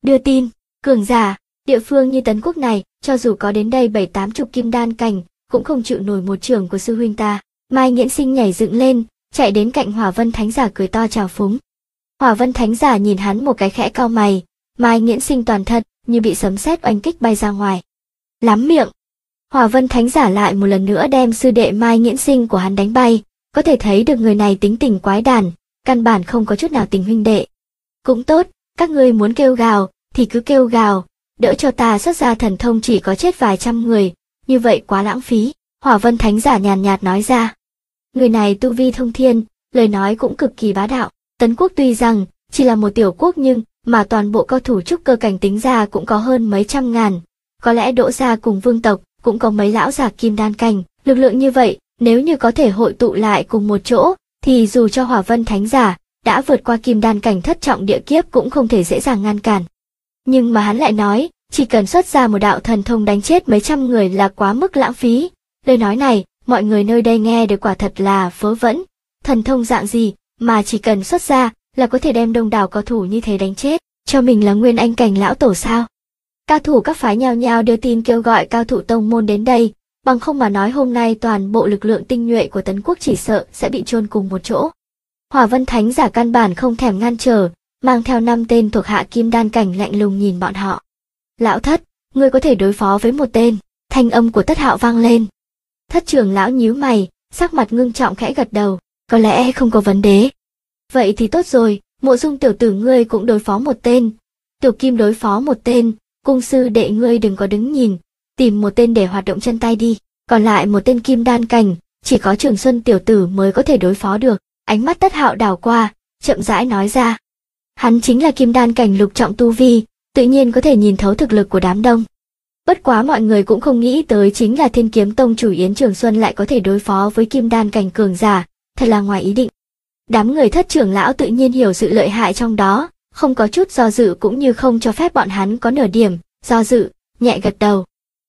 Đưa tin, cường giả, địa phương như Tấn Quốc này, cho dù có đến đây 7-80 kim đan cảnh, cũng không chịu nổi một chưởng của sư huynh ta. Mai Nghiễn Sinh nhảy dựng lên, chạy đến cạnh Hỏa Vân Thánh Giả cười to chào phúng. Hỏa Vân Thánh Giả nhìn hắn một cái khẽ cau mày, Mai Nghiễn Sinh toàn thân như bị sấm sét oanh kích bay ra ngoài. Lắm miệng. Hỏa Vân Thánh Giả lại một lần nữa đem sư đệ Mai Nghiễn Sinh của hắn đánh bay, có thể thấy được người này tính tình quái đản, căn bản không có chút nào tình huynh đệ. Cũng tốt, các ngươi muốn kêu gào thì cứ kêu gào, đỡ cho ta xuất ra thần thông chỉ có chết vài trăm người, như vậy quá lãng phí. Hỏa Vân Thánh Giả nhàn nhạt nói ra. Người này tu vi thông thiên, lời nói cũng cực kỳ bá đạo. Tấn Quốc tuy rằng chỉ là một tiểu quốc nhưng mà toàn bộ cao thủ trúc cơ cảnh tính ra cũng có hơn mấy trăm ngàn. Có lẽ Đỗ gia cùng vương tộc cũng có mấy lão già kim đan cảnh. Lực lượng như vậy, nếu như có thể hội tụ lại cùng một chỗ, thì dù cho Hỏa Vân Thánh Giả đã vượt qua kim đan cảnh thất trọng địa kiếp cũng không thể dễ dàng ngăn cản. Nhưng mà hắn lại nói, chỉ cần xuất ra một đạo thần thông đánh chết mấy trăm người là quá mức lãng phí. Lời nói này, mọi người nơi đây nghe được quả thật là vớ vẩn. Thần thông dạng gì mà chỉ cần xuất ra là có thể đem đông đảo cao thủ như thế đánh chết, cho mình là nguyên anh cảnh lão tổ sao? Cao thủ các phái nhao nhao đưa tin kêu gọi cao thủ tông môn đến đây, bằng không mà nói hôm nay toàn bộ lực lượng tinh nhuệ của Tấn Quốc chỉ sợ sẽ bị chôn cùng một chỗ. Hỏa Vân Thánh Giả căn bản không thèm ngăn trở, mang theo 5 tên thuộc hạ kim đan cảnh lạnh lùng nhìn bọn họ. Lão Thất, ngươi có thể đối phó với một tên, thanh âm của Tất Hạo vang lên. Thất trưởng lão nhíu mày, sắc mặt ngưng trọng khẽ gật đầu, có lẽ không có vấn đề. Vậy thì tốt rồi, Mộ Dung tiểu tử ngươi cũng đối phó một tên, Tiểu Kim đối phó một tên, cung sư đệ ngươi đừng có đứng nhìn, tìm một tên để hoạt động chân tay đi, còn lại một tên kim đan cảnh, chỉ có Trường Xuân tiểu tử mới có thể đối phó được. Ánh mắt Tất Hạo đảo qua, chậm rãi nói ra. Hắn chính là kim đan cảnh lục trọng tu vi, tự nhiên có thể nhìn thấu thực lực của đám đông. Bất quá mọi người cũng không nghĩ tới chính là Thiên Kiếm Tông chủ Yến Trường Xuân lại có thể đối phó với kim đan cảnh cường giả, thật là ngoài ý định. Đám người Thất trưởng lão tự nhiên hiểu sự lợi hại trong đó, không có chút do dự cũng như không cho phép bọn hắn có nửa điểm do dự, nhẹ gật đầu.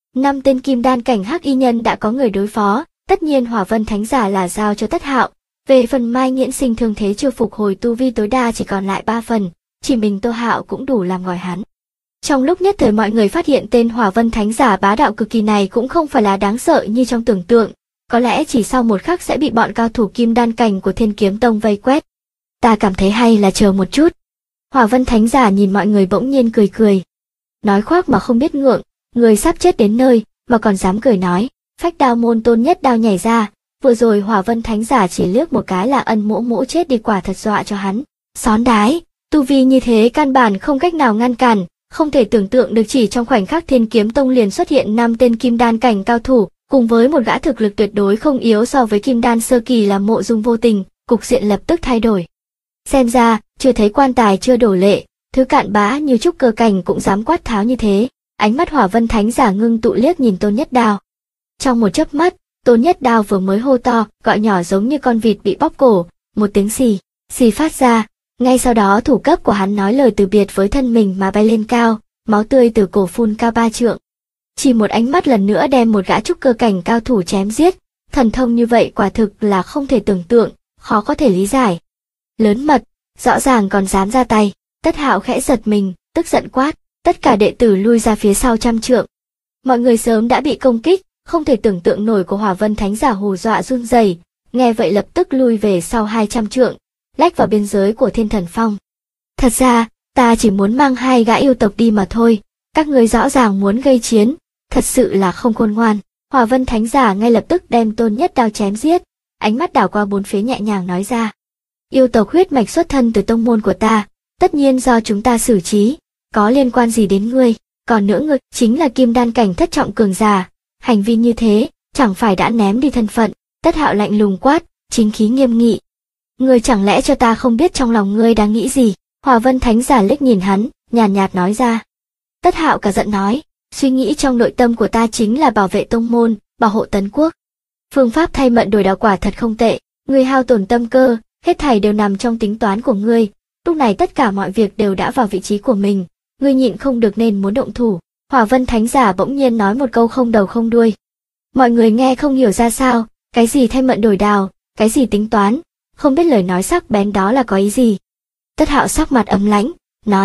5 tên kim đan cảnh hắc y nhân đã có người đối phó, tất nhiên Hỏa Vân Thánh Giả là giao cho Tất Hạo. Về phần Mai Nghiễn Sinh thương thế chưa phục hồi tu vi tối đa chỉ còn lại 3 phần, chỉ mình Tô Hạo cũng đủ làm ngòi hắn. Trong lúc nhất thời mọi người phát hiện tên Hỏa Vân Thánh Giả bá đạo cực kỳ này cũng không phải là đáng sợ như trong tưởng tượng, có lẽ chỉ sau một khắc sẽ bị bọn cao thủ kim đan cảnh của Thiên Kiếm Tông vây quét. Ta cảm thấy hay là chờ một chút. Hỏa Vân Thánh Giả nhìn mọi người bỗng nhiên cười cười. Nói khoác mà không biết ngượng, người sắp chết đến nơi mà còn dám cười nói. Phách Đao môn Tôn Nhất Đao nhảy ra, vừa rồi Hỏa Vân Thánh Giả chỉ liếc một cái là Ân Mỗ Mỗ chết đi, quả thật dọa cho hắn. Xón đái, tu vi như thế căn bản không cách nào ngăn cản, không thể tưởng tượng được chỉ trong khoảnh khắc Thiên Kiếm Tông liền xuất hiện 5 tên kim đan cảnh cao thủ, cùng với một gã thực lực tuyệt đối không yếu so với kim đan sơ kỳ là Mộ Dung Vô Tình, cục diện lập tức thay đổi. Xem ra, chưa thấy quan tài chưa đổ lệ, thứ cạn bã như trúc cơ cảnh cũng dám quát tháo như thế. Ánh mắt Hỏa Vân Thánh Giả ngưng tụ liếc nhìn Tôn Nhất Đao. Trong một chớp mắt, Tôn Nhất Đao vừa mới hô to, gọi nhỏ giống như con vịt bị bóp cổ, một tiếng xì phát ra, ngay sau đó thủ cấp của hắn nói lời từ biệt với thân mình mà bay lên cao, máu tươi từ cổ phun cao 3 trượng. Chỉ một ánh mắt lần nữa đem một gã trúc cơ cảnh cao thủ chém giết, thần thông như vậy quả thực là không thể tưởng tượng, khó có thể lý giải. Lớn mật, rõ ràng còn dám ra tay. Tất Hạo khẽ giật mình, tức giận quát, tất cả đệ tử lui ra phía sau 100 trượng. Mọi người sớm đã bị công kích, không thể tưởng tượng nổi của Hỏa Vân Thánh Giả hù dọa run rẩy, nghe vậy lập tức lui về sau 200 trượng, lách vào biên giới của Thiên Thần Phong. Thật ra, ta chỉ muốn mang 2 gã yêu tộc đi mà thôi, các người rõ ràng muốn gây chiến, thật sự là không khôn ngoan. Hỏa Vân Thánh Giả ngay lập tức đem Tôn Nhất Đao chém giết, ánh mắt đảo qua bốn phía nhẹ nhàng nói ra. Yêu tộc huyết mạch xuất thân từ tông môn của ta, tất nhiên do chúng ta xử trí, có liên quan gì đến ngươi, còn nữa ngươi chính là kim đan cảnh thất trọng cường giả, hành vi như thế, chẳng phải đã ném đi thân phận. Tất Hạo lạnh lùng quát, chính khí nghiêm nghị. Ngươi chẳng lẽ cho ta không biết trong lòng ngươi đang nghĩ gì? Hỏa Vân Thánh Giả liếc nhìn hắn, nhàn nhạt nói ra. Tất Hạo cả giận nói, suy nghĩ trong nội tâm của ta chính là bảo vệ tông môn, bảo hộ Tấn Quốc. Phương pháp thay mận đổi đạo quả thật không tệ, ngươi hao tổn tâm cơ, hết thảy đều nằm trong tính toán của ngươi. Lúc này tất cả mọi việc đều đã vào vị trí của mình, ngươi nhịn không được nên muốn động thủ. Hỏa Vân Thánh Giả bỗng nhiên nói một câu không đầu không đuôi. Mọi người nghe không hiểu ra sao, cái gì thay mận đổi đào, cái gì tính toán, không biết lời nói sắc bén đó là có ý gì. Tất Hạo sắc mặt ấm lãnh, nói,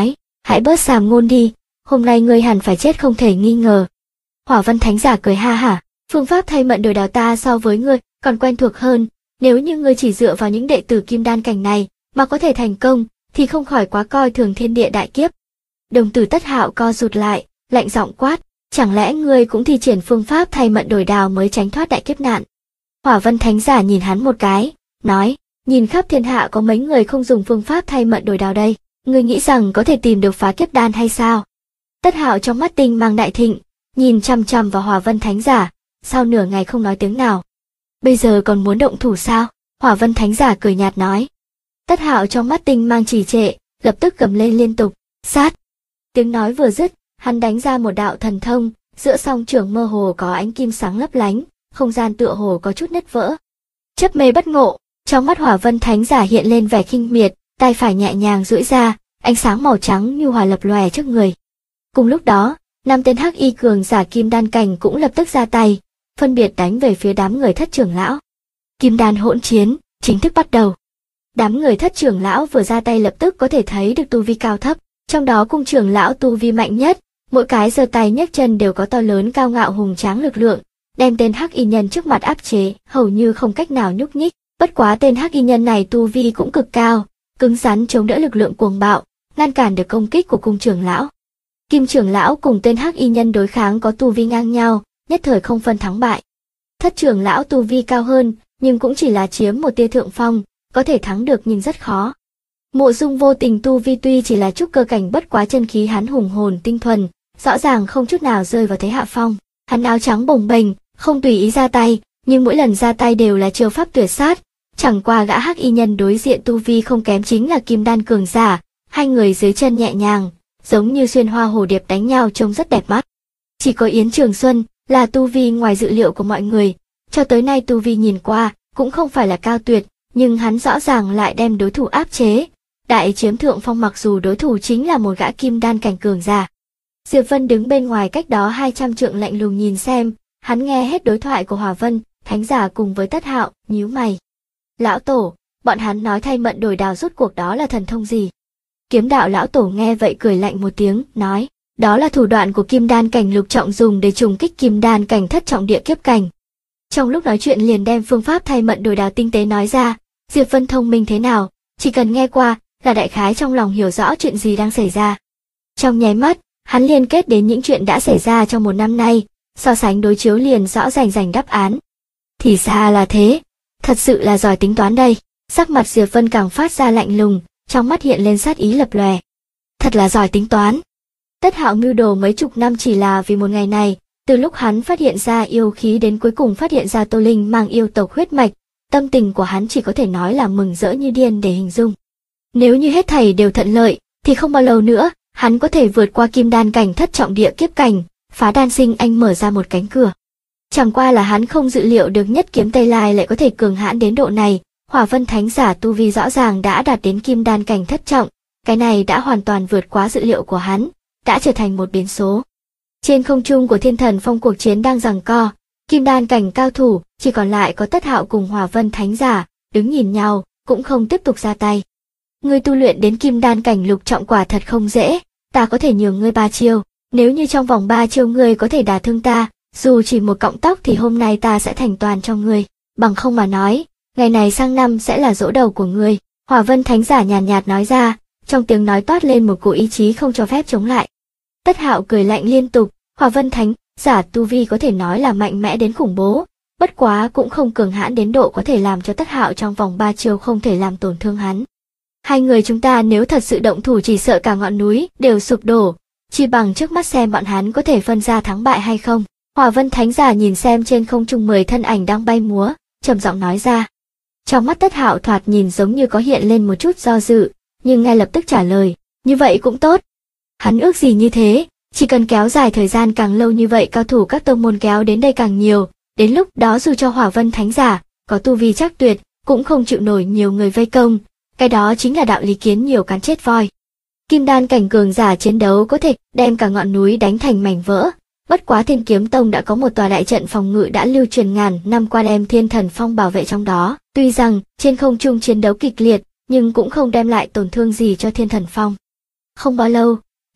Hãy bớt sàm ngôn đi, hôm nay ngươi hẳn phải chết không thể nghi ngờ. Hỏa Vân Thánh Giả cười ha hả, phương pháp thay mận đổi đào ta so với ngươi còn quen thuộc hơn, nếu như ngươi chỉ dựa vào những đệ tử kim đan cảnh này mà có thể thành công, thì không khỏi quá coi thường thiên địa đại kiếp. Đồng tử Tất Hạo co rụt lại, lạnh giọng quát, chẳng lẽ ngươi cũng thi triển phương pháp thay mận đổi đào mới tránh thoát đại kiếp nạn? Hỏa Vân Thánh Giả nhìn hắn một cái, nói, nhìn khắp thiên hạ có mấy người không dùng phương pháp thay mận đổi đào đây, ngươi nghĩ rằng có thể tìm được phá kiếp đan hay sao? Tất Hạo trong mắt tinh mang đại thịnh, nhìn chằm chằm vào Hỏa Vân Thánh Giả, sau nửa ngày không nói tiếng nào. Bây giờ còn muốn động thủ sao? Hỏa Vân Thánh Giả cười nhạt nói. Tất Hạo trong mắt tinh mang trì trệ, lập tức gầm lên liên tục, sát. Tiếng nói vừa dứt, hắn đánh ra một đạo thần thông, giữa song trưởng mơ hồ có ánh kim sáng lấp lánh, không gian tựa hồ có chút nứt vỡ. Chấp mê bất ngộ, trong mắt Hỏa Vân Thánh Giả hiện lên vẻ khinh miệt, tay phải nhẹ nhàng duỗi ra, ánh sáng màu trắng như hỏa lập lòe trước người. Cùng lúc đó, 5 tên hắc y cường giả kim đan cảnh cũng lập tức ra tay, phân biệt đánh về phía đám người Thất trưởng lão. Kim đan hỗn chiến chính thức bắt đầu. Đám người Thất trưởng lão vừa ra tay lập tức có thể thấy được tu vi cao thấp, trong đó Cung trưởng lão tu vi mạnh nhất, mỗi cái giơ tay nhấc chân đều có to lớn cao ngạo hùng tráng lực lượng, đem tên hắc y nhân trước mặt áp chế, hầu như không cách nào nhúc nhích. Bất quá tên hắc y nhân này tu vi cũng cực cao, cứng rắn chống đỡ lực lượng cuồng bạo, ngăn cản được công kích của Cung trưởng lão. Kim trưởng lão cùng tên hắc y nhân đối kháng có tu vi ngang nhau, nhất thời không phân thắng bại. Thất trưởng lão tu vi cao hơn, nhưng cũng chỉ là chiếm một tia thượng phong, có thể thắng được nhưng rất khó. Mộ Dung Vô Tình tu vi tuy chỉ là trúc cơ cảnh, bất quá chân khí hắn hùng hồn tinh thuần, rõ ràng không chút nào rơi vào thế hạ phong. Hắn áo trắng bồng bềnh, không tùy ý ra tay, nhưng mỗi lần ra tay đều là chiêu pháp tuyệt sát. Chẳng qua gã hắc y nhân đối diện tu vi không kém chính là kim đan cường giả, hai người dưới chân nhẹ nhàng, giống như xuyên hoa hồ điệp đánh nhau trông rất đẹp mắt. Chỉ có Yến Trường Xuân là tu vi ngoài dự liệu của mọi người, cho tới nay tu vi nhìn qua cũng không phải là cao tuyệt, nhưng hắn rõ ràng lại đem đối thủ áp chế, đại chiếm thượng phong mặc dù đối thủ chính là một gã kim đan cảnh cường giả. Diệp Vân đứng bên ngoài cách đó 200 trượng lạnh lùng nhìn xem, hắn nghe hết đối thoại của Hỏa Vân Thánh Giả cùng với Tất Hạo, nhíu mày. Lão Tổ, bọn hắn nói thay mận đổi đào rốt cuộc đó là thần thông gì? Kiếm đạo lão tổ nghe vậy cười lạnh một tiếng, nói, đó là thủ đoạn của kim đan cảnh lục trọng dùng để trùng kích kim đan cảnh thất trọng địa kiếp cảnh. Trong lúc nói chuyện liền đem phương pháp thay mận đổi đào tinh tế nói ra. Diệp Vân thông minh thế nào, chỉ cần nghe qua là đại khái trong lòng hiểu rõ chuyện gì đang xảy ra. Trong nháy mắt, hắn liên kết đến những chuyện đã xảy ra trong một năm nay, so sánh đối chiếu liền rõ rành đáp án. Thì ra là thế, thật sự là giỏi tính toán đây. Sắc mặt Diệp Vân càng phát ra lạnh lùng, trong mắt hiện lên sát ý lập lòe. Thật là giỏi tính toán. Tất Hạo mưu đồ mấy chục năm chỉ là vì một ngày này, từ lúc hắn phát hiện ra yêu khí đến cuối cùng phát hiện ra Tô Linh mang yêu tộc huyết mạch, tâm tình của hắn chỉ có thể nói là mừng rỡ như điên để hình dung. Nếu như hết thảy đều thuận lợi, thì không bao lâu nữa, hắn có thể vượt qua kim đan cảnh thất trọng địa kiếp cảnh, phá đan sinh anh mở ra một cánh cửa. Chẳng qua là hắn không dự liệu được nhất kiếm Tây Lai lại có thể cường hãn đến độ này. Hỏa Vân Thánh Giả tu vi rõ ràng đã đạt đến kim đan cảnh thất trọng, cái này đã hoàn toàn vượt quá dự liệu của hắn, đã trở thành một biến số. Trên không trung của Thiên Thần Phong cuộc chiến đang giằng co, kim đan cảnh cao thủ, chỉ còn lại có Tất Hạo cùng Hỏa Vân Thánh Giả, đứng nhìn nhau, cũng không tiếp tục ra tay. Ngươi tu luyện đến kim đan cảnh lục trọng quả thật không dễ, ta có thể nhường ngươi 3 chiêu, nếu như trong vòng 3 chiêu ngươi có thể đả thương ta, dù chỉ một cọng tóc thì hôm nay ta sẽ thành toàn cho ngươi, bằng không mà nói, ngày này sang năm sẽ là giỗ đầu của ngươi. Hỏa Vân Thánh Giả nhàn nhạt nói ra, trong tiếng nói toát lên một cổ ý chí không cho phép chống lại. Tất Hạo cười lạnh liên tục, Hỏa Vân Thánh Giả tu vi có thể nói là mạnh mẽ đến khủng bố, bất quá cũng không cường hãn đến độ có thể làm cho Tất Hạo trong vòng 3 chiêu không thể làm tổn thương hắn. Hai người chúng ta nếu thật sự động thủ chỉ sợ cả ngọn núi đều sụp đổ, chỉ bằng trước mắt xem bọn hắn có thể phân ra thắng bại hay không. Hỏa Vân Thánh Giả nhìn xem trên không trung 10 thân ảnh đang bay múa, trầm giọng nói ra. Trong mắt Tất Hạo thoạt nhìn giống như có hiện lên một chút do dự, nhưng ngay lập tức trả lời, như vậy cũng tốt. Hắn ước gì như thế, chỉ cần kéo dài thời gian càng lâu như vậy cao thủ các tông môn kéo đến đây càng nhiều, đến lúc đó dù cho Hỏa Vân Thánh Giả có tu vi chắc tuyệt, cũng không chịu nổi nhiều người vây công, cái đó chính là đạo lý kiến nhiều cắn chết voi. Kim đan cảnh cường giả chiến đấu có thể đem cả ngọn núi đánh thành mảnh vỡ, bất quá Thiên Kiếm Tông đã có một tòa đại trận phòng ngự đã lưu truyền ngàn năm qua đem Thiên Thần Phong bảo vệ trong đó, tuy rằng trên không trung chiến đấu kịch liệt, nhưng cũng không đem lại tổn thương gì cho Thiên Thần Phong. Không bao lâu,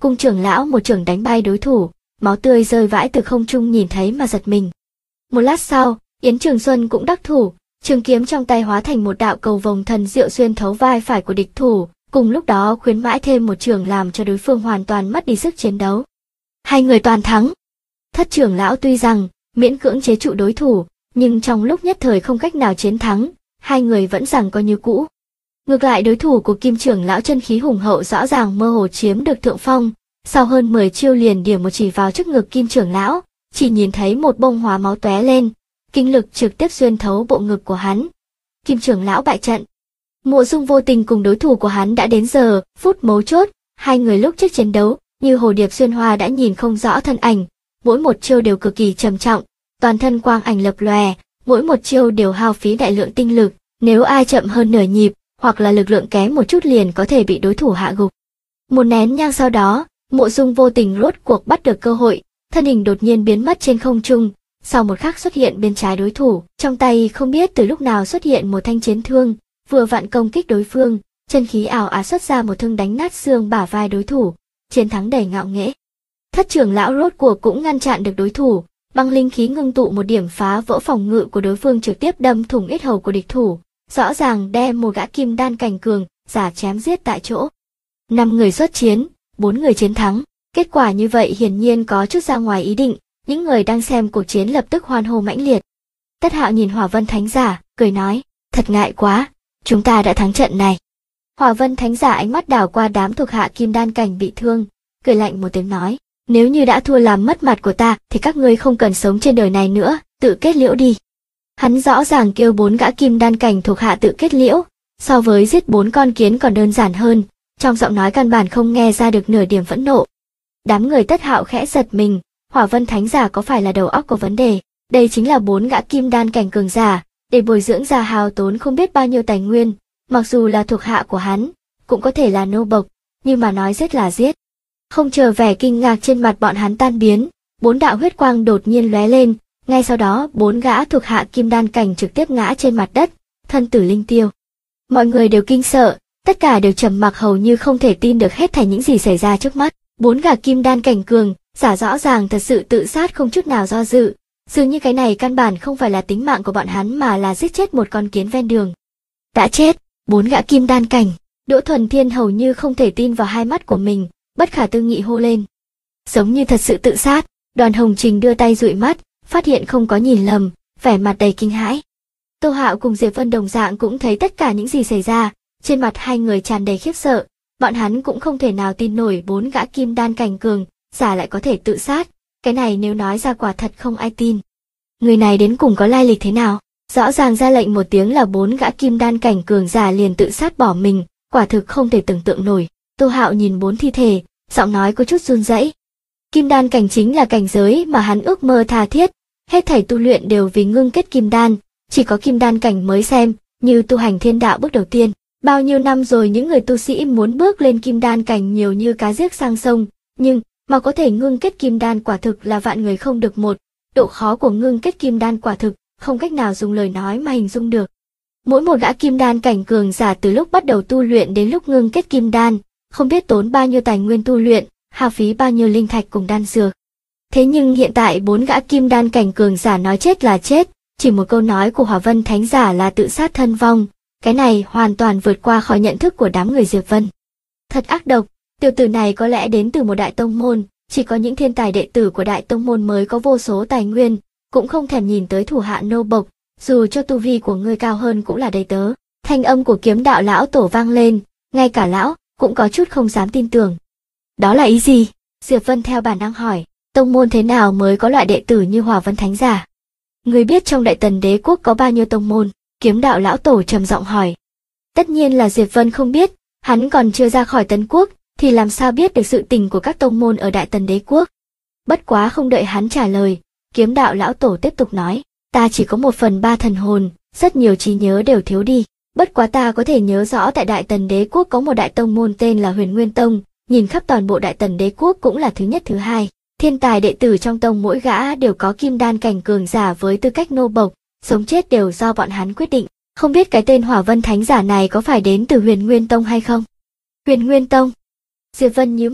Cung trưởng lão một chưởng đánh bay đối thủ, máu tươi rơi vãi từ không trung, nhìn thấy mà giật mình. Một lát sau, Yến Trường Xuân cũng đắc thủ, trường kiếm trong tay hóa thành một đạo cầu vồng thần diệu xuyên thấu vai phải của địch thủ, cùng lúc đó khuyến mãi thêm một trường làm cho đối phương hoàn toàn mất đi sức chiến đấu. Hai người toàn thắng. Thất trưởng lão tuy rằng miễn cưỡng chế trụ đối thủ, nhưng trong lúc nhất thời không cách nào chiến thắng, hai người vẫn giằng co như cũ. Ngược lại đối thủ của Kim trưởng lão chân khí hùng hậu rõ ràng mơ hồ chiếm được thượng phong, sau hơn 10 chiêu liền điểm một chỉ vào trước ngực Kim trưởng lão, chỉ nhìn thấy một bông hóa máu tóe lên, kinh lực trực tiếp xuyên thấu bộ ngực của hắn. Kim trưởng lão bại trận. Mộ Dung Vô Tình cùng đối thủ của hắn đã đến giờ phút mấu chốt, hai người lúc trước chiến đấu như hồ điệp xuyên hoa đã nhìn không rõ thân ảnh, mỗi một chiêu đều cực kỳ trầm trọng, toàn thân quang ảnh lập lòe, mỗi một chiêu đều hao phí đại lượng tinh lực, nếu ai chậm hơn nửa nhịp, hoặc là lực lượng kém một chút liền có thể bị đối thủ hạ gục. Một nén nhang sau đó, Mộ Dung Vô Tình rốt cuộc bắt được cơ hội, thân hình đột nhiên biến mất trên không trung, sau một khắc xuất hiện bên trái đối thủ, trong tay không biết từ lúc nào xuất hiện một thanh chiến thương, vừa vặn công kích đối phương, chân khí ảo ạt xuất ra một thương đánh nát xương bả vai đối thủ, chiến thắng đầy ngạo nghễ. Thất trưởng lão rốt cuộc cũng ngăn chặn được đối thủ, băng linh khí ngưng tụ một điểm phá vỡ phòng ngự của đối phương trực tiếp đâm thủng yết hầu của địch thủ, rõ ràng đem một gã kim đan cảnh cường giả chém giết tại chỗ. 5 người xuất chiến, 4 người chiến thắng, kết quả như vậy hiển nhiên có chút ra ngoài ý định, những người đang xem cuộc chiến lập tức hoan hô mãnh liệt. Tất Hạo nhìn Hỏa Vân Thánh Giả, cười nói, thật ngại quá, chúng ta đã thắng trận này. Hỏa Vân Thánh Giả ánh mắt đảo qua đám thuộc hạ kim đan cảnh bị thương, cười lạnh một tiếng nói, nếu như đã thua làm mất mặt của ta thì các ngươi không cần sống trên đời này nữa, tự kết liễu đi. Hắn rõ ràng kêu 4 gã kim đan cảnh thuộc hạ tự kết liễu, so với giết 4 con kiến còn đơn giản hơn, trong giọng nói căn bản không nghe ra được nửa điểm phẫn nộ. Đám người Tất Hạo khẽ giật mình, Hỏa Vân Thánh Giả có phải là đầu óc có vấn đề, đây chính là 4 gã kim đan cảnh cường giả, để bồi dưỡng ra hao tốn không biết bao nhiêu tài nguyên, mặc dù là thuộc hạ của hắn, cũng có thể là nô bộc, nhưng mà nói giết là giết. Không chờ vẻ kinh ngạc trên mặt bọn hắn tan biến, 4 đạo huyết quang đột nhiên lóe lên, ngay sau đó 4 gã thuộc hạ kim đan cảnh trực tiếp ngã trên mặt đất, thân tử linh tiêu. Mọi người đều kinh sợ, tất cả đều trầm mặc hầu như không thể tin được hết thảy những gì xảy ra trước mắt. 4 gã kim đan cảnh cường giả rõ ràng thật sự tự sát không chút nào do dự, dường như cái này căn bản không phải là tính mạng của bọn hắn mà là giết chết một con kiến ven đường. Đã chết, 4 gã kim đan cảnh. Đỗ Thuần Thiên hầu như không thể tin vào hai mắt của mình, bất khả tư nghị hô lên. Giống như thật sự tự sát. Đoàn Hồng Trình đưa tay dụi mắt, phát hiện không có nhìn lầm, vẻ mặt đầy kinh hãi. Tô Hạo cùng Diệp Vân đồng dạng cũng thấy tất cả những gì xảy ra, trên mặt hai người tràn đầy khiếp sợ, bọn hắn cũng không thể nào tin nổi 4 gã kim đan cảnh cường giả lại có thể tự sát, cái này nếu nói ra quả thật không ai tin. Người này đến cùng có lai lịch thế nào? Rõ ràng ra lệnh một tiếng là 4 gã kim đan cảnh cường giả liền tự sát bỏ mình, quả thực không thể tưởng tượng nổi. Tô Hạo nhìn 4 thi thể, giọng nói có chút run rẩy. Kim đan cảnh chính là cảnh giới mà hắn ước mơ tha thiết, hết thảy tu luyện đều vì ngưng kết kim đan, chỉ có kim đan cảnh mới xem như tu hành thiên đạo bước đầu tiên. Bao nhiêu năm rồi những người tu sĩ muốn bước lên kim đan cảnh nhiều như cá giết sang sông, nhưng mà có thể ngưng kết kim đan quả thực là vạn người không được một. Độ khó của ngưng kết kim đan quả thực không cách nào dùng lời nói mà hình dung được. Mỗi một gã kim đan cảnh cường giả từ lúc bắt đầu tu luyện đến lúc ngưng kết kim đan, không biết tốn bao nhiêu tài nguyên tu luyện, hao phí bao nhiêu linh thạch cùng đan dược. Thế nhưng hiện tại 4 gã kim đan cảnh cường giả nói chết là chết, chỉ một câu nói của Hỏa Vân Thánh Giả là tự sát thân vong, cái này hoàn toàn vượt qua khỏi nhận thức của đám người Diệp Vân. Thật ác độc, tiểu tử này có lẽ đến từ một đại tông môn, chỉ có những thiên tài đệ tử của đại tông môn mới có vô số tài nguyên, cũng không thèm nhìn tới thủ hạ nô bộc, dù cho tu vi của ngươi cao hơn cũng là đầy tớ. Thanh âm của Kiếm Đạo lão tổ vang lên, ngay cả lão cũng có chút không dám tin tưởng. Đó là ý gì? Diệp Vân theo bản năng hỏi, tông môn thế nào mới có loại đệ tử như Hỏa Vân Thánh Giả? Ngươi biết trong Đại Tần Đế quốc có bao nhiêu tông môn? Kiếm Đạo lão tổ trầm giọng hỏi. Tất nhiên là Diệp Vân không biết, hắn còn chưa ra khỏi Tấn quốc, thì làm sao biết được sự tình của các tông môn ở Đại Tần Đế quốc. Bất quá không đợi hắn trả lời, Kiếm Đạo lão tổ tiếp tục nói, ta chỉ có 1/3 thần hồn, rất nhiều trí nhớ đều thiếu đi. Bất quá ta có thể nhớ rõ tại Đại Tần Đế quốc có một đại tông môn tên là Huyền Nguyên Tông, nhìn khắp toàn bộ Đại Tần Đế quốc cũng là thứ nhất thứ hai. Thiên tài đệ tử trong tông mỗi gã đều có kim đan cảnh cường giả với tư cách nô bộc, sống chết đều do bọn hắn quyết định. Không biết cái tên Hỏa Vân Thánh Giả này có phải đến từ Huyền Nguyên Tông hay không? Huyền Nguyên Tông. Diệp Vân nhíu mày,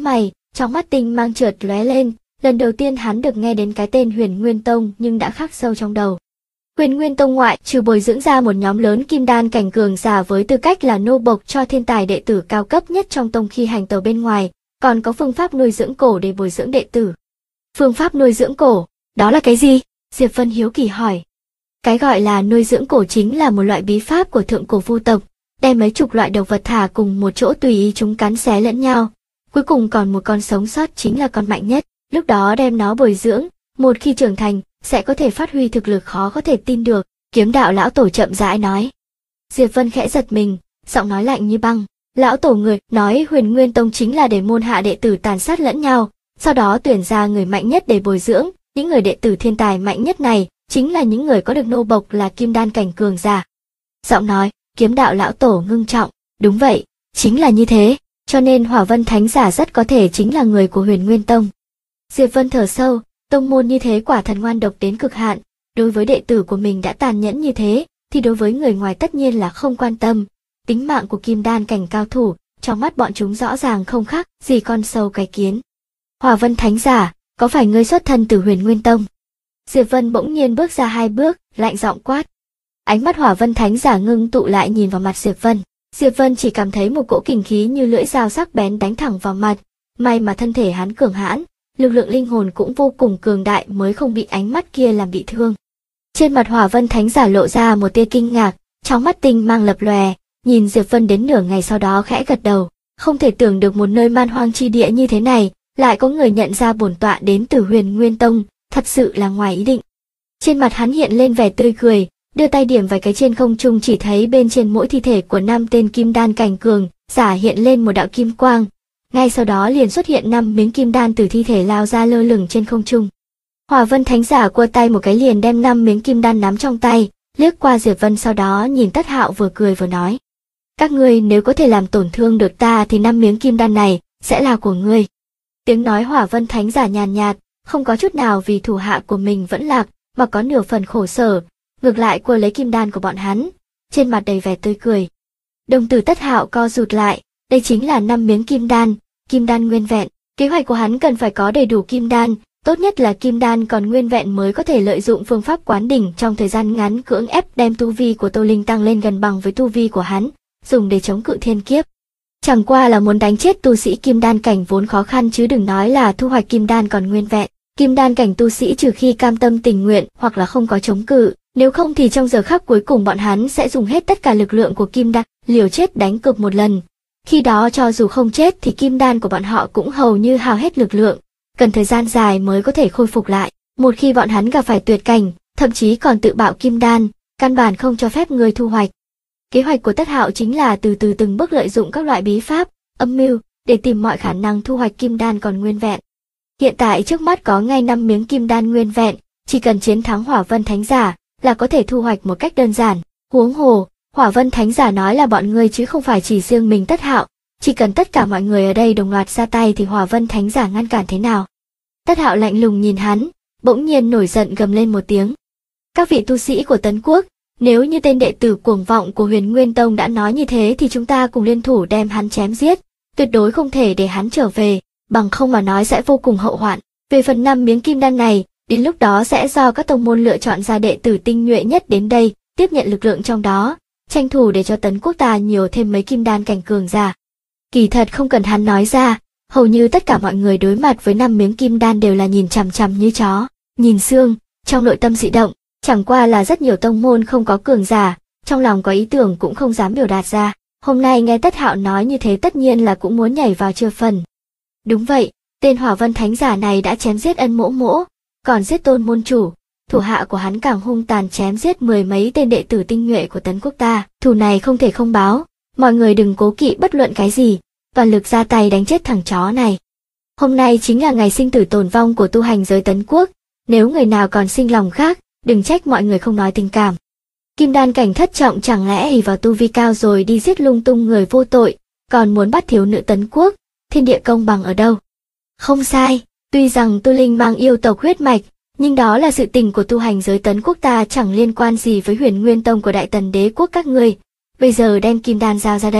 Trong mắt tinh mang chợt lóe lên, lần đầu tiên hắn được nghe đến cái tên Huyền Nguyên Tông nhưng đã khắc sâu trong đầu. Huyền Nguyên Tông ngoại trừ bồi dưỡng ra một nhóm lớn kim đan cảnh cường giả với tư cách là nô bộc cho thiên tài đệ tử cao cấp nhất trong tông khi hành tẩu bên ngoài, còn có phương pháp nuôi dưỡng cổ để bồi dưỡng đệ tử. Phương pháp nuôi dưỡng cổ, đó là cái gì? Diệp Vân hiếu kỳ hỏi. Cái gọi là nuôi dưỡng cổ chính là một loại bí pháp của thượng cổ vu tộc, đem mấy chục loại động vật thả cùng một chỗ tùy ý chúng cắn xé lẫn nhau. Cuối cùng còn một con sống sót chính là con mạnh nhất, lúc đó đem nó bồi dưỡng, một khi trưởng thành, sẽ có thể phát huy thực lực khó có thể tin được, Kiếm đạo lão tổ chậm rãi nói. Diệp Vân khẽ giật mình, giọng nói lạnh như băng. Lão tổ người nói Huyền Nguyên Tông chính là để môn hạ đệ tử tàn sát lẫn nhau, sau đó tuyển ra người mạnh nhất để bồi dưỡng, những người đệ tử thiên tài mạnh nhất này chính là những người có được nô bộc là kim đan cảnh cường giả. Giọng nói, Kiếm đạo lão tổ ngưng trọng, đúng vậy, chính là như thế, cho nên Hỏa Vân Thánh giả rất có thể chính là người của Huyền Nguyên Tông. Diệp Vân thở sâu, tông môn như thế quả thần ngoan độc đến cực hạn, đối với đệ tử của mình đã tàn nhẫn như thế, thì đối với người ngoài tất nhiên là không quan tâm. Tính mạng của kim đan cảnh cao thủ, trong mắt bọn chúng rõ ràng không khác gì con sâu cái kiến. Hỏa Vân Thánh giả, có phải ngươi xuất thân từ Huyền Nguyên Tông? Diệp Vân bỗng nhiên bước ra 2 bước, lạnh giọng quát. Ánh mắt Hỏa Vân Thánh giả ngưng tụ lại nhìn vào mặt Diệp Vân. Diệp Vân chỉ cảm thấy một cỗ kình khí như lưỡi dao sắc bén đánh thẳng vào mặt, may mà thân thể hắn cường hãn, lực lượng linh hồn cũng vô cùng cường đại mới không bị ánh mắt kia làm bị thương. Trên mặt Hỏa Vân Thánh giả lộ ra một tia kinh ngạc, trong mắt tinh mang lập lòe, nhìn Diệp Vân đến nửa ngày sau đó khẽ gật đầu, không thể tưởng được một nơi man hoang chi địa như thế này, lại có người nhận ra bổn tọa đến từ Huyền Nguyên Tông, thật sự là ngoài ý định. Trên mặt hắn hiện lên vẻ tươi cười, đưa tay điểm vài cái trên không trung, chỉ thấy bên trên mỗi thi thể của 5 tên kim đan cảnh cường giả hiện lên một đạo kim quang, ngay sau đó liền xuất hiện 5 miếng kim đan từ thi thể lao ra lơ lửng trên không trung. Hỏa Vân Thánh giả quơ tay một cái liền đem 5 miếng kim đan nắm trong tay, liếc qua Diệp Vân sau đó nhìn Tất Hạo vừa cười vừa nói. Các ngươi nếu có thể làm tổn thương được ta thì 5 miếng kim đan này sẽ là của ngươi. Tiếng nói Hỏa Vân Thánh giả nhàn nhạt, không có chút nào vì thủ hạ của mình vẫn lạc, mà có nửa phần khổ sở, ngược lại quơ lấy kim đan của bọn hắn, trên mặt đầy vẻ tươi cười. Đồng tử Tất Hạo co rụt lại, đây chính là 5 miếng kim đan nguyên vẹn, kế hoạch của hắn cần phải có đầy đủ kim đan, tốt nhất là kim đan còn nguyên vẹn mới có thể lợi dụng phương pháp quán đỉnh trong thời gian ngắn cưỡng ép đem tu vi của Tô Linh tăng lên gần bằng với tu vi của hắn, dùng để chống cự thiên kiếp. Chẳng qua là muốn đánh chết tu sĩ kim đan cảnh vốn khó khăn chứ đừng nói là thu hoạch kim đan còn nguyên vẹn. Kim đan cảnh tu sĩ trừ khi cam tâm tình nguyện hoặc là không có chống cự, nếu không thì trong giờ khắc cuối cùng bọn hắn sẽ dùng hết tất cả lực lượng của kim đan, liều chết đánh cược một lần. Khi đó cho dù không chết thì kim đan của bọn họ cũng hầu như hao hết lực lượng, cần thời gian dài mới có thể khôi phục lại. Một khi bọn hắn gặp phải tuyệt cảnh, thậm chí còn tự bạo kim đan, căn bản không cho phép người thu hoạch. Kế hoạch của Tất Hạo chính là từ từ từng bước lợi dụng các loại bí pháp, âm mưu để tìm mọi khả năng thu hoạch kim đan còn nguyên vẹn. Hiện tại trước mắt có ngay 5 miếng kim đan nguyên vẹn, chỉ cần chiến thắng Hỏa Vân Thánh giả là có thể thu hoạch một cách đơn giản. Huống hồ, Hỏa Vân Thánh giả nói là bọn ngươi chứ không phải chỉ riêng mình Tất Hạo, chỉ cần tất cả mọi người ở đây đồng loạt ra tay thì Hỏa Vân Thánh giả ngăn cản thế nào? Tất Hạo lạnh lùng nhìn hắn, bỗng nhiên nổi giận gầm lên một tiếng. Các vị tu sĩ của Tấn Quốc, nếu như tên đệ tử cuồng vọng của Huyền Nguyên Tông đã nói như thế thì chúng ta cùng liên thủ đem hắn chém giết, tuyệt đối không thể để hắn trở về, bằng không mà nói sẽ vô cùng hậu hoạn. Về phần 5 miếng kim đan này, đến lúc đó sẽ do các tông môn lựa chọn ra đệ tử tinh nhuệ nhất đến đây, tiếp nhận lực lượng trong đó, tranh thủ để cho Tấn Quốc ta nhiều thêm mấy kim đan cảnh cường giả. Kỳ thật không cần hắn nói ra, hầu như tất cả mọi người đối mặt với 5 miếng kim đan đều là nhìn chằm chằm như chó, nhìn xương, trong nội tâm dị động, chẳng qua là rất nhiều tông môn không có cường giả, trong lòng có ý tưởng cũng không dám biểu đạt ra. Hôm nay nghe Tất Hạo nói như thế tất nhiên là cũng muốn nhảy vào chưa phần. Đúng vậy, tên Hỏa Vân Thánh giả này đã chém giết Ân Mỗ Mỗ, còn giết Tôn môn chủ, thủ hạ của hắn càng hung tàn chém giết 10 mấy tên đệ tử tinh nhuệ của Tấn Quốc ta, thù này không thể không báo, mọi người đừng cố kỵ bất luận cái gì, toàn lực ra tay đánh chết thằng chó này. Hôm nay chính là ngày sinh tử tồn vong của tu hành giới Tấn Quốc, nếu người nào còn sinh lòng khác, đừng trách mọi người không nói tình cảm. Kim đan cảnh thất trọng chẳng lẽ ỷ vào tu vi cao rồi đi giết lung tung người vô tội, còn muốn bắt thiếu nữ Tấn Quốc, thiên địa công bằng ở đâu? Không sai, tuy rằng Tu Linh mang yêu tộc huyết mạch, nhưng đó là sự tình của tu hành giới Tấn Quốc ta, chẳng liên quan gì với Huyền Nguyên Tông của Đại Tần Đế quốc các ngươi. Bây giờ đem kim đan giao ra đây,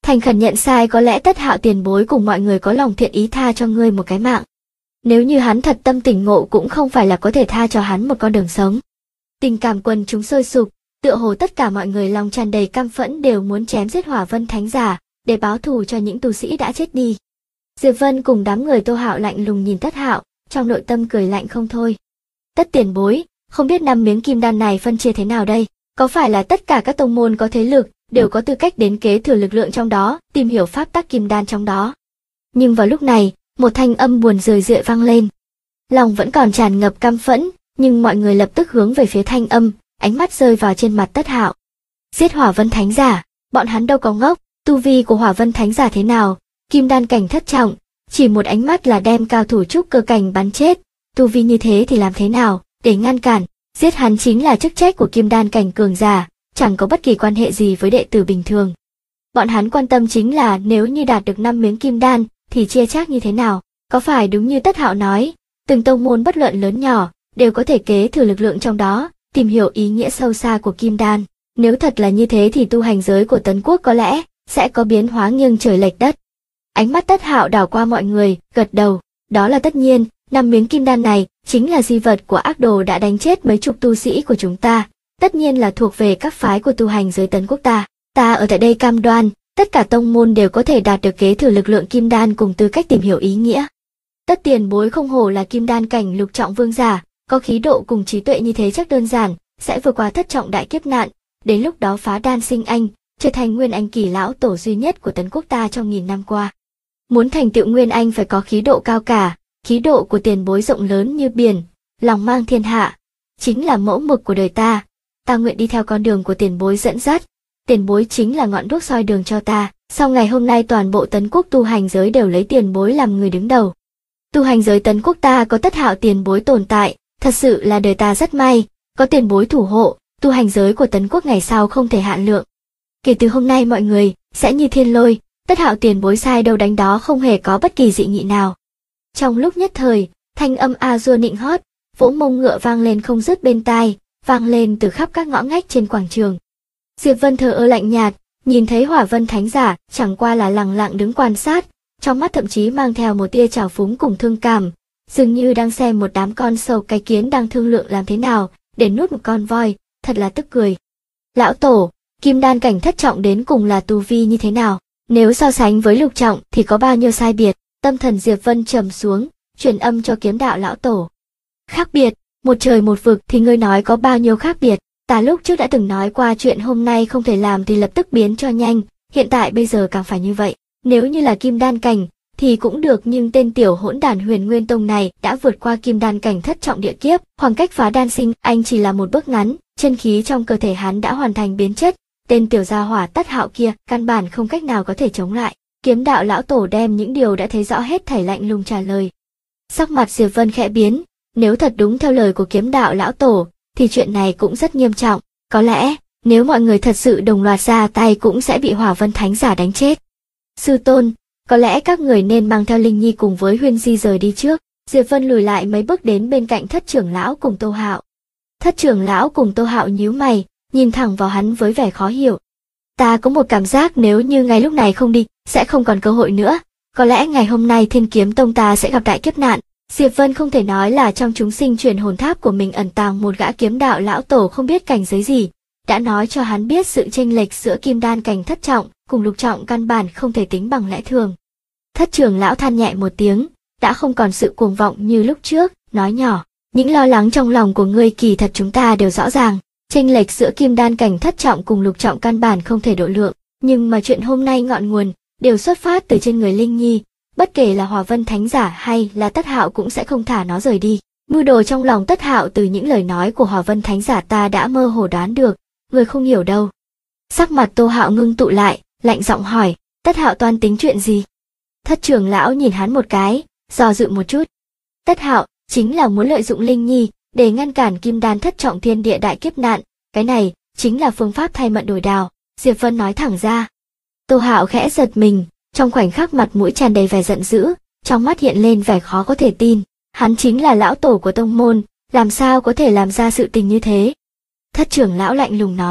thành khẩn nhận sai, có lẽ Tất Hạo tiền bối cùng mọi người có lòng thiện ý tha cho ngươi một cái mạng. Nếu như hắn thật tâm tỉnh ngộ cũng không phải là có thể tha cho hắn một con đường sống. Tình cảm quần chúng sôi sục, tựa hồ tất cả mọi người lòng tràn đầy căm phẫn đều muốn chém giết Hỏa Vân Thánh Giả, để báo thù cho những tu sĩ đã chết đi. Diệp Vân cùng đám người Tô Hạo lạnh lùng nhìn Tất Hạo, trong nội tâm cười lạnh không thôi. Tất tiền bối, không biết 5 miếng kim đan này phân chia thế nào đây? Có phải là tất cả các tông môn có thế lực đều có tư cách đến kế thừa lực lượng trong đó, tìm hiểu pháp tắc kim đan trong đó? Nhưng vào lúc này, một thanh âm buồn rười rượi vang lên. Lòng vẫn còn tràn ngập căm phẫn, nhưng mọi người lập tức hướng về phía thanh âm, ánh mắt rơi vào trên mặt Tất Hạo. Giết Hỏa Vân Thánh Giả, bọn hắn đâu có ngốc, tu vi của Hỏa Vân Thánh Giả thế nào? Kim đan cảnh thất trọng, chỉ một ánh mắt là đem cao thủ trúc cơ cảnh bắn chết, tu vi như thế thì làm thế nào để ngăn cản? Giết hắn chính là chức trách của kim đan cảnh cường giả, chẳng có bất kỳ quan hệ gì với đệ tử bình thường. Bọn hắn quan tâm chính là nếu như đạt được 5 miếng kim đan thì chia chác như thế nào? Có phải đúng như Tất Hạo nói, từng tông môn bất luận lớn nhỏ đều có thể kế thừa lực lượng trong đó, tìm hiểu ý nghĩa sâu xa của kim đan. Nếu thật là như thế thì tu hành giới của Tấn Quốc có lẽ sẽ có biến hóa nghiêng trời lệch đất. Ánh mắt Tất Hạo đảo qua mọi người, gật đầu, đó là tất nhiên, 5 miếng kim đan này chính là di vật của ác đồ đã đánh chết mấy chục tu sĩ của chúng ta, tất nhiên là thuộc về các phái của tu hành giới Tấn Quốc ta. Ta ở tại đây cam đoan, tất cả tông môn đều có thể đạt được kế thừa lực lượng kim đan cùng tư cách tìm hiểu ý nghĩa. Tất tiền bối không hổ là kim đan cảnh lục trọng vương giả, có khí độ cùng trí tuệ như thế chắc đơn giản sẽ vượt qua thất trọng đại kiếp nạn, đến lúc đó phá đan sinh anh, trở thành nguyên anh kỳ lão tổ duy nhất của Tấn Quốc ta trong 1000 năm qua. Muốn thành tựu nguyên anh phải có khí độ cao cả, khí độ của tiền bối rộng lớn như biển, lòng mang thiên hạ, chính là mẫu mực của đời ta. Ta nguyện đi theo con đường của tiền bối dẫn dắt, tiền bối chính là ngọn đuốc soi đường cho ta. Sau ngày hôm nay toàn bộ Tấn Quốc tu hành giới đều lấy tiền bối làm người đứng đầu. Tu hành giới Tấn Quốc ta có Tất Hạo tiền bối tồn tại, thật sự là đời ta rất may, có tiền bối thủ hộ, tu hành giới của Tấn Quốc ngày sau không thể hạn lượng. Kể từ hôm nay mọi người sẽ như thiên lôi, Tất Hạo tiền bối sai đâu đánh đó, không hề có bất kỳ dị nghị nào. Trong lúc nhất thời, thanh âm a dua nịnh hót, vỗ mông ngựa vang lên không dứt bên tai, vang lên từ khắp các ngõ ngách trên quảng trường. Diệp Vân thờ ơ lạnh nhạt, nhìn thấy Hỏa Vân Thánh Giả chẳng qua là lặng lặng đứng quan sát, trong mắt thậm chí mang theo một tia trào phúng cùng thương cảm, dường như đang xem một đám con sâu cái kiến đang thương lượng làm thế nào để nuốt một con voi, thật là tức cười. Lão tổ, kim đan cảnh thất trọng đến cùng là tu vi như thế nào? Nếu so sánh với lục trọng thì có bao nhiêu sai biệt? Tâm thần Diệp Vân trầm xuống, truyền âm cho Kiếm Đạo lão tổ. Khác biệt, một trời một vực thì ngươi nói có bao nhiêu khác biệt? Ta lúc trước đã từng nói qua chuyện hôm nay không thể làm thì lập tức biến cho nhanh, hiện tại bây giờ càng phải như vậy. Nếu như là kim đan cảnh thì cũng được, nhưng tên tiểu hỗn đản Huyền Nguyên Tông này đã vượt qua kim đan cảnh thất trọng địa kiếp, khoảng cách phá đan sinh anh chỉ là một bước ngắn, chân khí trong cơ thể hắn đã hoàn thành biến chất, tên tiểu gia hỏa Tất Hạo kia căn bản không cách nào có thể chống lại. Kiếm Đạo lão tổ đem những điều đã thấy rõ hết thảy lạnh lùng trả lời. Sắc mặt Diệp Vân khẽ biến, nếu thật đúng theo lời của Kiếm Đạo lão tổ thì chuyện này cũng rất nghiêm trọng, có lẽ nếu mọi người thật sự đồng loạt ra tay cũng sẽ bị Hỏa Vân Thánh Giả đánh chết. Sư tôn, có lẽ các người nên mang theo Linh Nhi cùng với Huyên Di rời đi trước. Diệp Vân lùi lại mấy bước đến bên cạnh Thất trưởng lão cùng Tô Hạo. Thất trưởng lão cùng Tô Hạo nhíu mày, nhìn thẳng vào hắn với vẻ khó hiểu. Ta có một cảm giác nếu như ngay lúc này không đi, sẽ không còn cơ hội nữa. Có lẽ ngày hôm nay Thiên Kiếm Tông ta sẽ gặp đại kiếp nạn. Diệp Vân không thể nói là trong chúng sinh truyền hồn tháp của mình ẩn tàng một gã kiếm đạo lão tổ không biết cảnh giới gì, đã nói cho hắn biết sự chênh lệch giữa kim đan cảnh thất trọng cùng lục trọng căn bản không thể tính bằng lẽ thường. Thất trưởng lão than nhẹ một tiếng, đã không còn sự cuồng vọng như lúc trước, nói nhỏ, những lo lắng trong lòng của ngươi kỳ thật chúng ta đều rõ ràng, chênh lệch giữa kim đan cảnh thất trọng cùng lục trọng căn bản không thể độ lượng, nhưng mà chuyện hôm nay ngọn nguồn đều xuất phát từ trên người Linh Nhi, bất kể là Hỏa Vân Thánh Giả hay là Tất Hạo cũng sẽ không thả nó rời đi. Mưu đồ trong lòng Tất Hạo từ những lời nói của Hỏa Vân Thánh Giả ta đã mơ hồ đoán được, người không hiểu đâu. Sắc mặt Tô Hạo ngưng tụ lại, lạnh giọng hỏi, Tất Hạo toan tính chuyện gì? Thất trưởng lão nhìn hắn một cái, do dự một chút. Tất Hạo chính là muốn lợi dụng Linh Nhi để ngăn cản kim đan thất trọng thiên địa đại kiếp nạn, cái này chính là phương pháp thay mận đổi đào, Diệp Vân nói thẳng ra. Tô Hạo khẽ giật mình, trong khoảnh khắc mặt mũi tràn đầy vẻ giận dữ, trong mắt hiện lên vẻ khó có thể tin, hắn chính là lão tổ của tông môn, làm sao có thể làm ra sự tình như thế? Thất trưởng lão lạnh lùng nói,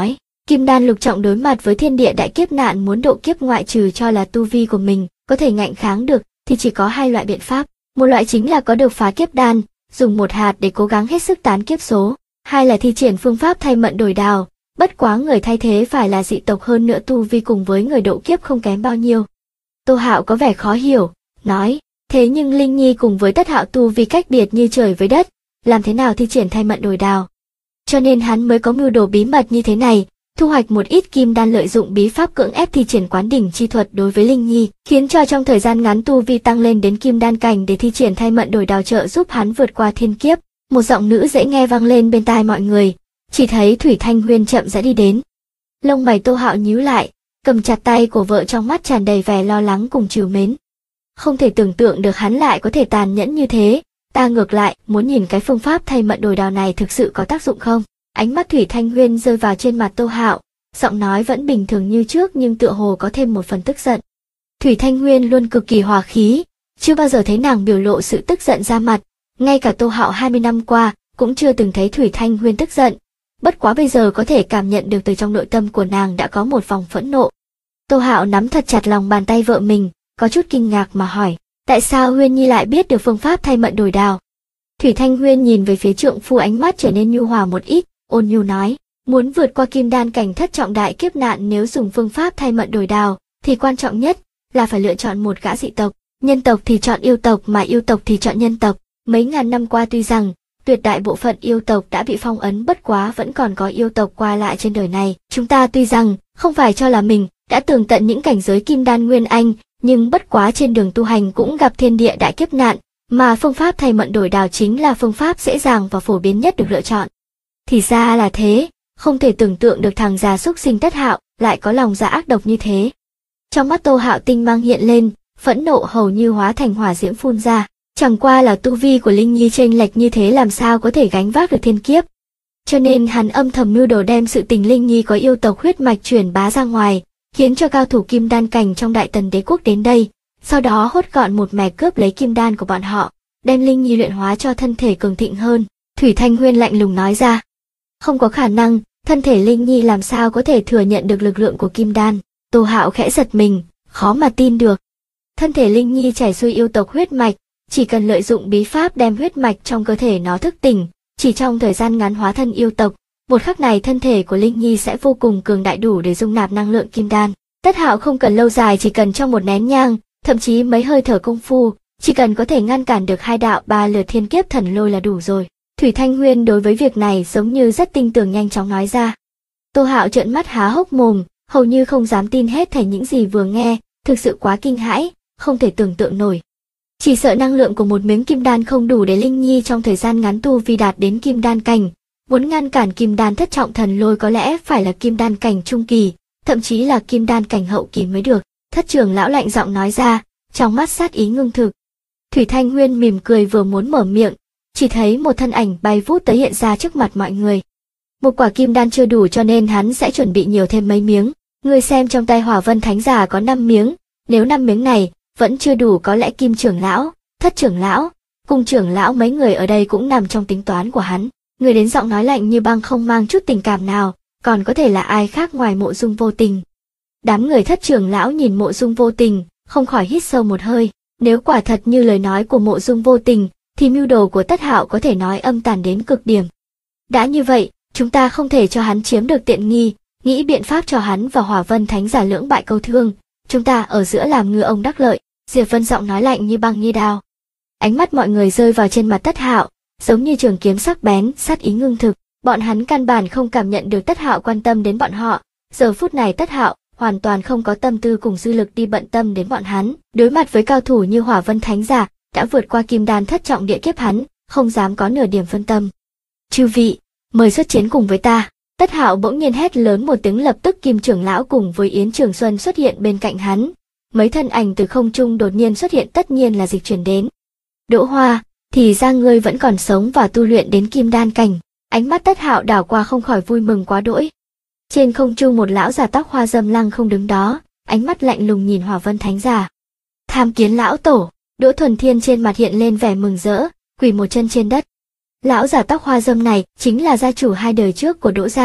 Kim đan lục trọng đối mặt với thiên địa đại kiếp nạn muốn độ kiếp, ngoại trừ cho là tu vi của mình có thể ngạnh kháng được thì chỉ có hai loại biện pháp. Một loại chính là có được phá kiếp đan, dùng một hạt để cố gắng hết sức tán kiếp số. Hai là thi triển phương pháp thay mận đổi đào, bất quá người thay thế phải là dị tộc, hơn nữa tu vi cùng với người độ kiếp không kém bao nhiêu. Tô Hạo có vẻ khó hiểu, nói, thế nhưng Linh Nhi cùng với Tất Hạo tu vi cách biệt như trời với đất, làm thế nào thi triển thay mận đổi đào? Cho nên hắn mới có mưu đồ bí mật như thế này, thu hoạch một ít kim đan, lợi dụng bí pháp cưỡng ép thi triển quán đỉnh chi thuật đối với Linh Nhi, khiến cho trong thời gian ngắn tu vi tăng lên đến kim đan cảnh để thi triển thay mận đổi đào trợ giúp hắn vượt qua thiên kiếp. Một giọng nữ dễ nghe vang lên bên tai mọi người, chỉ thấy Thủy Thanh Huyên chậm rãi đi đến. Lông mày Tô Hạo nhíu lại, cầm chặt tay của vợ, trong mắt tràn đầy vẻ lo lắng cùng trìu mến. Không thể tưởng tượng được hắn lại có thể tàn nhẫn như thế, ta ngược lại muốn nhìn cái phương pháp thay mận đổi đào này thực sự có tác dụng không. Ánh mắt Thủy Thanh Huyên rơi vào trên mặt Tô Hạo, giọng nói vẫn bình thường như trước nhưng tựa hồ có thêm một phần tức giận. Thủy Thanh Huyên luôn cực kỳ hòa khí, chưa bao giờ thấy nàng biểu lộ sự tức giận ra mặt, ngay cả Tô Hạo 20 năm qua cũng chưa từng thấy Thủy Thanh Huyên tức giận, bất quá bây giờ có thể cảm nhận được từ trong nội tâm của nàng đã có một vòng phẫn nộ. Tô Hạo nắm thật chặt lòng bàn tay vợ mình, có chút kinh ngạc mà hỏi, tại sao Huyên Nhi lại biết được phương pháp thay mận đổi đào? Thủy Thanh Huyên nhìn về phía trượng phu, ánh mắt trở nên nhu hòa một ít, ôn nhu nói, muốn vượt qua kim đan cảnh thất trọng đại kiếp nạn, nếu dùng phương pháp thay mận đổi đào thì quan trọng nhất là phải lựa chọn một gã dị tộc, nhân tộc thì chọn yêu tộc mà yêu tộc thì chọn nhân tộc. Mấy ngàn năm qua tuy rằng tuyệt đại bộ phận yêu tộc đã bị phong ấn, bất quá vẫn còn có yêu tộc qua lại trên đời này. Chúng ta tuy rằng không phải cho là mình đã tường tận những cảnh giới kim đan nguyên anh, nhưng bất quá trên đường tu hành cũng gặp thiên địa đại kiếp nạn, mà phương pháp thay mận đổi đào chính là phương pháp dễ dàng và phổ biến nhất được lựa chọn. Thì ra là thế, không thể tưởng tượng được thằng già xúc sinh Tất Hạo lại có lòng dạ ác độc như thế. Trong mắt Tô Hạo tinh mang hiện lên, phẫn nộ hầu như hóa thành hỏa diễm phun ra. Chẳng qua là tu vi của Linh Nhi chênh lệch như thế làm sao có thể gánh vác được thiên kiếp. Cho nên hắn âm thầm mưu đồ đem sự tình Linh Nhi có yêu tộc huyết mạch truyền bá ra ngoài, khiến cho cao thủ kim đan cảnh trong Đại Tần Đế quốc đến đây, sau đó hốt gọn một mẻ cướp lấy kim đan của bọn họ, đem Linh Nhi luyện hóa cho thân thể cường thịnh hơn. Thủy Thanh Huyên lạnh lùng nói ra, không có khả năng, thân thể Linh Nhi làm sao có thể thừa nhận được lực lượng của kim đan. Tô Hạo khẽ giật mình, khó mà tin được. Thân thể Linh Nhi chảy xuôi yêu tộc huyết mạch, chỉ cần lợi dụng bí pháp đem huyết mạch trong cơ thể nó thức tỉnh, chỉ trong thời gian ngắn hóa thân yêu tộc, một khắc này thân thể của Linh Nhi sẽ vô cùng cường đại, đủ để dung nạp năng lượng kim đan. Tất Hạo không cần lâu dài, chỉ cần trong một nén nhang, thậm chí mấy hơi thở công phu, chỉ cần có thể ngăn cản được 2 đạo 3 lượt thiên kiếp thần lôi là đủ rồi. Thủy Thanh Huyên đối với việc này giống như rất tin tưởng, nhanh chóng nói ra. Tô Hạo trợn mắt há hốc mồm, hầu như không dám tin hết thảy những gì vừa nghe, thực sự quá kinh hãi, không thể tưởng tượng nổi. Chỉ sợ năng lượng của một miếng kim đan không đủ để Linh Nhi trong thời gian ngắn tu vi đạt đến kim đan cảnh. Muốn ngăn cản kim đan thất trọng thần lôi có lẽ phải là kim đan cảnh trung kỳ, thậm chí là kim đan cảnh hậu kỳ mới được. Thất trưởng lão lạnh giọng nói ra, trong mắt sát ý ngưng thực. Thủy Thanh Huyên mỉm cười vừa muốn mở miệng, chỉ thấy một thân ảnh bay vút tới hiện ra trước mặt mọi người. Một quả kim đan chưa đủ cho nên hắn sẽ chuẩn bị nhiều thêm mấy miếng. Người xem trong tay Hỏa Vân Thánh Giả có 5 miếng, nếu 5 miếng này vẫn chưa đủ, có lẽ Kim trưởng lão, Thất trưởng lão, Cung trưởng lão mấy người ở đây cũng nằm trong tính toán của hắn. Người đến giọng nói lạnh như băng không mang chút tình cảm nào, còn có thể là ai khác ngoài Mộ Dung Vô Tình. Đám người Thất trưởng lão nhìn Mộ Dung Vô Tình, không khỏi hít sâu một hơi. Nếu quả thật như lời nói của Mộ Dung Vô Tình, thì mưu đồ của Tất Hạo có thể nói âm tàn đến cực điểm. Đã như vậy, chúng ta không thể cho hắn chiếm được tiện nghi, nghĩ biện pháp cho hắn và Hỏa Vân Thánh Giả lưỡng bại câu thương, chúng ta ở giữa làm ngư ông đắc lợi. Diệp Vân giọng nói lạnh như băng như đao. Ánh mắt mọi người rơi vào trên mặt Tất Hạo, giống như trường kiếm sắc bén, sát ý ngưng thực. Bọn hắn căn bản không cảm nhận được Tất Hạo quan tâm đến bọn họ. Giờ phút này Tất Hạo hoàn toàn không có tâm tư cùng dư lực đi bận tâm đến bọn hắn. Đối mặt với cao thủ như Hỏa Vân Thánh Giả, đã vượt qua kim đan thất trọng địa kiếp, hắn không dám có nửa điểm phân tâm. Chư vị, mời xuất chiến cùng với ta. Tất Hạo bỗng nhiên hét lớn một tiếng, lập tức Kim trưởng lão cùng với Yến Trường Xuân xuất hiện bên cạnh hắn. Mấy thân ảnh từ không trung đột nhiên xuất hiện, tất nhiên là dịch chuyển đến. Đỗ Hoa, thì ra ngươi vẫn còn sống và tu luyện đến kim đan cảnh. Ánh mắt Tất Hạo đảo qua không khỏi vui mừng quá đỗi. Trên không trung một lão già tóc hoa râm lăng không đứng đó, ánh mắt lạnh lùng nhìn Hỏa Vân Thánh Giả. Tham kiến lão tổ. Đỗ Thuần Thiên trên mặt hiện lên vẻ mừng rỡ, quỳ một chân trên đất. Lão già tóc hoa râm này chính là gia chủ 2 đời trước của Đỗ gia,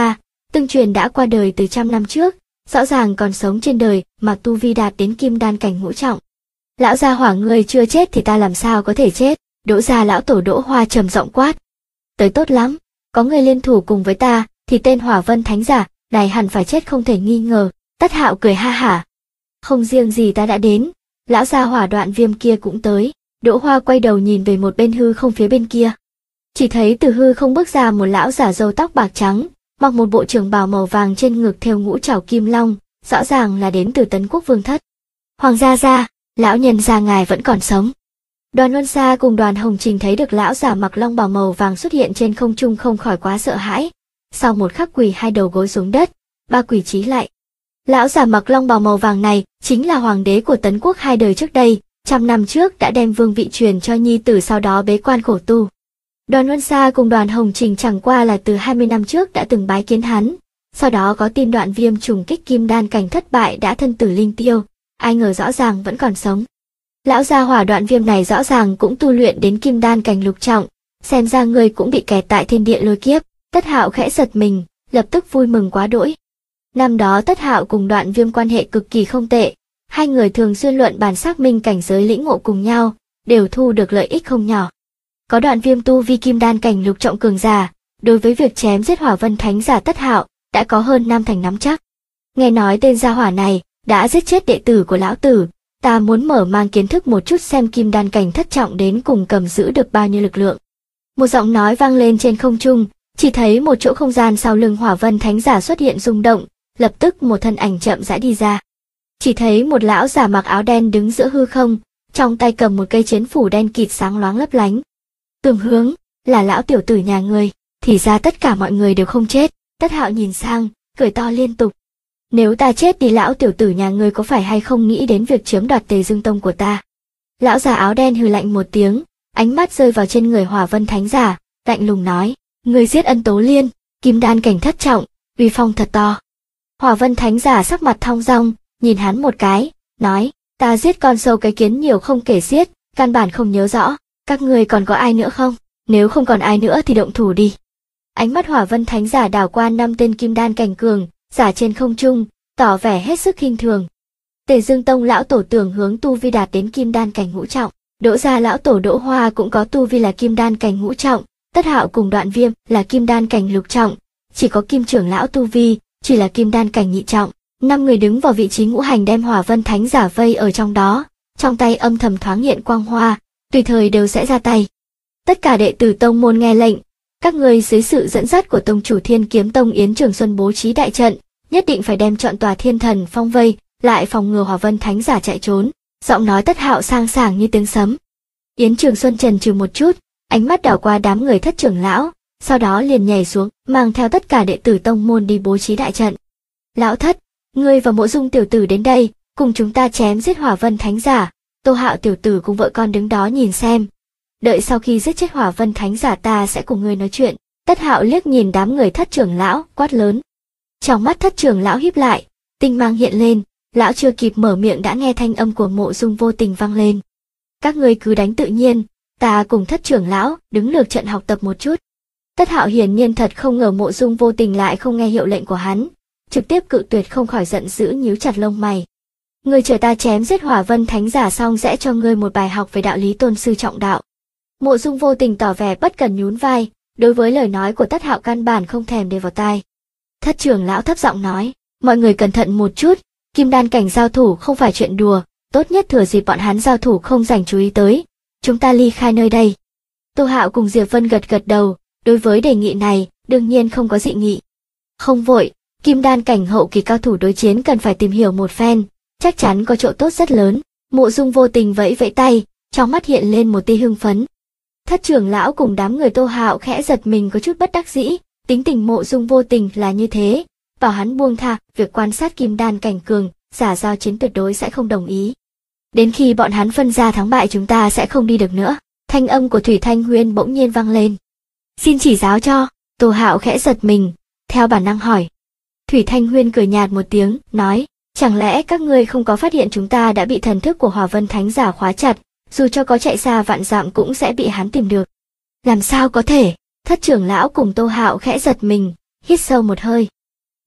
Tương truyền đã qua đời từ trăm năm trước, rõ ràng còn sống trên đời mà tu vi đạt đến kim đan cảnh ngũ trọng. Lão gia hỏa ngươi chưa chết thì ta làm sao có thể chết? Đỗ gia lão tổ Đỗ Hoa trầm giọng quát. Tới tốt lắm, có người liên thủ cùng với ta, thì tên Hỏa Vân Thánh Giả này hẳn phải chết không thể nghi ngờ. Tất Hạo cười ha hả. Không riêng gì ta đã đến, lão gia hỏa Đoạn Viêm kia cũng tới. Đỗ Hoa quay đầu nhìn về một bên hư không phía bên kia. Chỉ thấy từ hư không bước ra một lão giả râu tóc bạc trắng, mặc một bộ trường bào màu vàng trên ngực thêu ngũ trảo kim long, rõ ràng là đến từ Tấn Quốc Vương thất. Hoàng gia, lão nhân gia ngài vẫn còn sống. Đoàn Luân Sa cùng Đoàn Hồng Trình thấy được lão giả mặc long bào màu vàng xuất hiện trên không trung không khỏi quá sợ hãi. Sau một khắc quỳ hai đầu gối xuống đất, ba quỳ chí lại. Lão giả mặc long bào màu vàng này chính là hoàng đế của Tấn Quốc hai đời trước đây, trăm năm trước đã đem vương vị truyền cho nhi tử, sau đó bế quan khổ tu. Đoàn Luân Sa cùng Đoàn Hồng Trình chẳng qua là từ 20 năm trước đã từng bái kiến hắn, sau đó có tin Đoạn Viêm trùng kích kim đan cảnh thất bại đã thân tử linh tiêu, ai ngờ rõ ràng vẫn còn sống. Lão gia hỏa Đoạn Viêm này rõ ràng cũng tu luyện đến kim đan cảnh lục trọng, xem ra người cũng bị kẹt tại thiên địa lôi kiếp. Tất Hạo khẽ giật mình, lập tức vui mừng quá đỗi. Năm đó Tất Hạo cùng Đoạn Viêm quan hệ cực kỳ không tệ, hai người thường xuyên luận bàn xác minh cảnh giới lĩnh ngộ cùng nhau, đều thu được lợi ích không nhỏ. Có Đoạn Viêm tu vi kim đan cảnh lục trọng cường giả, đối với việc chém giết Hỏa Vân Thánh Giả Tất Hạo đã có hơn năm thành nắm chắc. Nghe nói tên gia hỏa này đã giết chết đệ tử của lão tử, ta muốn mở mang kiến thức một chút xem kim đan cảnh thất trọng đến cùng cầm giữ được bao nhiêu lực lượng. Một giọng nói vang lên trên không trung, chỉ thấy một chỗ không gian sau lưng Hỏa Vân Thánh Giả xuất hiện rung động, lập tức một thân ảnh chậm rãi đi ra. Chỉ thấy một lão giả mặc áo đen đứng giữa hư không, trong tay cầm một cây chiến phủ đen kịt sáng loáng lấp lánh. Tường Hướng, là lão tiểu tử nhà ngươi, thì ra tất cả mọi người đều không chết. Tất Hạo nhìn sang, cười to liên tục. Nếu ta chết thì lão tiểu tử nhà ngươi có phải hay không nghĩ đến việc chiếm đoạt Tề Dương Tông của ta? Lão già áo đen hừ lạnh một tiếng, ánh mắt rơi vào trên người Hỏa Vân Thánh Giả, lạnh lùng nói, ngươi giết Ân Tố Liên, kim đan cảnh thất trọng, uy phong thật to. Hỏa Vân Thánh Giả sắc mặt thong dong, nhìn hắn một cái, nói, ta giết con sâu cái kiến nhiều không kể xiết, căn bản không nhớ rõ, các ngươi còn có ai nữa không? Nếu không còn ai nữa thì động thủ đi. Ánh mắt Hỏa Vân Thánh Giả đảo qua năm tên kim đan cảnh cường giả trên không trung, tỏ vẻ hết sức khinh thường. Tề Dương Tông lão tổ Tưởng Hướng tu vi đạt đến kim đan cảnh ngũ trọng, Đỗ gia lão tổ Đỗ Hoa cũng có tu vi là kim đan cảnh ngũ trọng, Tất Hạo cùng Đoạn Viêm là kim đan cảnh lục trọng, chỉ có Kim trưởng lão tu vi chỉ là kim đan cảnh nhị trọng. Năm người đứng vào vị trí ngũ hành đem Hỏa Vân Thánh Giả vây ở trong đó, trong tay âm thầm thoáng hiện quang hoa, tùy thời đều sẽ ra tay. Tất cả đệ tử tông môn nghe lệnh, các người dưới sự dẫn dắt của tông chủ Thiên Kiếm Tông Yến Trường Xuân bố trí đại trận, nhất định phải đem trọn tòa Thiên Thần Phong vây, lại phòng ngừa Hỏa Vân Thánh Giả chạy trốn. Giọng nói Tất Hạo sang sảng như tiếng sấm. Yến Trường Xuân chần chừ một chút, ánh mắt đảo qua đám người Thất trưởng lão, sau đó liền nhảy xuống, mang theo tất cả đệ tử tông môn đi bố trí đại trận. Lão Thất, ngươi và Mộ Dung tiểu tử đến đây, cùng chúng ta chém giết Hỏa Vân Thánh Giả. Tô Hạo tiểu tử cùng vợ con đứng đó nhìn xem. Đợi sau khi giết chết Hỏa Vân Thánh Giả ta sẽ cùng ngươi nói chuyện. Tất Hạo liếc nhìn đám người Thất trưởng lão, quát lớn. Trong mắt Thất trưởng lão híp lại, tinh mang hiện lên, lão chưa kịp mở miệng đã nghe thanh âm của Mộ Dung Vô Tình vang lên. Các ngươi cứ đánh tự nhiên, ta cùng Thất trưởng lão đứng lược trận học tập một chút. Tất Hạo hiển nhiên thật không ngờ Mộ Dung Vô Tình lại không nghe hiệu lệnh của hắn, trực tiếp cự tuyệt, không khỏi giận dữ nhíu chặt lông mày. Ngươi chờ ta chém giết Hỏa Vân Thánh Giả xong sẽ cho ngươi một bài học về đạo lý tôn sư trọng đạo. Mộ Dung Vô Tình tỏ vẻ bất cần nhún vai, đối với lời nói của Tất Hạo căn bản không thèm để vào tai. Thất trưởng lão thấp giọng nói, mọi người cẩn thận một chút, kim đan cảnh giao thủ không phải chuyện đùa, tốt nhất thừa dịp bọn hắn giao thủ không dành chú ý tới, chúng ta ly khai nơi đây. Tô Hạo cùng Diệp Vân gật gật đầu, đối với đề nghị này, đương nhiên không có dị nghị. Không vội, kim đan cảnh hậu kỳ cao thủ đối chiến cần phải tìm hiểu một phen, chắc chắn có chỗ tốt rất lớn. Mộ Dung Vô Tình vẫy vẫy tay, trong mắt hiện lên một tia hưng phấn. Thất trưởng lão cùng đám người Tô Hạo khẽ giật mình có chút bất đắc dĩ, tính tình Mộ Dung Vô Tình là như thế, bảo hắn buông tha việc quan sát kim đan cảnh cường giả giao chiến tuyệt đối sẽ không đồng ý. Đến khi bọn hắn phân ra thắng bại chúng ta sẽ không đi được nữa. Thanh âm của Thủy Thanh Huyên bỗng nhiên vang lên. Xin chỉ giáo cho. Tô Hạo khẽ giật mình, theo bản năng hỏi. Thủy Thanh Huyên cười nhạt một tiếng, nói, chẳng lẽ các ngươi không có phát hiện chúng ta đã bị thần thức của Hỏa Vân Thánh Giả khóa chặt, dù cho có chạy xa vạn dặm cũng sẽ bị hắn tìm được. Làm sao có thể? Thất trưởng lão cùng Tô Hạo khẽ giật mình, hít sâu một hơi.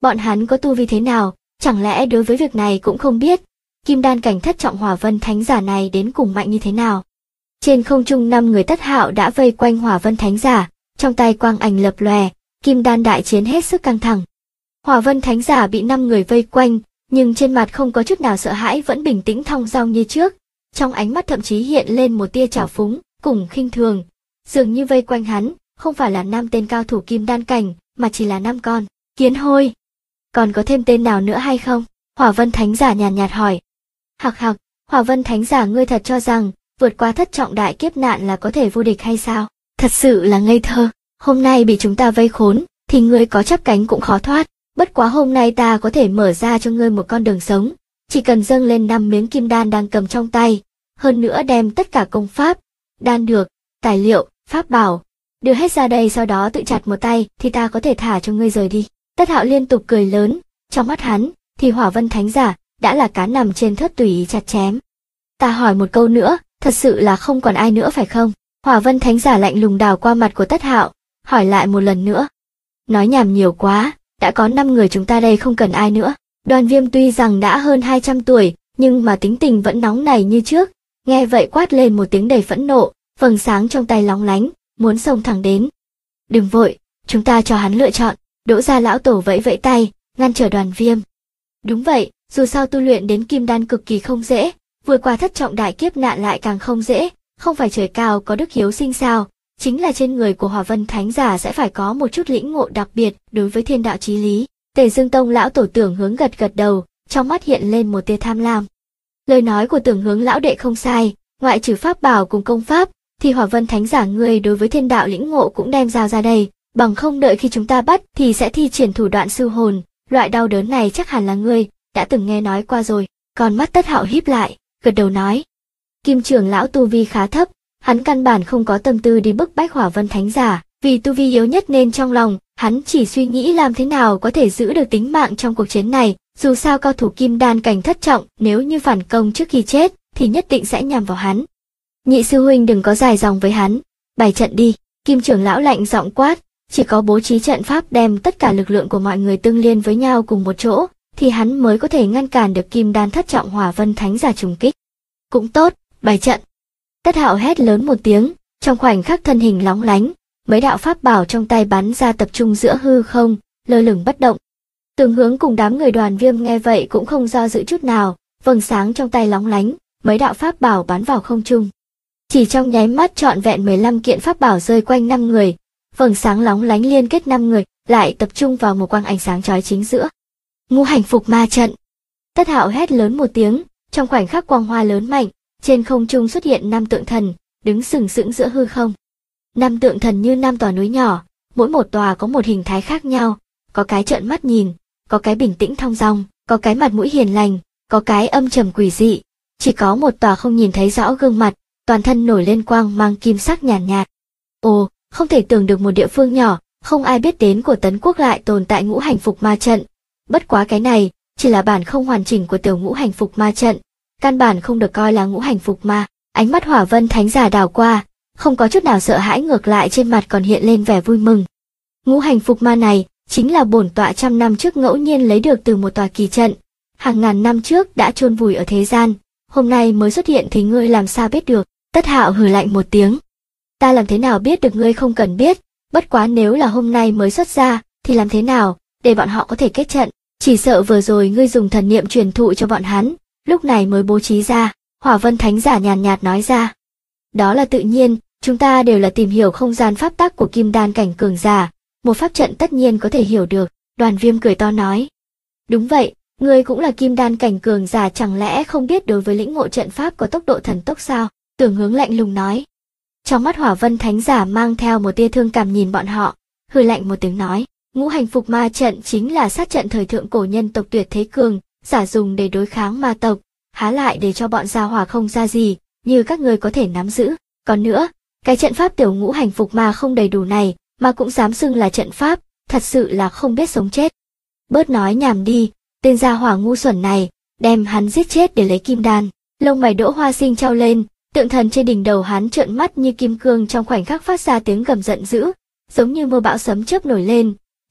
Bọn hắn có tu vi thế nào, chẳng lẽ đối với việc này cũng không biết? Kim đan cảnh thất trọng Hỏa Vân Thánh Giả này đến cùng mạnh như thế nào? Trên không trung 5 người Tất Hạo đã vây quanh Hỏa Vân Thánh Giả, trong tay quang ảnh lập lòe, kim đan đại chiến hết sức căng thẳng. Hỏa Vân Thánh Giả bị 5 người vây quanh, nhưng trên mặt không có chút nào sợ hãi, vẫn bình tĩnh thong dong như trước, trong ánh mắt thậm chí hiện lên một tia trào phúng, cùng khinh thường. Dường như vây quanh hắn, không phải là 5 tên cao thủ kim đan cảnh, mà chỉ là 5 con kiến hôi. Còn có thêm tên nào nữa hay không? Hỏa Vân Thánh Giả nhàn nhạt hỏi. Hặc hặc, Hỏa Vân Thánh Giả, ngươi thật cho rằng vượt qua thất trọng đại kiếp nạn là có thể vô địch hay sao? Thật sự là ngây thơ. Hôm nay bị chúng ta vây khốn, thì ngươi có chắp cánh cũng khó thoát. Bất quá hôm nay ta có thể mở ra cho ngươi một con đường sống. Chỉ cần dâng lên 5 miếng kim đan đang cầm trong tay, hơn nữa đem tất cả công pháp, đan dược, tài liệu, pháp bảo đưa hết ra đây, sau đó tự chặt một tay, thì ta có thể thả cho ngươi rời đi. Tất Hạo liên tục cười lớn, trong mắt hắn thì Hỏa Vân Thánh Giả đã là cá nằm trên thớt tùy ý chặt chém. Ta hỏi một câu nữa, thật sự là không còn ai nữa phải không? Hỏa Vân Thánh Giả lạnh lùng đảo qua mặt của Tất Hạo, hỏi lại một lần nữa. Nói nhảm nhiều quá, đã có 5 người chúng ta đây, không cần ai nữa. Đoàn Viêm tuy rằng đã hơn 200 tuổi, nhưng mà tính tình vẫn nóng nảy như trước, nghe vậy quát lên một tiếng đầy phẫn nộ, vầng sáng trong tay lóng lánh, muốn xông thẳng đến. Đừng vội, chúng ta cho hắn lựa chọn. Đỗ Gia lão tổ vẫy vẫy tay, ngăn trở Đoàn Viêm. Đúng vậy, dù sao tu luyện đến kim đan cực kỳ không dễ, vượt qua thất trọng đại kiếp nạn lại càng không dễ, không phải trời cao có đức hiếu sinh sao, chính là trên người của Hỏa Vân Thánh Giả sẽ phải có một chút lĩnh ngộ đặc biệt đối với thiên đạo chí lý. Tề Dương Tông lão tổ Tưởng Hướng gật gật đầu, trong mắt hiện lên một tia tham lam. Lời nói của Tưởng Hướng lão đệ không sai, ngoại trừ pháp bảo cùng công pháp, thì Hỏa Vân Thánh Giả ngươi đối với thiên đạo lĩnh ngộ cũng đem giao ra đây, bằng không đợi khi chúng ta bắt thì sẽ thi triển thủ đoạn sư hồn, loại đau đớn này chắc hẳn là ngươi đã từng nghe nói qua rồi. Còn mắt Tất Hạo híp lại, gật đầu nói. Kim trưởng lão tu vi khá thấp, hắn căn bản không có tâm tư đi bức bách Hỏa Vân Thánh Giả, vì tu vi yếu nhất nên trong lòng hắn chỉ suy nghĩ làm thế nào có thể giữ được tính mạng trong cuộc chiến này. Dù sao cao thủ kim đan cảnh thất trọng nếu như phản công trước khi chết thì nhất định sẽ nhằm vào hắn. Nhị sư huynh đừng có dài dòng với hắn, bày trận đi. Kim trưởng lão lạnh giọng quát. Chỉ có bố trí trận pháp đem tất cả lực lượng của mọi người tương liên với nhau cùng một chỗ, thì hắn mới có thể ngăn cản được kim đan thất trọng Hỏa Vân Thánh Giả trùng kích. Cũng tốt, bày trận. Tất Hạo hét lớn một tiếng, trong khoảnh khắc thân hình lóng lánh, mấy đạo pháp bảo trong tay bắn ra tập trung giữa hư không, lơ lửng bất động. Tưởng Hướng cùng đám người Đoàn Viêm nghe vậy cũng không do dự chút nào, vầng sáng trong tay lóng lánh, mấy đạo pháp bảo bắn vào không trung. Chỉ trong nháy mắt trọn vẹn 15 kiện pháp bảo rơi quanh 5 người. Vầng sáng lóng lánh liên kết 5 người, lại tập trung vào một quang ánh sáng chói chính giữa. Ngũ hành phục ma trận. Tất Hạo hét lớn một tiếng, trong khoảnh khắc quang hoa lớn mạnh, trên không trung xuất hiện 5 tượng thần, đứng sừng sững giữa hư không. 5 tượng thần như 5 tòa núi nhỏ, mỗi một tòa có một hình thái khác nhau, có cái trợn mắt nhìn, có cái bình tĩnh thong dong, có cái mặt mũi hiền lành, có cái âm trầm quỷ dị. Chỉ có một tòa không nhìn thấy rõ gương mặt, toàn thân nổi lên quang mang kim sắc nhàn nhạt. Ồ, không thể tưởng được một địa phương nhỏ, không ai biết đến của Tấn Quốc lại tồn tại ngũ hành phục ma trận. Bất quá cái này, chỉ là bản không hoàn chỉnh của tiểu ngũ hành phục ma trận, căn bản không được coi là ngũ hành phục ma. Ánh mắt Hỏa Vân Thánh Giả đảo qua, không có chút nào sợ hãi, ngược lại trên mặt còn hiện lên vẻ vui mừng. Ngũ hành phục ma này, chính là bổn tọa trăm năm trước ngẫu nhiên lấy được từ một tòa kỳ trận, hàng ngàn năm trước đã chôn vùi ở thế gian, hôm nay mới xuất hiện thì ngươi làm sao biết được? Tất Hạo hừ lạnh một tiếng. Ta làm thế nào biết được, ngươi không cần biết, bất quá nếu là hôm nay mới xuất ra, thì làm thế nào, để bọn họ có thể kết trận, chỉ sợ vừa rồi ngươi dùng thần niệm truyền thụ cho bọn hắn, lúc này mới bố trí ra. Hỏa Vân Thánh Giả nhàn nhạt nói ra. Đó là tự nhiên, chúng ta đều là tìm hiểu không gian pháp tắc của kim đan cảnh cường giả, một pháp trận tất nhiên có thể hiểu được. Đoàn Viêm cười to nói. Đúng vậy, ngươi cũng là kim đan cảnh cường giả, chẳng lẽ không biết đối với lĩnh ngộ trận pháp có tốc độ thần tốc sao? Tưởng Hướng lạnh lùng nói. Trong mắt Hỏa Vân Thánh Giả mang theo một tia thương cảm nhìn bọn họ, hừ lạnh một tiếng nói, ngũ hành phục ma trận chính là sát trận thời thượng cổ nhân tộc tuyệt thế cường giả dùng để đối kháng ma tộc, há lại để cho bọn gia hỏa không ra gì, như các ngươi có thể nắm giữ. Còn nữa, cái trận pháp tiểu ngũ hành phục ma không đầy đủ này, mà cũng dám xưng là trận pháp, thật sự là không biết sống chết. Bớt nói nhảm đi, tên gia hỏa ngu xuẩn này, đem hắn giết chết để lấy kim đan. Lông mày Đỗ Hoa Sinh trao lên, tượng thần trên đỉnh đầu hắn trợn mắt như kim cương, trong khoảnh khắc phát ra tiếng gầm giận dữ, giống như mưa bão sấm chớp nổi lên,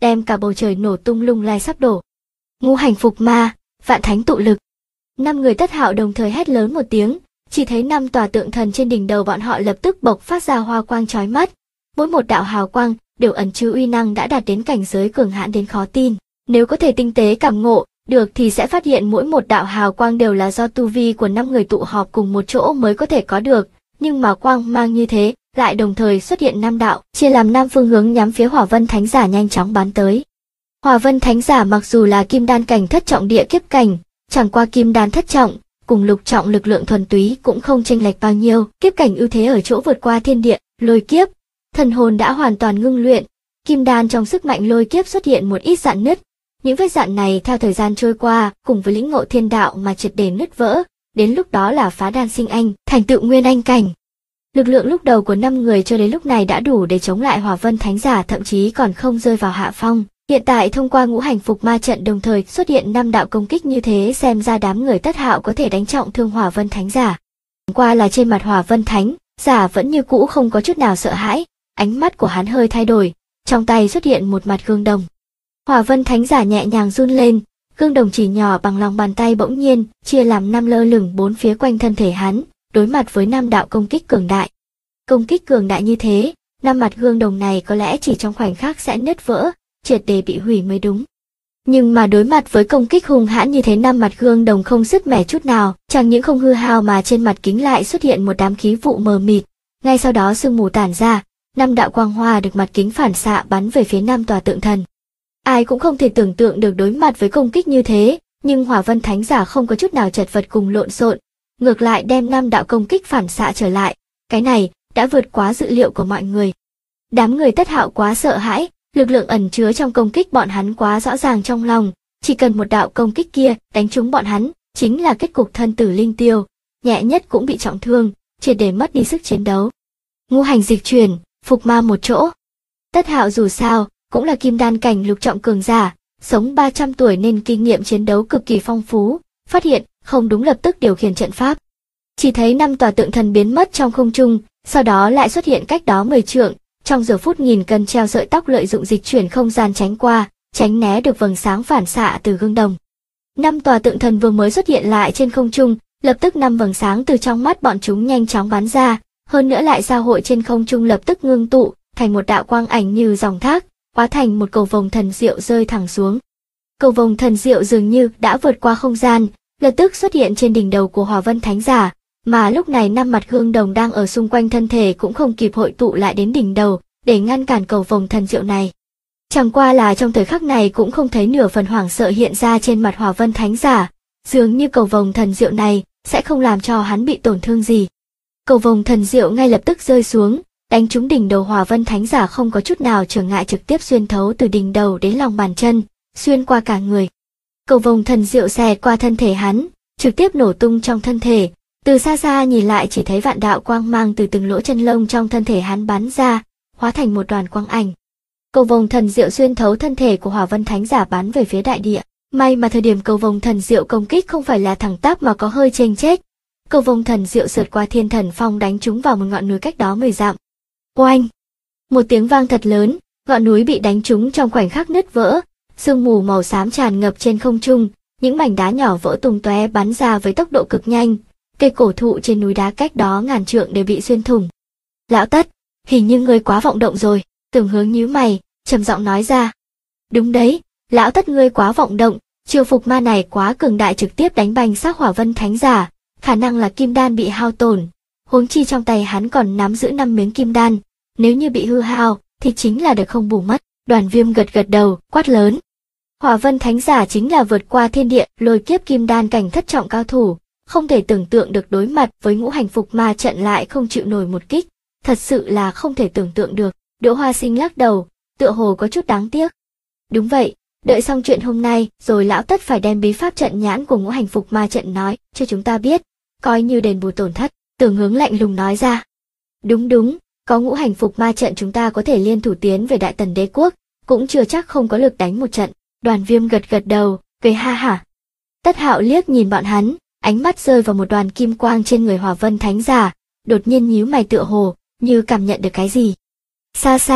đem cả bầu trời nổ tung lung lay sắp đổ. Ngũ hành phục ma, vạn thánh tụ lực. 5 người Tất Hạo đồng thời hét lớn một tiếng, chỉ thấy 5 tòa tượng thần trên đỉnh đầu bọn họ lập tức bộc phát ra hoa quang chói mắt. Mỗi một đạo hào quang đều ẩn chứa uy năng đã đạt đến cảnh giới cường hãn đến khó tin. Nếu có thể tinh tế cảm ngộ được thì sẽ phát hiện mỗi một đạo hào quang đều là do tu vi của 5 người tụ họp cùng một chỗ mới có thể có được, nhưng mà quang mang như thế lại đồng thời xuất hiện 5 đạo, chia làm 5 phương hướng nhắm phía Hỏa Vân Thánh Giả nhanh chóng bắn tới. Hỏa Vân Thánh Giả mặc dù là kim đan cảnh thất trọng địa kiếp cảnh, chẳng qua kim đan thất trọng cùng lục trọng lực lượng thuần túy cũng không chênh lệch bao nhiêu, kiếp cảnh ưu thế ở chỗ vượt qua thiên địa, lôi kiếp, thần hồn đã hoàn toàn ngưng luyện, kim đan trong sức mạnh lôi kiếp xuất hiện một ít rạn nứt. Những vết rạn này theo thời gian trôi qua, cùng với lĩnh ngộ thiên đạo mà triệt để nứt vỡ, đến lúc đó là phá đan sinh anh, thành tựu nguyên anh cảnh. Lực lượng lúc đầu của 5 người cho đến lúc này đã đủ để chống lại Hỏa Vân Thánh Giả, thậm chí còn không rơi vào hạ phong. Hiện tại thông qua ngũ hành phục ma trận đồng thời xuất hiện 5 đạo công kích như thế, xem ra đám người Tất Hạo có thể đánh trọng thương Hỏa Vân Thánh Giả. Qua là trên mặt Hỏa Vân Thánh Giả vẫn như cũ không có chút nào sợ hãi, ánh mắt của hắn hơi thay đổi, trong tay xuất hiện một mặt gương đồng. Hỏa Vân Thánh Giả nhẹ nhàng run lên, gương đồng chỉ nhỏ bằng lòng bàn tay bỗng nhiên chia làm 5 lơ lửng 4 phía quanh thân thể hắn, đối mặt với 5 đạo công kích cường đại. Công kích cường đại như thế, 5 mặt gương đồng này có lẽ chỉ trong khoảnh khắc sẽ nứt vỡ, triệt để bị hủy mới đúng. Nhưng mà đối mặt với công kích hung hãn như thế, 5 mặt gương đồng không sứt mẻ chút nào, chẳng những không hư hao mà trên mặt kính lại xuất hiện một đám khí vụ mờ mịt, ngay sau đó sương mù tản ra, 5 đạo quang hoa được mặt kính phản xạ bắn về phía 5 tòa tượng thần. Ai cũng không thể tưởng tượng được đối mặt với công kích như thế, nhưng Hỏa Vân Thánh Giả không có chút nào chật vật cùng lộn xộn, ngược lại đem 5 đạo công kích phản xạ trở lại, cái này đã vượt quá dự liệu của mọi người. Đám người Tất Hạo quá sợ hãi, lực lượng ẩn chứa trong công kích bọn hắn quá rõ ràng trong lòng, chỉ cần một đạo công kích kia đánh trúng bọn hắn, chính là kết cục thân tử linh tiêu, nhẹ nhất cũng bị trọng thương, triệt để mất đi sức chiến đấu. Ngũ hành dịch chuyển, phục ma một chỗ. Tất Hạo dù sao cũng là kim đan cảnh lục trọng cường giả, sống 300 tuổi nên kinh nghiệm chiến đấu cực kỳ phong phú, phát hiện không đúng lập tức điều khiển trận pháp. Chỉ thấy 5 tòa tượng thần biến mất trong không trung, sau đó lại xuất hiện cách đó 10 trượng, trong giờ phút nghìn cân treo sợi tóc lợi dụng dịch chuyển không gian tránh qua, tránh né được vầng sáng phản xạ từ gương đồng. 5 tòa tượng thần vừa mới xuất hiện lại trên không trung, lập tức 5 vầng sáng từ trong mắt bọn chúng nhanh chóng bắn ra, hơn nữa lại giao hội trên không trung lập tức ngưng tụ thành một đạo quang ảnh như dòng thác, hóa thành một cầu vồng thần diệu rơi thẳng xuống. Cầu vồng thần diệu dường như đã vượt qua không gian, lập tức xuất hiện trên đỉnh đầu của Hỏa Vân Thánh Giả, mà lúc này 5 mặt gương đồng đang ở xung quanh thân thể cũng không kịp hội tụ lại đến đỉnh đầu để ngăn cản cầu vồng thần diệu này. Chẳng qua là trong thời khắc này cũng không thấy nửa phần hoảng sợ hiện ra trên mặt Hỏa Vân Thánh Giả, dường như cầu vồng thần diệu này sẽ không làm cho hắn bị tổn thương gì. Cầu vồng thần diệu ngay lập tức rơi xuống, đánh trúng đỉnh đầu Hỏa Vân Thánh Giả không có chút nào trở ngại, trực tiếp xuyên thấu từ đỉnh đầu đến lòng bàn chân, xuyên qua cả người. Cầu vồng thần diệu xẹt qua thân thể hắn, trực tiếp nổ tung trong thân thể. Từ xa xa nhìn lại chỉ thấy vạn đạo quang mang từ từng lỗ chân lông trong thân thể hắn bắn ra, hóa thành một đoàn quang ảnh. Cầu vồng thần diệu xuyên thấu thân thể của Hỏa Vân Thánh Giả bắn về phía đại địa. May mà thời điểm cầu vồng thần diệu công kích không phải là thẳng tắp mà có hơi chênh chếch. Cầu vồng thần diệu sượt qua thiên thần phong đánh trúng vào một ngọn núi cách đó 10 dặm. Oanh! Một tiếng vang thật lớn, ngọn núi bị đánh trúng trong khoảnh khắc nứt vỡ, sương mù màu xám tràn ngập trên không trung, những mảnh đá nhỏ vỡ tung tóe bắn ra với tốc độ cực nhanh. Cây cổ thụ trên núi đá cách đó ngàn trượng đều bị xuyên thủng. Lão Tất, hình như ngươi quá vọng động rồi, Tưởng Hướng nhíu mày, trầm giọng nói ra. Đúng đấy, Lão Tất ngươi quá vọng động, chiêu phục ma này quá cường đại, trực tiếp đánh bành xác Hỏa Vân Thánh Giả, khả năng là kim đan bị hao tổn, huống chi trong tay hắn còn nắm giữ 5 miếng kim đan, nếu như bị hư hao thì chính là được không bù mất. Đoàn Viêm gật gật đầu, quát lớn. Hỏa Vân Thánh Giả chính là vượt qua thiên địa, lôi kiếp kim đan cảnh thất trọng cao thủ, không thể tưởng tượng được đối mặt với ngũ hành phục ma trận lại không chịu nổi một kích, thật sự là không thể tưởng tượng được. Đỗ Hoa Sinh lắc đầu, tựa hồ có chút đáng tiếc. Đúng vậy, đợi xong chuyện hôm nay rồi Lão Tất phải đem bí pháp trận nhãn của ngũ hành phục ma trận nói cho chúng ta biết, coi như đền bù tổn thất. Tưởng Hướng lạnh lùng nói ra. Đúng, có ngũ hành phục ma trận chúng ta có thể liên thủ tiến về Đại Tần Đế quốc, cũng chưa chắc không có lực đánh một trận. Đoàn Viêm gật gật đầu, cười ha hả. Tất Hạo liếc nhìn bọn hắn, ánh mắt rơi vào một đoàn kim quang trên người Hỏa Vân Thánh Giả, đột nhiên nhíu mày tựa hồ như cảm nhận được cái gì. Xa xa,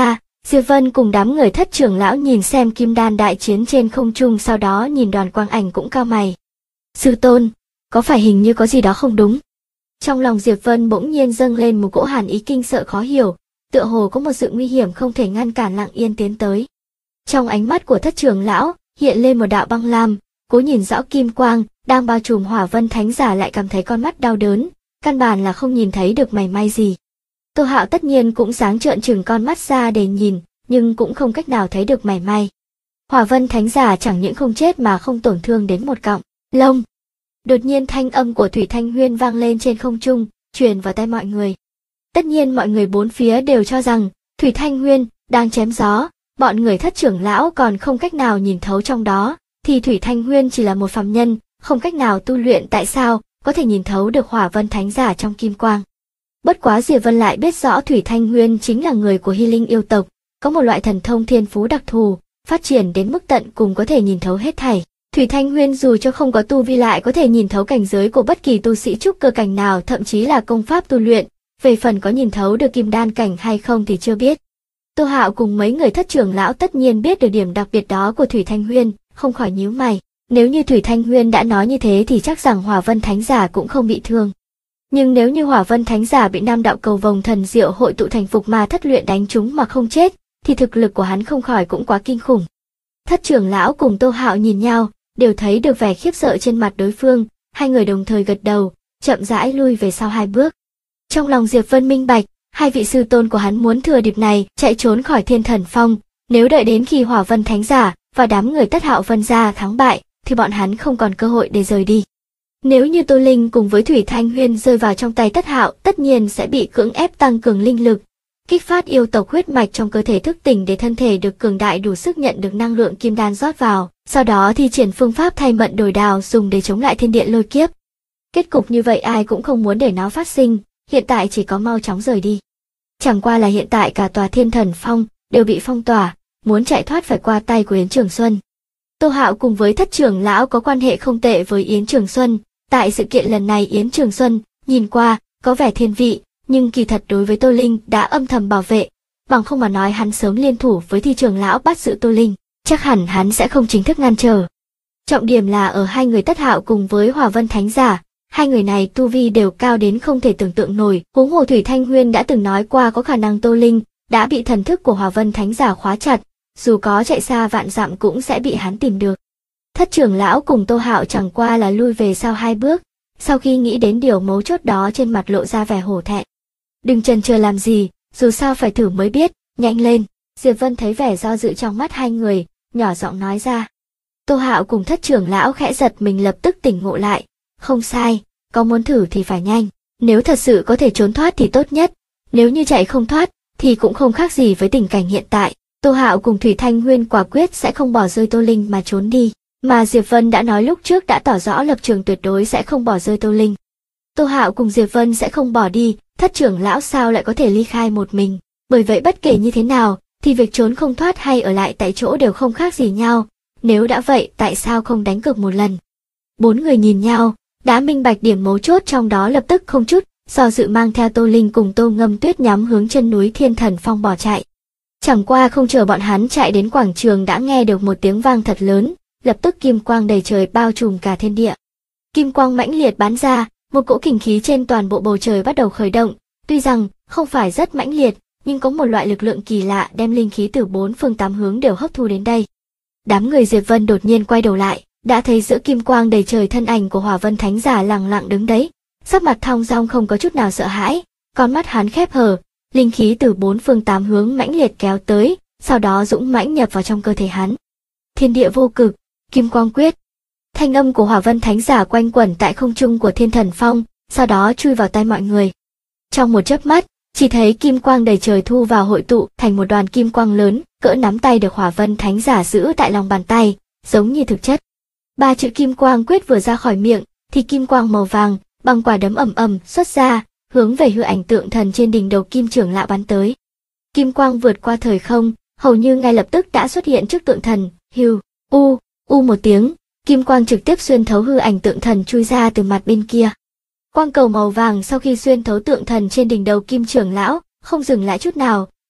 Diệp Vân cùng đám người Thất trưởng lão nhìn xem kim đan đại chiến trên không trung, sau đó nhìn Đoàn Quang Ảnh cũng cau mày. Sư tôn, có phải hình như có gì đó không đúng? Trong lòng Diệp Vân bỗng nhiên dâng lên một cỗ hàn ý kinh sợ khó hiểu, tựa hồ có một sự nguy hiểm không thể ngăn cản lặng yên tiến tới. Trong ánh mắt của Thất trưởng lão hiện lên một đạo băng lam, cố nhìn rõ kim quang đang bao trùm Hỏa Vân Thánh Giả lại cảm thấy con mắt đau đớn, căn bản là không nhìn thấy được mảy may gì. Tô Hạo tất nhiên cũng sáng trợn trừng con mắt ra để nhìn, nhưng cũng không cách nào thấy được mảy may. Hỏa Vân Thánh Giả chẳng những không chết mà không tổn thương đến một cọng lông. Đột nhiên thanh âm của Thủy Thanh Huyên vang lên trên không trung, truyền vào tai mọi người. Tất nhiên mọi người bốn phía đều cho rằng Thủy Thanh Huyên đang chém gió, bọn người Thất trưởng lão còn không cách nào nhìn thấu trong đó, thì Thủy Thanh Huyên chỉ là một phàm nhân, không cách nào tu luyện, tại sao có thể nhìn thấu được Hỏa Vân Thánh Giả trong kim quang. Bất quá Diệp Vân lại biết rõ Thủy Thanh Huyên chính là người của Hy Linh yêu tộc, có một loại thần thông thiên phú đặc thù, phát triển đến mức tận cùng có thể nhìn thấu hết thảy. Thủy Thanh Huyên dù cho không có tu vi lại có thể nhìn thấu cảnh giới của bất kỳ tu sĩ trúc cơ cảnh nào, thậm chí là công pháp tu luyện, về phần có nhìn thấu được kim đan cảnh hay không thì chưa biết. Tô Hạo cùng mấy người Thất trưởng lão tất nhiên biết được điểm đặc biệt đó của Thủy Thanh Huyên, không khỏi nhíu mày. Nếu như Thủy Thanh Huyên đã nói như thế thì chắc rằng Hỏa Vân Thánh Giả cũng không bị thương. Nhưng nếu như Hỏa Vân Thánh Giả bị Nam đạo cầu vồng thần diệu hội tụ thành Phục Ma Thất luyện đánh trúng mà không chết, thì thực lực của hắn không khỏi cũng quá kinh khủng. Thất trưởng lão cùng Tô Hạo nhìn nhau, đều thấy được vẻ khiếp sợ trên mặt đối phương, hai người đồng thời gật đầu, chậm rãi lui về sau hai bước. Trong lòng Diệp Vân minh bạch, hai vị sư tôn của hắn muốn thừa dịp này chạy trốn khỏi Thiên Thần Phong, nếu đợi đến khi Hỏa Vân Thánh Giả và đám người Tất Hạo Vân gia thắng bại, thì bọn hắn không còn cơ hội để rời đi. Nếu như Tô Linh cùng với Thủy Thanh Huyên rơi vào trong tay Tất Hạo, tất nhiên sẽ bị cưỡng ép tăng cường linh lực, kích phát yêu tộc huyết mạch trong cơ thể thức tỉnh để thân thể được cường đại đủ sức nhận được năng lượng kim đan rót vào, sau đó thi triển phương pháp thay mận đổi đào dùng để chống lại thiên điện lôi kiếp. Kết cục như vậy ai cũng không muốn để nó phát sinh, hiện tại chỉ có mau chóng rời đi. Chẳng qua là hiện tại cả tòa Thiên Thần Phong đều bị phong tỏa, muốn chạy thoát phải qua tay của Yến Trường Xuân. Tô Hạo cùng với Thất trưởng lão có quan hệ không tệ với Yến Trường Xuân, tại sự kiện lần này Yến Trường Xuân nhìn qua có vẻ thiên vị, nhưng kỳ thật đối với Tô Linh đã âm thầm bảo vệ, bằng không mà nói hắn sớm liên thủ với Thi trưởng lão bắt giữ Tô Linh, chắc hẳn hắn sẽ không chính thức ngăn trở. Trọng điểm là ở hai người Tất Hạo cùng với Hỏa Vân Thánh Giả, hai người này tu vi đều cao đến không thể tưởng tượng nổi, huống hồ Thủy Thanh Huyên đã từng nói qua có khả năng Tô Linh đã bị thần thức của Hỏa Vân Thánh Giả khóa chặt, dù có chạy xa vạn dặm cũng sẽ bị hắn tìm được. Thất trưởng lão cùng Tô Hạo chẳng qua là lui về sau hai bước, sau khi nghĩ đến điều mấu chốt đó trên mặt lộ ra vẻ hổ thẹn. Đừng chần chờ làm gì, dù sao phải thử mới biết, nhanh lên. Diệp Vân thấy vẻ do dự trong mắt hai người, nhỏ giọng nói ra. Tô Hạo cùng Thất trưởng lão khẽ giật mình lập tức tỉnh ngộ lại. Không sai, có muốn thử thì phải nhanh. Nếu thật sự có thể trốn thoát thì tốt nhất, nếu như chạy không thoát thì cũng không khác gì với tình cảnh hiện tại. Tô Hạo cùng Thủy Thanh Huyên quả quyết sẽ không bỏ rơi Tô Linh mà trốn đi. Mà Diệp Vân đã nói lúc trước đã tỏ rõ lập trường tuyệt đối sẽ không bỏ rơi Tô Linh. Tô Hạo cùng Diệp Vân sẽ không bỏ đi, Thất trưởng lão sao lại có thể ly khai một mình. Bởi vậy bất kể như thế nào, thì việc trốn không thoát hay ở lại tại chỗ đều không khác gì nhau. Nếu đã vậy tại sao không đánh cược một lần. Bốn người nhìn nhau, đã minh bạch điểm mấu chốt trong đó, lập tức không chút do dự mang theo Tô Linh cùng Tô Ngâm Tuyết nhắm hướng chân núi Thiên Thần Phong bỏ chạy. Chẳng qua không chờ bọn hắn chạy đến quảng trường đã nghe được một tiếng vang thật lớn, lập tức kim quang đầy trời bao trùm cả thiên địa. Kim quang mãnh liệt bắn ra, một cỗ kình khí trên toàn bộ bầu trời bắt đầu khởi động, tuy rằng không phải rất mãnh liệt, nhưng có một loại lực lượng kỳ lạ đem linh khí từ bốn phương tám hướng đều hấp thu đến đây. Đám người Diệp Vân đột nhiên quay đầu lại, đã thấy giữa kim quang đầy trời thân ảnh của Hỏa Vân Thánh Giả lặng lặng đứng đấy, sắc mặt thong dong không có chút nào sợ hãi, con mắt hắn khép hờ, linh khí từ bốn phương tám hướng mãnh liệt kéo tới, sau đó dũng mãnh nhập vào trong cơ thể hắn. Thiên địa vô cực, Kim Quang Quyết. Thanh âm của Hỏa Vân Thánh Giả quanh quẩn tại không trung của Thiên Thần Phong, sau đó chui vào tai mọi người. Trong một chớp mắt, chỉ thấy kim quang đầy trời thu vào hội tụ thành một đoàn kim quang lớn, cỡ nắm tay được Hỏa Vân Thánh Giả giữ tại lòng bàn tay, giống như thực chất. Ba chữ Kim Quang Quyết vừa ra khỏi miệng, thì kim quang màu vàng bằng quả đấm ầm ầm xuất ra, hướng về hư ảnh tượng thần trên đỉnh đầu Kim trưởng lão bắn tới. Kim quang vượt qua thời không, hầu như ngay lập tức đã xuất hiện trước tượng thần. Hiu, u một tiếng, kim quang trực tiếp xuyên thấu hư ảnh tượng thần chui ra từ mặt bên kia. Quang cầu màu vàng sau khi xuyên thấu tượng thần trên đỉnh đầu Kim trưởng lão, không dừng lại chút nào,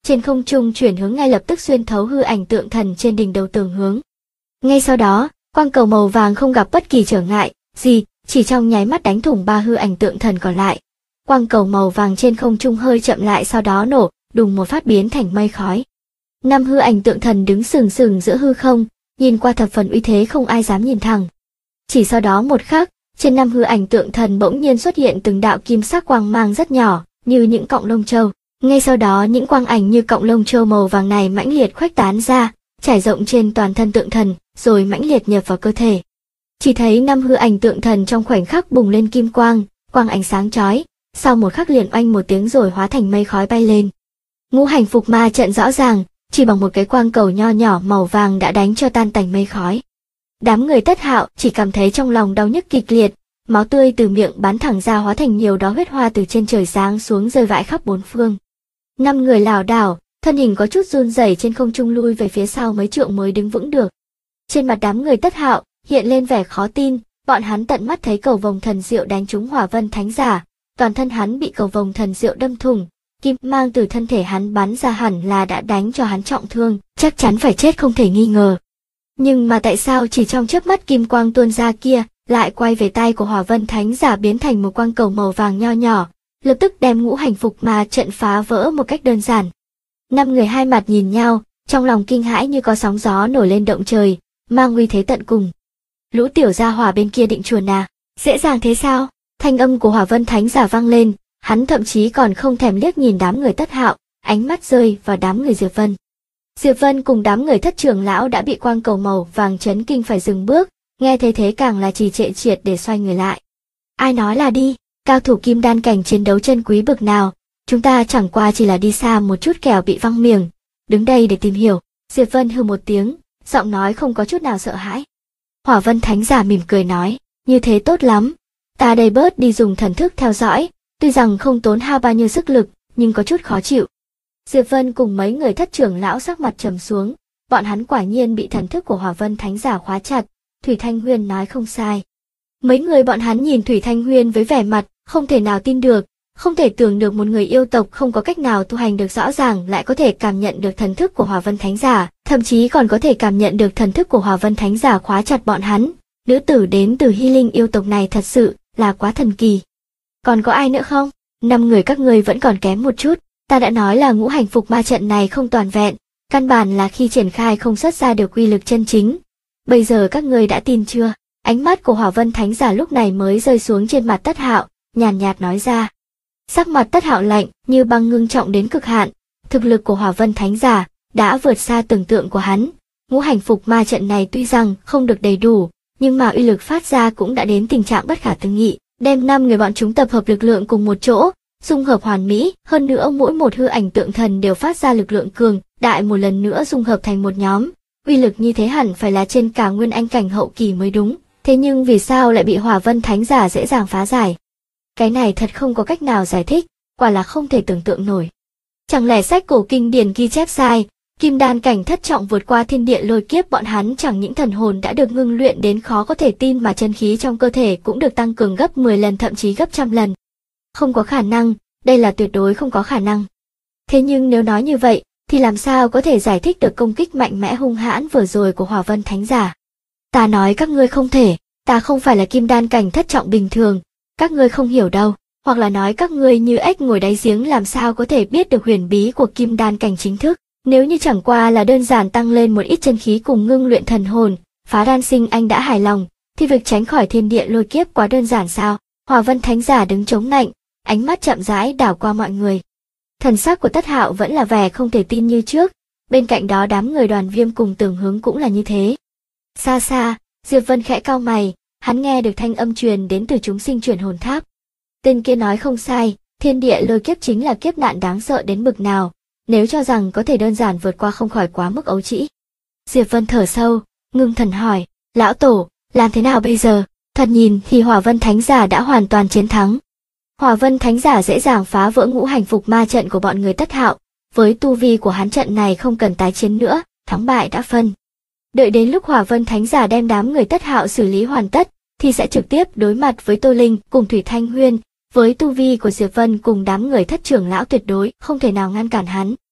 trên không trung chuyển hướng ngay lập tức xuyên thấu hư ảnh tượng thần trên đỉnh đầu tường hướng. Ngay sau đó, quang cầu màu vàng không gặp bất kỳ trở ngại gì, chỉ trong nháy mắt đánh thủng 3 hư ảnh tượng thần còn lại. Quang cầu màu vàng trên không trung hơi chậm lại, sau đó nổ, đùng một phát biến thành mây khói. 5 hư ảnh tượng thần đứng sừng sừng giữa hư không, nhìn qua thập phần uy thế không ai dám nhìn thẳng. Chỉ sau đó một khắc, trên 5 hư ảnh tượng thần bỗng nhiên xuất hiện từng đạo kim sắc quang mang rất nhỏ, như những cọng lông châu. Ngay sau đó những quang ảnh như cọng lông châu màu vàng này mãnh liệt khuếch tán ra, trải rộng trên toàn thân tượng thần, rồi mãnh liệt nhập vào cơ thể. Chỉ thấy 5 hư ảnh tượng thần trong khoảnh khắc bùng lên kim quang, quang ánh sáng chói, sau một khắc liền oanh một tiếng rồi hóa thành mây khói bay lên. Ngũ hành phục ma trận rõ ràng, chỉ bằng một cái quang cầu nho nhỏ màu vàng đã đánh cho tan tành mây khói. Đám người Tất Hạo chỉ cảm thấy trong lòng đau nhức kịch liệt, máu tươi từ miệng bắn thẳng ra hóa thành nhiều đóa huyết hoa từ trên trời giáng xuống rơi vãi khắp bốn phương. 5 người lảo đảo, thân hình có chút run rẩy trên không trung lui về phía sau mấy trượng mới đứng vững được. Trên mặt đám người Tất Hạo hiện lên vẻ khó tin, bọn hắn tận mắt thấy cầu vồng thần diệu đánh trúng Hỏa Vân Thánh Giả, toàn thân hắn bị cầu vồng thần diệu đâm thủng, kim mang từ thân thể hắn bắn ra hẳn là đã đánh cho hắn trọng thương, chắc chắn phải chết không thể nghi ngờ. Nhưng mà tại sao chỉ trong chớp mắt kim quang tuôn ra kia lại quay về tay của Hỏa Vân Thánh Giả biến thành một quang cầu màu vàng nho nhỏ, lập tức đem ngũ hành phục ma trận phá vỡ một cách đơn giản. 5 người hai mặt nhìn nhau, trong lòng kinh hãi như có sóng gió nổi lên động trời, mang uy thế tận cùng. Lũ tiểu gia hỏa bên kia định chuồn à, dễ dàng thế sao? Thanh âm của Hỏa Vân Thánh Giả vang lên, hắn thậm chí còn không thèm liếc nhìn đám người Tất Hạo, ánh mắt rơi vào đám người Diệp Vân. Diệp Vân cùng đám người Thất trưởng lão đã bị quang cầu màu vàng chấn kinh phải dừng bước, nghe thấy thế càng là trì trệ triệt để xoay người lại. Ai nói là đi, cao thủ kim đan cảnh chiến đấu chân quý bực nào, chúng ta chẳng qua chỉ là đi xa một chút kẻo bị văng miệng, đứng đây để tìm hiểu. Diệp Vân hừ một tiếng, giọng nói không có chút nào sợ hãi. Hỏa Vân Thánh Giả mỉm cười nói, như thế tốt lắm, ta đây bớt đi dùng thần thức theo dõi, tuy rằng không tốn hao bao nhiêu sức lực, nhưng có chút khó chịu. Diệp Vân cùng mấy người Thất trưởng lão sắc mặt trầm xuống, bọn hắn quả nhiên bị thần thức của Hỏa Vân Thánh Giả khóa chặt, Thủy Thanh Huyên nói không sai. Mấy người bọn hắn nhìn Thủy Thanh Huyên với vẻ mặt không thể nào tin được, không thể tưởng được một người yêu tộc không có cách nào tu hành được rõ ràng lại có thể cảm nhận được thần thức của Hỏa Vân Thánh Giả, thậm chí còn có thể cảm nhận được thần thức của Hỏa Vân Thánh Giả khóa chặt bọn hắn. Nữ tử đến từ Hy Linh yêu tộc này thật sự là quá thần kỳ. Còn có ai nữa không? 5 người các ngươi vẫn còn kém một chút, ta đã nói là ngũ hành phục ma trận này không toàn vẹn, căn bản là khi triển khai không xuất ra được uy lực chân chính. Bây giờ các ngươi đã tin chưa? Ánh mắt của Hỏa Vân Thánh Giả lúc này mới rơi xuống trên mặt Tất Hạo, nhàn nhạt nói ra. Sắc mặt Tất Hạo lạnh như băng ngưng trọng đến cực hạn, thực lực của Hỏa Vân Thánh Giả đã vượt xa tưởng tượng của hắn. Ngũ hành phục ma trận này tuy rằng không được đầy đủ, nhưng mà uy lực phát ra cũng đã đến tình trạng bất khả tư nghị, đem 5 người bọn chúng tập hợp lực lượng cùng một chỗ, dung hợp hoàn mỹ, hơn nữa mỗi một hư ảnh tượng thần đều phát ra lực lượng cường đại một lần nữa dung hợp thành một nhóm. Uy lực như thế hẳn phải là trên cả nguyên anh cảnh hậu kỳ mới đúng, thế nhưng vì sao lại bị Hỏa Vân Thánh Giả dễ dàng phá giải? Cái này thật không có cách nào giải thích, quả là không thể tưởng tượng nổi. Chẳng lẽ sách cổ kinh điển ghi chép sai, kim đan cảnh thất trọng vượt qua thiên địa lôi kiếp bọn hắn chẳng những thần hồn đã được ngưng luyện đến khó có thể tin mà chân khí trong cơ thể cũng được tăng cường gấp 10 lần thậm chí gấp trăm lần. Không có khả năng, đây là tuyệt đối không có khả năng. Thế nhưng nếu nói như vậy, thì làm sao có thể giải thích được công kích mạnh mẽ hung hãn vừa rồi của Hỏa Vân Thánh Giả? Ta nói các ngươi không thể, ta không phải là kim đan cảnh thất trọng bình thường, các ngươi không hiểu đâu, hoặc là nói các ngươi như ếch ngồi đáy giếng làm sao có thể biết được huyền bí của kim đan cảnh chính thức. Nếu như chẳng qua là đơn giản tăng lên một ít chân khí cùng ngưng luyện thần hồn, phá đan sinh anh đã hài lòng, thì việc tránh khỏi thiên địa lôi kiếp quá đơn giản sao? Hỏa Vân Thánh Giả đứng chống nạnh, ánh mắt chậm rãi đảo qua mọi người. Thần sắc của Tất Hạo vẫn là vẻ không thể tin như trước, bên cạnh đó đám người Đoàn Viêm cùng Tưởng Hướng cũng là như thế. Xa xa, Diệp Vân khẽ cau mày, hắn nghe được thanh âm truyền đến từ chúng sinh chuyển hồn tháp. Tên kia nói không sai, thiên địa lôi kiếp chính là kiếp nạn đáng sợ đến bực nào, nếu cho rằng có thể đơn giản vượt qua không khỏi quá mức ấu trĩ. Diệp Vân thở sâu, ngưng thần hỏi, lão tổ, làm thế nào bây giờ? Thật nhìn thì Hỏa Vân Thánh Giả đã hoàn toàn chiến thắng. Hỏa Vân Thánh Giả dễ dàng phá vỡ ngũ hành phục ma trận của bọn người Tất Hạo, với tu vi của hắn trận này không cần tái chiến nữa, thắng bại đã phân. Đợi đến lúc Hỏa Vân Thánh Giả đem đám người Tất Hạo xử lý hoàn tất, thì sẽ trực tiếp đối mặt với Tô Linh cùng Thủy Thanh Huyên, với tu vi của Diệp Vân cùng đám người Thất trưởng lão tuyệt đối không thể nào ngăn cản hắn.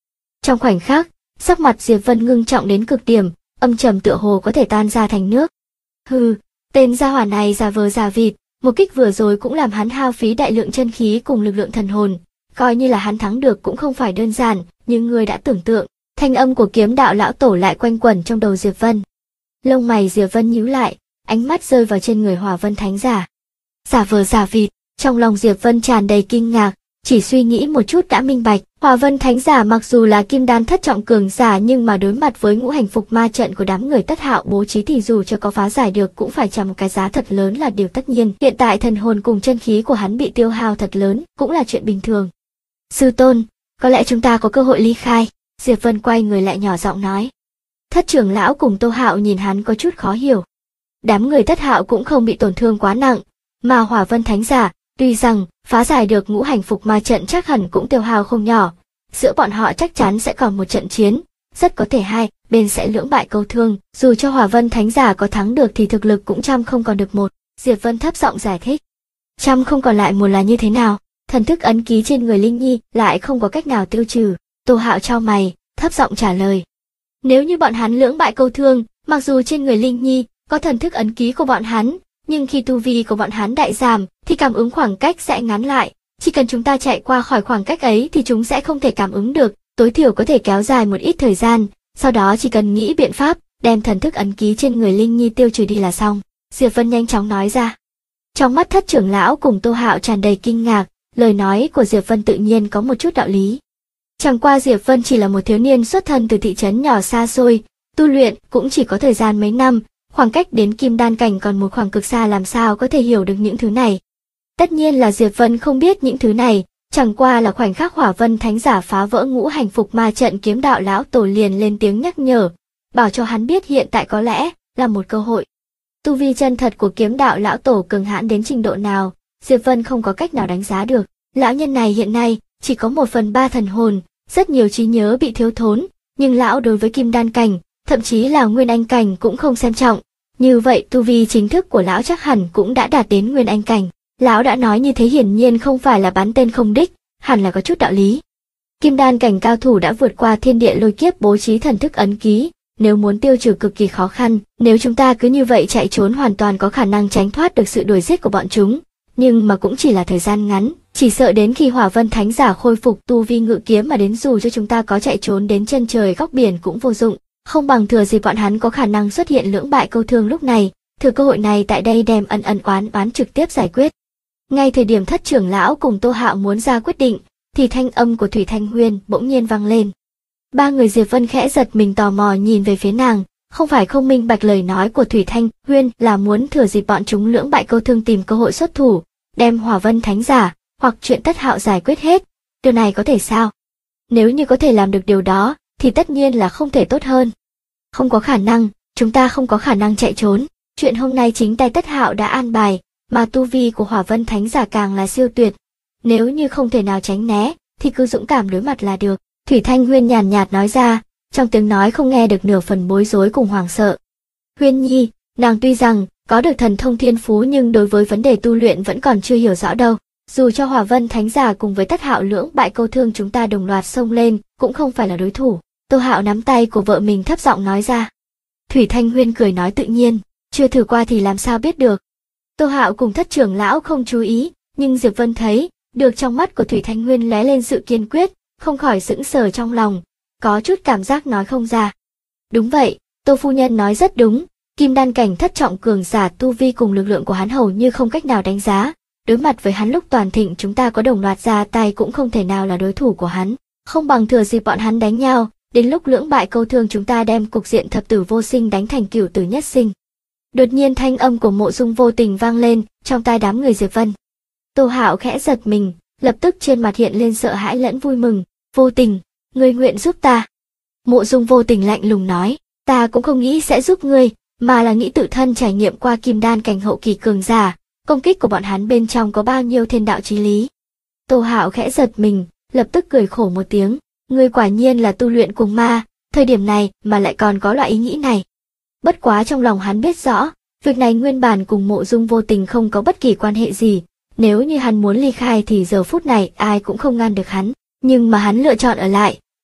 Trong khoảnh khắc, sắc mặt Diệp Vân ngưng trọng đến cực điểm, âm trầm tựa hồ có thể tan ra thành nước. Hừ, tên gia hỏa này giả vờ giả vịt, một kích vừa rồi cũng làm hắn hao phí đại lượng chân khí cùng lực lượng thần hồn, coi như là hắn thắng được cũng không phải đơn giản, nhưng người đã tưởng tượng. Thanh âm của kiếm đạo lão tổ lại quanh quẩn trong đầu Diệp Vân. Lông mày Diệp Vân nhíu lại, ánh mắt rơi vào trên người Hỏa Vân Thánh giả. Giả vờ giả vịt, trong lòng Diệp Vân tràn đầy kinh ngạc, chỉ suy nghĩ một chút đã minh bạch. Hỏa Vân Thánh giả mặc dù là kim đan thất trọng cường giả nhưng mà đối mặt với ngũ hành phục ma trận của đám người Tất Hạo bố trí thì dù cho có phá giải được cũng phải trả một cái giá thật lớn là điều tất nhiên. Hiện tại thần hồn cùng chân khí của hắn bị tiêu hao thật lớn, cũng là chuyện bình thường. Sư tôn, có lẽ chúng ta có cơ hội ly khai. Diệp Vân quay người lại nhỏ giọng nói. Thất trưởng lão cùng Tô Hạo nhìn hắn có chút khó hiểu. Đám người Tất Hạo cũng không bị tổn thương quá nặng, mà Hỏa Vân Thánh giả, tuy rằng phá giải được ngũ hành phục ma trận chắc hẳn cũng tiêu hao không nhỏ. Giữa bọn họ chắc chắn sẽ còn một trận chiến, rất có thể hai bên sẽ lưỡng bại câu thương, dù cho Hỏa Vân Thánh giả có thắng được thì thực lực cũng trăm không còn được một. Diệp Vân thấp giọng giải thích. Trăm không còn lại một là như thế nào? Thần thức ấn ký trên người Linh Nhi lại không có cách nào tiêu trừ. Tô Hạo chau mày, thấp giọng trả lời. Nếu như bọn hắn lưỡng bại câu thương, mặc dù trên người Linh Nhi có thần thức ấn ký của bọn hắn, nhưng khi tu vi của bọn hắn đại giảm thì cảm ứng khoảng cách sẽ ngắn lại. Chỉ cần chúng ta chạy qua khỏi khoảng cách ấy thì chúng sẽ không thể cảm ứng được, tối thiểu có thể kéo dài một ít thời gian, sau đó chỉ cần nghĩ biện pháp, đem thần thức ấn ký trên người Linh Nhi tiêu trừ đi là xong. Diệp Vân nhanh chóng nói ra. Trong mắt Thất trưởng lão cùng Tô Hạo tràn đầy kinh ngạc, lời nói của Diệp Vân tự nhiên có một chút đạo lý. Chẳng qua Diệp Vân chỉ là một thiếu niên xuất thân từ thị trấn nhỏ xa xôi, tu luyện cũng chỉ có thời gian mấy năm, khoảng cách đến kim đan cảnh còn một khoảng cực xa, làm sao có thể hiểu được những thứ này. Tất nhiên là Diệp Vân không biết những thứ này, chẳng qua là khoảnh khắc Hỏa Vân Thánh giả phá vỡ ngũ hành phục ma trận, kiếm đạo lão tổ liền lên tiếng nhắc nhở, bảo cho hắn biết hiện tại có lẽ là một cơ hội. Tu vi chân thật của kiếm đạo lão tổ cường hãn đến trình độ nào, Diệp Vân không có cách nào đánh giá được. Lão nhân này hiện nay chỉ có 1/3 thần hồn, rất nhiều trí nhớ bị thiếu thốn, nhưng lão đối với kim đan cảnh, thậm chí là nguyên anh cảnh cũng không xem trọng. Như vậy tu vi chính thức của lão chắc hẳn cũng đã đạt đến nguyên anh cảnh. Lão đã nói như thế hiển nhiên không phải là bắn tên không đích, hẳn là có chút đạo lý. Kim đan cảnh cao thủ đã vượt qua thiên địa lôi kiếp bố trí thần thức ấn ký, nếu muốn tiêu trừ cực kỳ khó khăn, nếu chúng ta cứ như vậy chạy trốn hoàn toàn có khả năng tránh thoát được sự đuổi giết của bọn chúng, nhưng mà cũng chỉ là thời gian ngắn, chỉ sợ đến khi Hỏa Vân Thánh giả khôi phục tu vi ngự kiếm mà đến dù cho chúng ta có chạy trốn đến chân trời góc biển cũng vô dụng, không bằng thừa dịp bọn hắn có khả năng xuất hiện lưỡng bại câu thương lúc này, thừa cơ hội này tại đây đem ân ân oán oán trực tiếp giải quyết. Ngay thời điểm Thất trưởng lão cùng Tô Hạo muốn ra quyết định, thì thanh âm của Thủy Thanh Huyên bỗng nhiên vang lên. Ba người Diệp Vân khẽ giật mình tò mò nhìn về phía nàng, không phải không minh bạch lời nói của Thủy Thanh Huyên là muốn thừa dịp bọn chúng lưỡng bại câu thương tìm cơ hội xuất thủ, đem Hỏa Vân Thánh giả hoặc chuyện Tất Hạo giải quyết hết. Điều này có thể sao? Nếu như có thể làm được điều đó, thì tất nhiên là không thể tốt hơn. Không có khả năng, chúng ta không có khả năng chạy trốn. Chuyện hôm nay chính tay Tất Hạo đã an bài, mà tu vi của Hỏa Vân Thánh giả càng là siêu tuyệt. Nếu như không thể nào tránh né, thì cứ dũng cảm đối mặt là được. Thủy Thanh Huyên nhàn nhạt nói ra, trong tiếng nói không nghe được nửa phần bối rối cùng hoảng sợ. Huyên Nhi, nàng tuy rằng có được thần thông thiên phú nhưng đối với vấn đề tu luyện vẫn còn chưa hiểu rõ đâu. Dù cho Hỏa Vân Thánh giả cùng với Tất Hạo lưỡng bại câu thương chúng ta đồng loạt xông lên, cũng không phải là đối thủ. Tô Hạo nắm tay của vợ mình thấp giọng nói ra. Thủy Thanh Huyên cười nói tự nhiên, chưa thử qua thì làm sao biết được. Tô Hạo cùng Thất trưởng lão không chú ý, nhưng Diệp Vân thấy được trong mắt của Thủy Thanh Huyên lóe lên sự kiên quyết, không khỏi sững sờ trong lòng, có chút cảm giác nói không ra. Đúng vậy, Tô phu nhân nói rất đúng, kim đan cảnh thất trọng cường giả tu vi cùng lực lượng của hắn hầu như không cách nào đánh giá, đối mặt với hắn lúc toàn thịnh chúng ta có đồng loạt ra tay cũng không thể nào là đối thủ của hắn, không bằng thừa dịp bọn hắn đánh nhau, đến lúc lưỡng bại câu thương chúng ta đem cục diện thập tử vô sinh đánh thành cửu tử nhất sinh. Đột nhiên thanh âm của Mộ Dung Vô Tình vang lên trong tai đám người Diệp Vân. Tô Hạo khẽ giật mình, lập tức trên mặt hiện lên sợ hãi lẫn vui mừng. Vô Tình, ngươi nguyện giúp ta. Mộ Dung Vô Tình lạnh lùng nói, ta cũng không nghĩ sẽ giúp ngươi, mà là nghĩ tự thân trải nghiệm qua kim đan cảnh hậu kỳ cường giả, công kích của bọn hắn bên trong có bao nhiêu thiên đạo chí lý. Tô Hạo khẽ giật mình, lập tức cười khổ một tiếng, ngươi quả nhiên là tu luyện cùng ma, thời điểm này mà lại còn có loại ý nghĩ này. Bất quá trong lòng hắn biết rõ, việc này nguyên bản cùng Mộ Dung Vô Tình không có bất kỳ quan hệ gì, nếu như hắn muốn ly khai thì giờ phút này ai cũng không ngăn được hắn, nhưng mà hắn lựa chọn ở lại,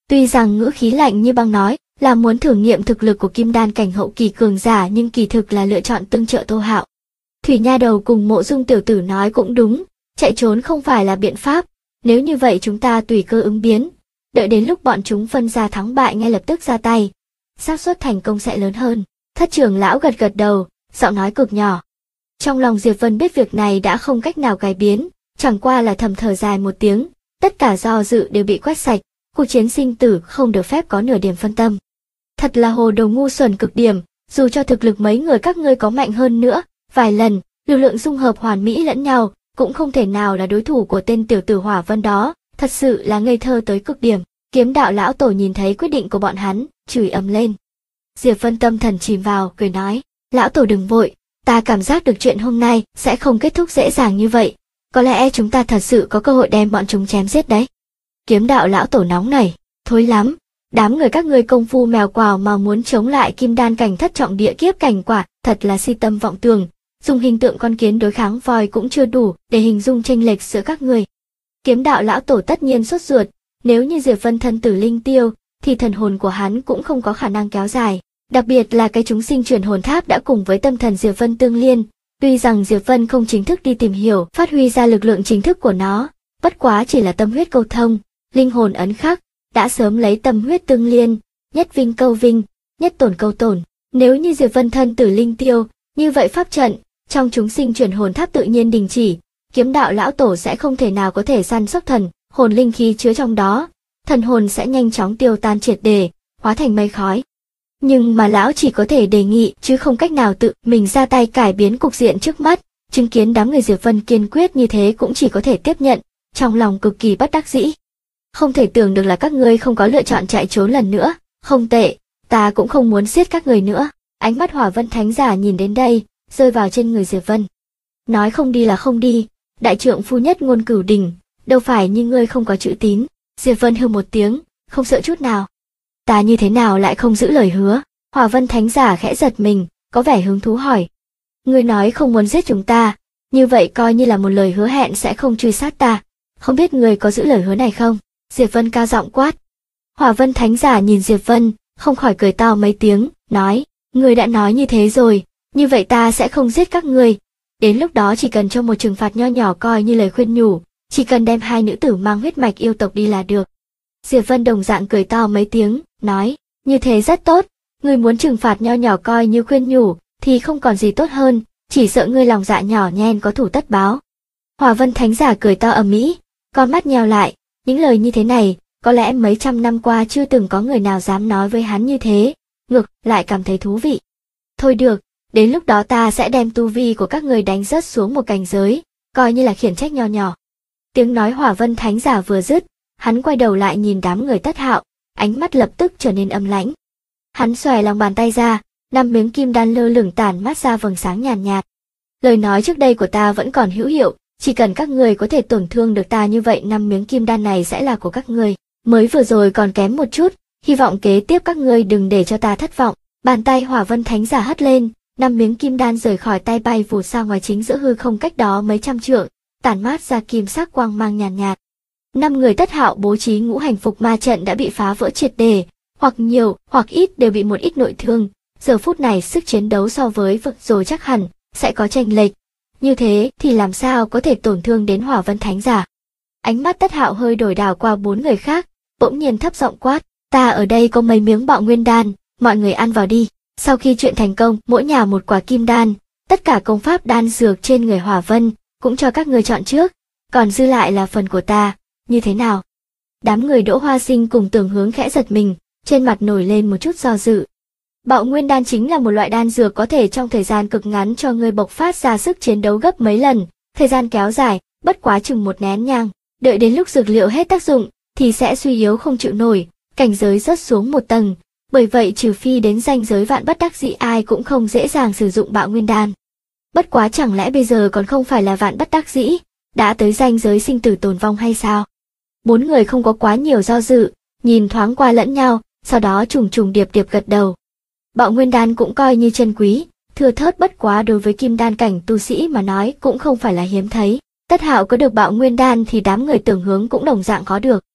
Tuy rằng ngữ khí lạnh như băng nói là muốn thử nghiệm thực lực của kim đan cảnh hậu kỳ cường giả, nhưng kỳ thực là lựa chọn tương trợ Tô Hạo. Thủy Nha Đầu cùng Mộ Dung tiểu tử nói cũng đúng, chạy trốn không phải là biện pháp, nếu như vậy chúng ta tùy cơ ứng biến, đợi đến lúc bọn chúng phân ra thắng bại ngay lập tức ra tay, xác suất thành công sẽ lớn hơn. Thất trưởng lão gật gật đầu, giọng nói cực nhỏ. Trong lòng Diệp Vân biết việc này đã không cách nào cải biến, chẳng qua là thầm thở dài một tiếng, tất cả do dự đều bị quét sạch, cuộc chiến sinh tử không được phép có nửa điểm phân tâm. Thật là hồ đồ ngu xuẩn cực điểm, dù cho thực lực mấy người các ngươi có mạnh hơn nữa, vài lần, lực lượng dung hợp hoàn mỹ lẫn nhau, cũng không thể nào là đối thủ của tên tiểu tử Hỏa Vân đó, thật sự là ngây thơ tới cực điểm. Kiếm đạo lão tổ nhìn thấy quyết định của bọn hắn, chửi ầm lên. Diệp Vân tâm thần chìm vào, cười nói, lão tổ đừng vội, ta cảm giác được chuyện hôm nay sẽ không kết thúc dễ dàng như vậy, có lẽ chúng ta thật sự có cơ hội đem bọn chúng chém giết đấy. Kiếm đạo lão tổ nóng nảy, thối lắm, đám người các ngươi công phu mèo quào mà muốn chống lại kim đan cảnh thất trọng địa kiếp cảnh quả, thật là si tâm vọng tưởng, dùng hình tượng con kiến đối kháng voi cũng chưa đủ để hình dung chênh lệch giữa các người. Kiếm đạo lão tổ tất nhiên sốt ruột, nếu như Diệp Vân thân tử linh tiêu, thì thần hồn của hắn cũng không có khả năng kéo dài, đặc biệt là cái chúng sinh chuyển hồn tháp đã cùng với tâm thần Diệp Vân tương liên. Tuy rằng Diệp Vân không chính thức đi tìm hiểu, phát huy ra lực lượng chính thức của nó, bất quá chỉ là tâm huyết câu thông, linh hồn ấn khắc, đã sớm lấy tâm huyết tương liên, nhất vinh câu vinh, nhất tổn câu tổn. Nếu như Diệp Vân thân tử linh tiêu, như vậy pháp trận trong chúng sinh chuyển hồn tháp tự nhiên đình chỉ, kiếm đạo lão tổ sẽ không thể nào có thể săn sóc thần hồn linh khí chứa trong đó, thần hồn sẽ nhanh chóng tiêu tan triệt để, hóa thành mây khói. Nhưng mà lão chỉ có thể đề nghị chứ không cách nào tự mình ra tay cải biến cục diện trước mắt, chứng kiến đám người Diệp Vân kiên quyết như thế cũng chỉ có thể tiếp nhận, trong lòng cực kỳ bất đắc dĩ. Không thể tưởng được là các ngươi không có lựa chọn chạy trốn lần nữa, không tệ, ta cũng không muốn giết các người nữa. Ánh mắt Hỏa Vân Thánh Giả nhìn đến đây, rơi vào trên người Diệp Vân. Nói không đi là không đi, đại trượng phu nhất ngôn cửu đình, đâu phải như ngươi không có chữ tín. Diệp Vân hừ một tiếng, không sợ chút nào. Ta như thế nào lại không giữ lời hứa? Hỏa Vân Thánh Giả khẽ giật mình, có vẻ hứng thú hỏi. Ngươi nói không muốn giết chúng ta, như vậy coi như là một lời hứa hẹn sẽ không truy sát ta. Không biết ngươi có giữ lời hứa này không? Diệp Vân cao giọng quát. Hỏa Vân Thánh Giả nhìn Diệp Vân, không khỏi cười to mấy tiếng, nói, ngươi đã nói như thế rồi, như vậy ta sẽ không giết các ngươi. Đến lúc đó chỉ cần cho một trừng phạt nho nhỏ coi như lời khuyên nhủ, chỉ cần đem hai nữ tử mang huyết mạch yêu tộc đi là được. Diệp Vân đồng dạng cười to mấy tiếng, nói, như thế rất tốt, ngươi muốn trừng phạt nho nhỏ coi như khuyên nhủ, thì không còn gì tốt hơn, chỉ sợ ngươi lòng dạ nhỏ nhen có thủ tất báo. Hỏa Vân Thánh Giả cười to ầm ĩ, con mắt nheo lại, những lời như thế này, có lẽ mấy trăm năm qua chưa từng có người nào dám nói với hắn như thế, ngược lại cảm thấy thú vị. Thôi được, đến lúc đó ta sẽ đem tu vi của các người đánh rớt xuống một cảnh giới, coi như là khiển trách nho nhỏ. Tiếng nói Hỏa Vân Thánh Giả vừa dứt, hắn quay đầu lại nhìn đám người Tất Hạo, ánh mắt lập tức trở nên âm lãnh. Hắn xòe lòng bàn tay ra, 5 miếng kim đan lơ lửng tản mát ra vầng sáng nhàn nhạt. Lời nói trước đây của ta vẫn còn hữu hiệu, chỉ cần các người có thể tổn thương được ta như vậy 5 miếng kim đan này sẽ là của các người. Mới vừa rồi còn kém một chút, hy vọng kế tiếp các ngươi đừng để cho ta thất vọng. Bàn tay Hỏa Vân Thánh Giả hất lên, 5 miếng kim đan rời khỏi tay bay vụt ra ngoài chính giữa hư không cách đó mấy trăm trượng, tản mát ra kim sắc quang mang nhàn nhạt. 5 người Tất Hạo bố trí ngũ hành phục ma trận đã bị phá vỡ triệt để, hoặc nhiều hoặc ít đều bị một ít nội thương. Giờ phút này sức chiến đấu so với vực rồi chắc hẳn sẽ có chênh lệch. Như thế thì làm sao có thể tổn thương đến Hỏa Vân Thánh Giả? Ánh mắt Tất Hạo hơi đổi đảo qua 4 người khác, bỗng nhiên thấp giọng quát, ta ở đây có mấy miếng bọ nguyên đan, mọi người ăn vào đi. Sau khi chuyện thành công, mỗi nhà một quả kim đan, tất cả công pháp đan dược trên người Hỏa Vân cũng cho các người chọn trước, còn dư lại là phần của ta, như thế nào? Đám người Đỗ Hoa Sinh cùng Tưởng Hướng khẽ giật mình, trên mặt nổi lên một chút do dự. Bọ nguyên đan chính là một loại đan dược có thể trong thời gian cực ngắn cho người bộc phát ra sức chiến đấu gấp mấy lần, thời gian kéo dài, bất quá chừng một nén nhang, đợi đến lúc dược liệu hết tác dụng thì sẽ suy yếu không chịu nổi, cảnh giới rớt xuống một tầng. Bởi vậy trừ phi đến ranh giới vạn bất đắc dĩ ai cũng không dễ dàng sử dụng bạo nguyên đan. Bất quá chẳng lẽ bây giờ còn không phải là vạn bất đắc dĩ, đã tới ranh giới sinh tử tồn vong hay sao? 4 người không có quá nhiều do dự, nhìn thoáng qua lẫn nhau, sau đó trùng trùng điệp điệp gật đầu. Bạo nguyên đan cũng coi như chân quý, thưa thớt bất quá đối với kim đan cảnh tu sĩ mà nói cũng không phải là hiếm thấy. Tất Hạo có được bạo nguyên đan thì đám người Tưởng Hướng cũng đồng dạng có được.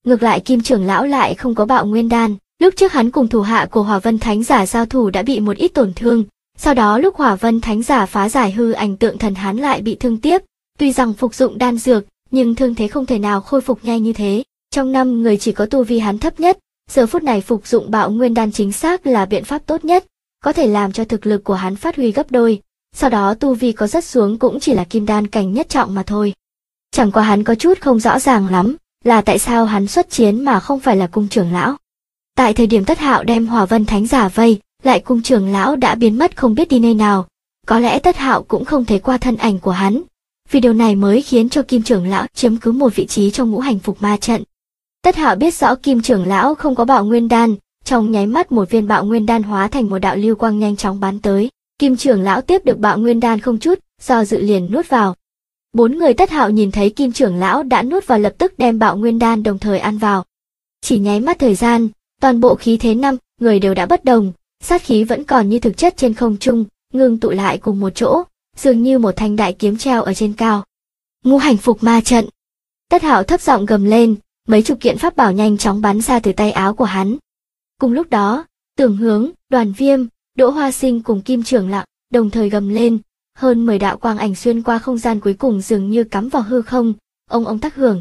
Ngược lại Kim trưởng lão lại không có Bạo Nguyên đan, lúc trước hắn cùng thủ hạ của Hỏa Vân Thánh giả giao thủ đã bị một ít tổn thương, sau đó lúc Hỏa Vân Thánh giả phá giải hư ảnh tượng thần hắn lại bị thương tiếp, tuy rằng phục dụng đan dược, nhưng thương thế không thể nào khôi phục nhanh như thế. Trong 5 người chỉ có tu vi hắn thấp nhất, giờ phút này phục dụng Bạo Nguyên đan chính xác là biện pháp tốt nhất, có thể làm cho thực lực của hắn phát huy gấp đôi, sau đó tu vi có rất xuống cũng chỉ là kim đan cảnh nhất trọng mà thôi. Chẳng qua hắn có chút không rõ ràng lắm, là tại sao hắn xuất chiến mà không phải là cung trưởng lão. Tại thời điểm Tất Hạo đem Hỏa Vân Thánh giả vây, lại cung trưởng lão đã biến mất không biết đi nơi nào, có lẽ Tất Hạo cũng không thấy qua thân ảnh của hắn. Vì điều này mới khiến cho Kim trưởng lão chiếm cứ một vị trí trong ngũ hành phục ma trận. Tất Hạo biết rõ Kim trưởng lão không có Bạo Nguyên đan, trong nháy mắt một viên Bạo Nguyên đan hóa thành một đạo lưu quang nhanh chóng bắn tới. Kim trưởng lão tiếp được Bạo Nguyên đan không chút do dự liền nuốt vào. 4 người Tất Hạo nhìn thấy Kim trưởng lão đã nuốt vào lập tức đem Bạo Nguyên đan đồng thời ăn vào. Chỉ nháy mắt thời gian, toàn bộ khí thế 5 người đều đã bất đồng, sát khí vẫn còn như thực chất trên không trung, ngưng tụ lại cùng một chỗ, dường như một thanh đại kiếm treo ở trên cao. Ngũ hành phục ma trận. Tất Hạo thấp giọng gầm lên, mấy chục kiện pháp bảo nhanh chóng bắn ra từ tay áo của hắn. Cùng lúc đó, Tưởng Hướng, Đoàn Viêm, Đỗ Hoa Sinh cùng Kim trưởng lão đồng thời gầm lên, hơn 10 đạo quang ảnh xuyên qua không gian cuối cùng dường như cắm vào hư không, ông tác hưởng.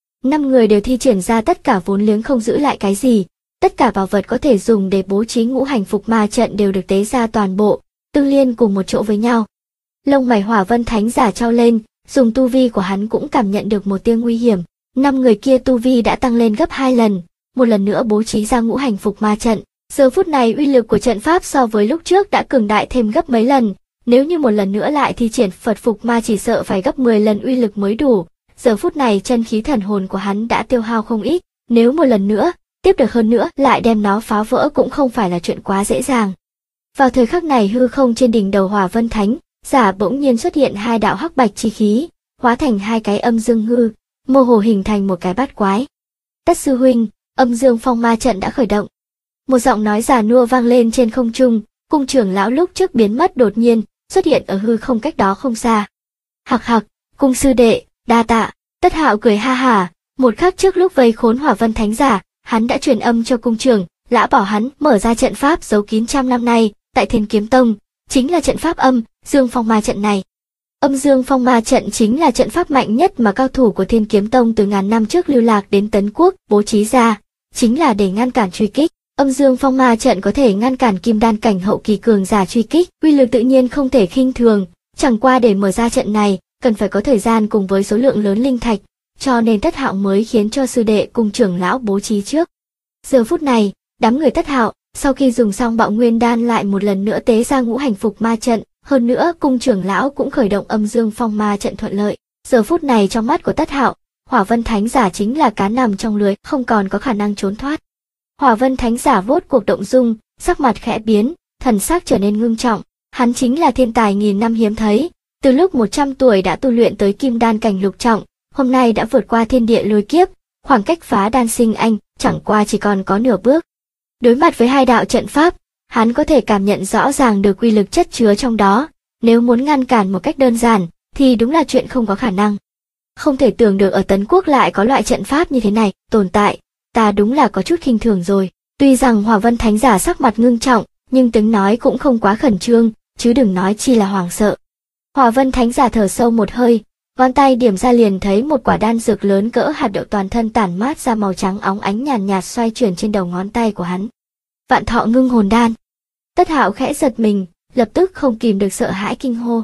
5 người đều thi triển ra tất cả vốn liếng không giữ lại cái gì, tất cả bảo vật có thể dùng để bố trí ngũ hành phục ma trận đều được tế ra toàn bộ, tương liên cùng một chỗ với nhau. Lông mày Hỏa Vân Thánh giả trao lên, dùng tu vi của hắn cũng cảm nhận được một tia nguy hiểm. 5 người kia tu vi đã tăng lên gấp 2 lần, một lần nữa bố trí ra ngũ hành phục ma trận. Giờ phút này uy lực của trận pháp so với lúc trước đã cường đại thêm gấp mấy lần, nếu như một lần nữa lại thi triển Phật phục ma chỉ sợ phải gấp 10 lần uy lực mới đủ. Giờ phút này chân khí thần hồn của hắn đã tiêu hao không ít, nếu một lần nữa, tiếp được hơn nữa lại đem nó phá vỡ cũng không phải là chuyện quá dễ dàng. Vào thời khắc này hư không trên đỉnh đầu Hỏa Vân Thánh giả bỗng nhiên xuất hiện 2 đạo hắc bạch chi khí, hóa thành 2 cái âm dương hư, mơ hồ hình thành một cái bát quái. Tất sư huynh, âm dương phong ma trận đã khởi động. Một giọng nói già nua vang lên trên không trung, cung trưởng lão lúc trước biến mất đột nhiên xuất hiện ở hư không cách đó không xa. Hạc hạc, cung sư đệ, đa tạ. Tất Hạo cười ha hả, một khắc trước lúc vây khốn Hỏa Vân Thánh giả, hắn đã truyền âm cho cung trưởng lão bảo hắn mở ra trận pháp giấu kín trăm năm nay tại Thiên Kiếm Tông, chính là trận pháp âm dương phong ma trận này. Âm dương phong ma trận chính là trận pháp mạnh nhất mà cao thủ của Thiên Kiếm Tông từ ngàn năm trước lưu lạc đến Tấn Quốc bố trí ra, chính là để ngăn cản truy kích. Âm dương phong ma trận có thể ngăn cản kim đan cảnh hậu kỳ cường giả truy kích, uy lực tự nhiên không thể khinh thường, chẳng qua để mở ra trận này, cần phải có thời gian cùng với số lượng lớn linh thạch, cho nên Tất Hạo mới khiến cho sư đệ cùng trưởng lão bố trí trước. Giờ phút này, đám người Tất Hạo, sau khi dùng xong Bạo Nguyên đan lại một lần nữa tế ra ngũ hành phục ma trận, hơn nữa cung trưởng lão cũng khởi động âm dương phong ma trận thuận lợi. Giờ phút này trong mắt của Tất Hạo, Hỏa Vân Thánh giả chính là cá nằm trong lưới, không còn có khả năng trốn thoát. Hỏa Vân Thánh giả vốt cuộc động dung, sắc mặt khẽ biến, thần sắc trở nên ngưng trọng, hắn chính là thiên tài nghìn năm hiếm thấy, từ lúc 100 tuổi đã tu luyện tới kim đan cảnh lục trọng, hôm nay đã vượt qua thiên địa lôi kiếp, khoảng cách phá đan sinh anh chẳng qua chỉ còn có nửa bước. Đối mặt với 2 đạo trận pháp, hắn có thể cảm nhận rõ ràng được uy lực chất chứa trong đó, nếu muốn ngăn cản một cách đơn giản thì đúng là chuyện không có khả năng. Không thể tưởng được ở Tấn Quốc lại có loại trận pháp như thế này tồn tại, ta đúng là có chút khinh thường rồi. Tuy rằng Hỏa Vân Thánh giả sắc mặt ngưng trọng, nhưng tiếng nói cũng không quá khẩn trương, chứ đừng nói chi là hoảng sợ. Hỏa Vân Thánh giả thở sâu một hơi, ngón tay điểm ra liền thấy một quả đan dược lớn cỡ hạt đậu toàn thân tản mát ra màu trắng óng ánh nhàn nhạt xoay chuyển trên đầu ngón tay của hắn. Vạn Thọ Ngưng Hồn Đan. Tất Hạo khẽ giật mình, lập tức không kìm được sợ hãi kinh hô.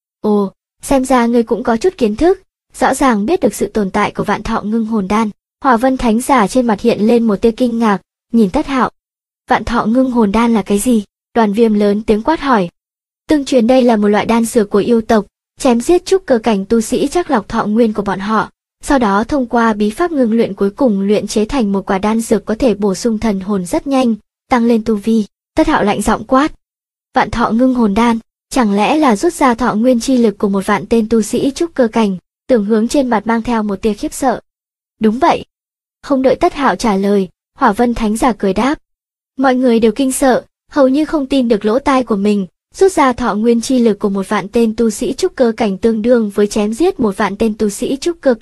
Ồ, xem ra ngươi cũng có chút kiến thức, rõ ràng biết được sự tồn tại của Vạn Thọ Ngưng Hồn Đan. Hỏa Vân Thánh giả trên mặt hiện lên một tia kinh ngạc, nhìn Tất Hạo. Vạn Thọ Ngưng Hồn Đan là cái gì? Đoàn Viêm lớn tiếng quát hỏi. Tương truyền đây là một loại đan dược của yêu tộc, chém giết trúc cơ cảnh tu sĩ chắc lọc thọ nguyên của bọn họ, sau đó thông qua bí pháp ngưng luyện cuối cùng luyện chế thành một quả đan dược có thể bổ sung thần hồn rất nhanh, tăng lên tu vi. Tất Hạo lạnh giọng quát. Vạn Thọ Ngưng Hồn Đan, chẳng lẽ là rút ra thọ nguyên chi lực của một vạn tên tu sĩ trúc cơ cảnh? Tưởng Hướng trên mặt mang theo một tia khiếp sợ. Đúng vậy. Không đợi Tất Hạo trả lời, Hỏa Vân Thánh giả cười đáp. Mọi người đều kinh sợ, hầu như không tin được lỗ tai của mình, rút ra thọ nguyên chi lực của một vạn tên tu sĩ trúc cơ cảnh tương đương với chém giết một vạn tên tu sĩ trúc cơ cảnh,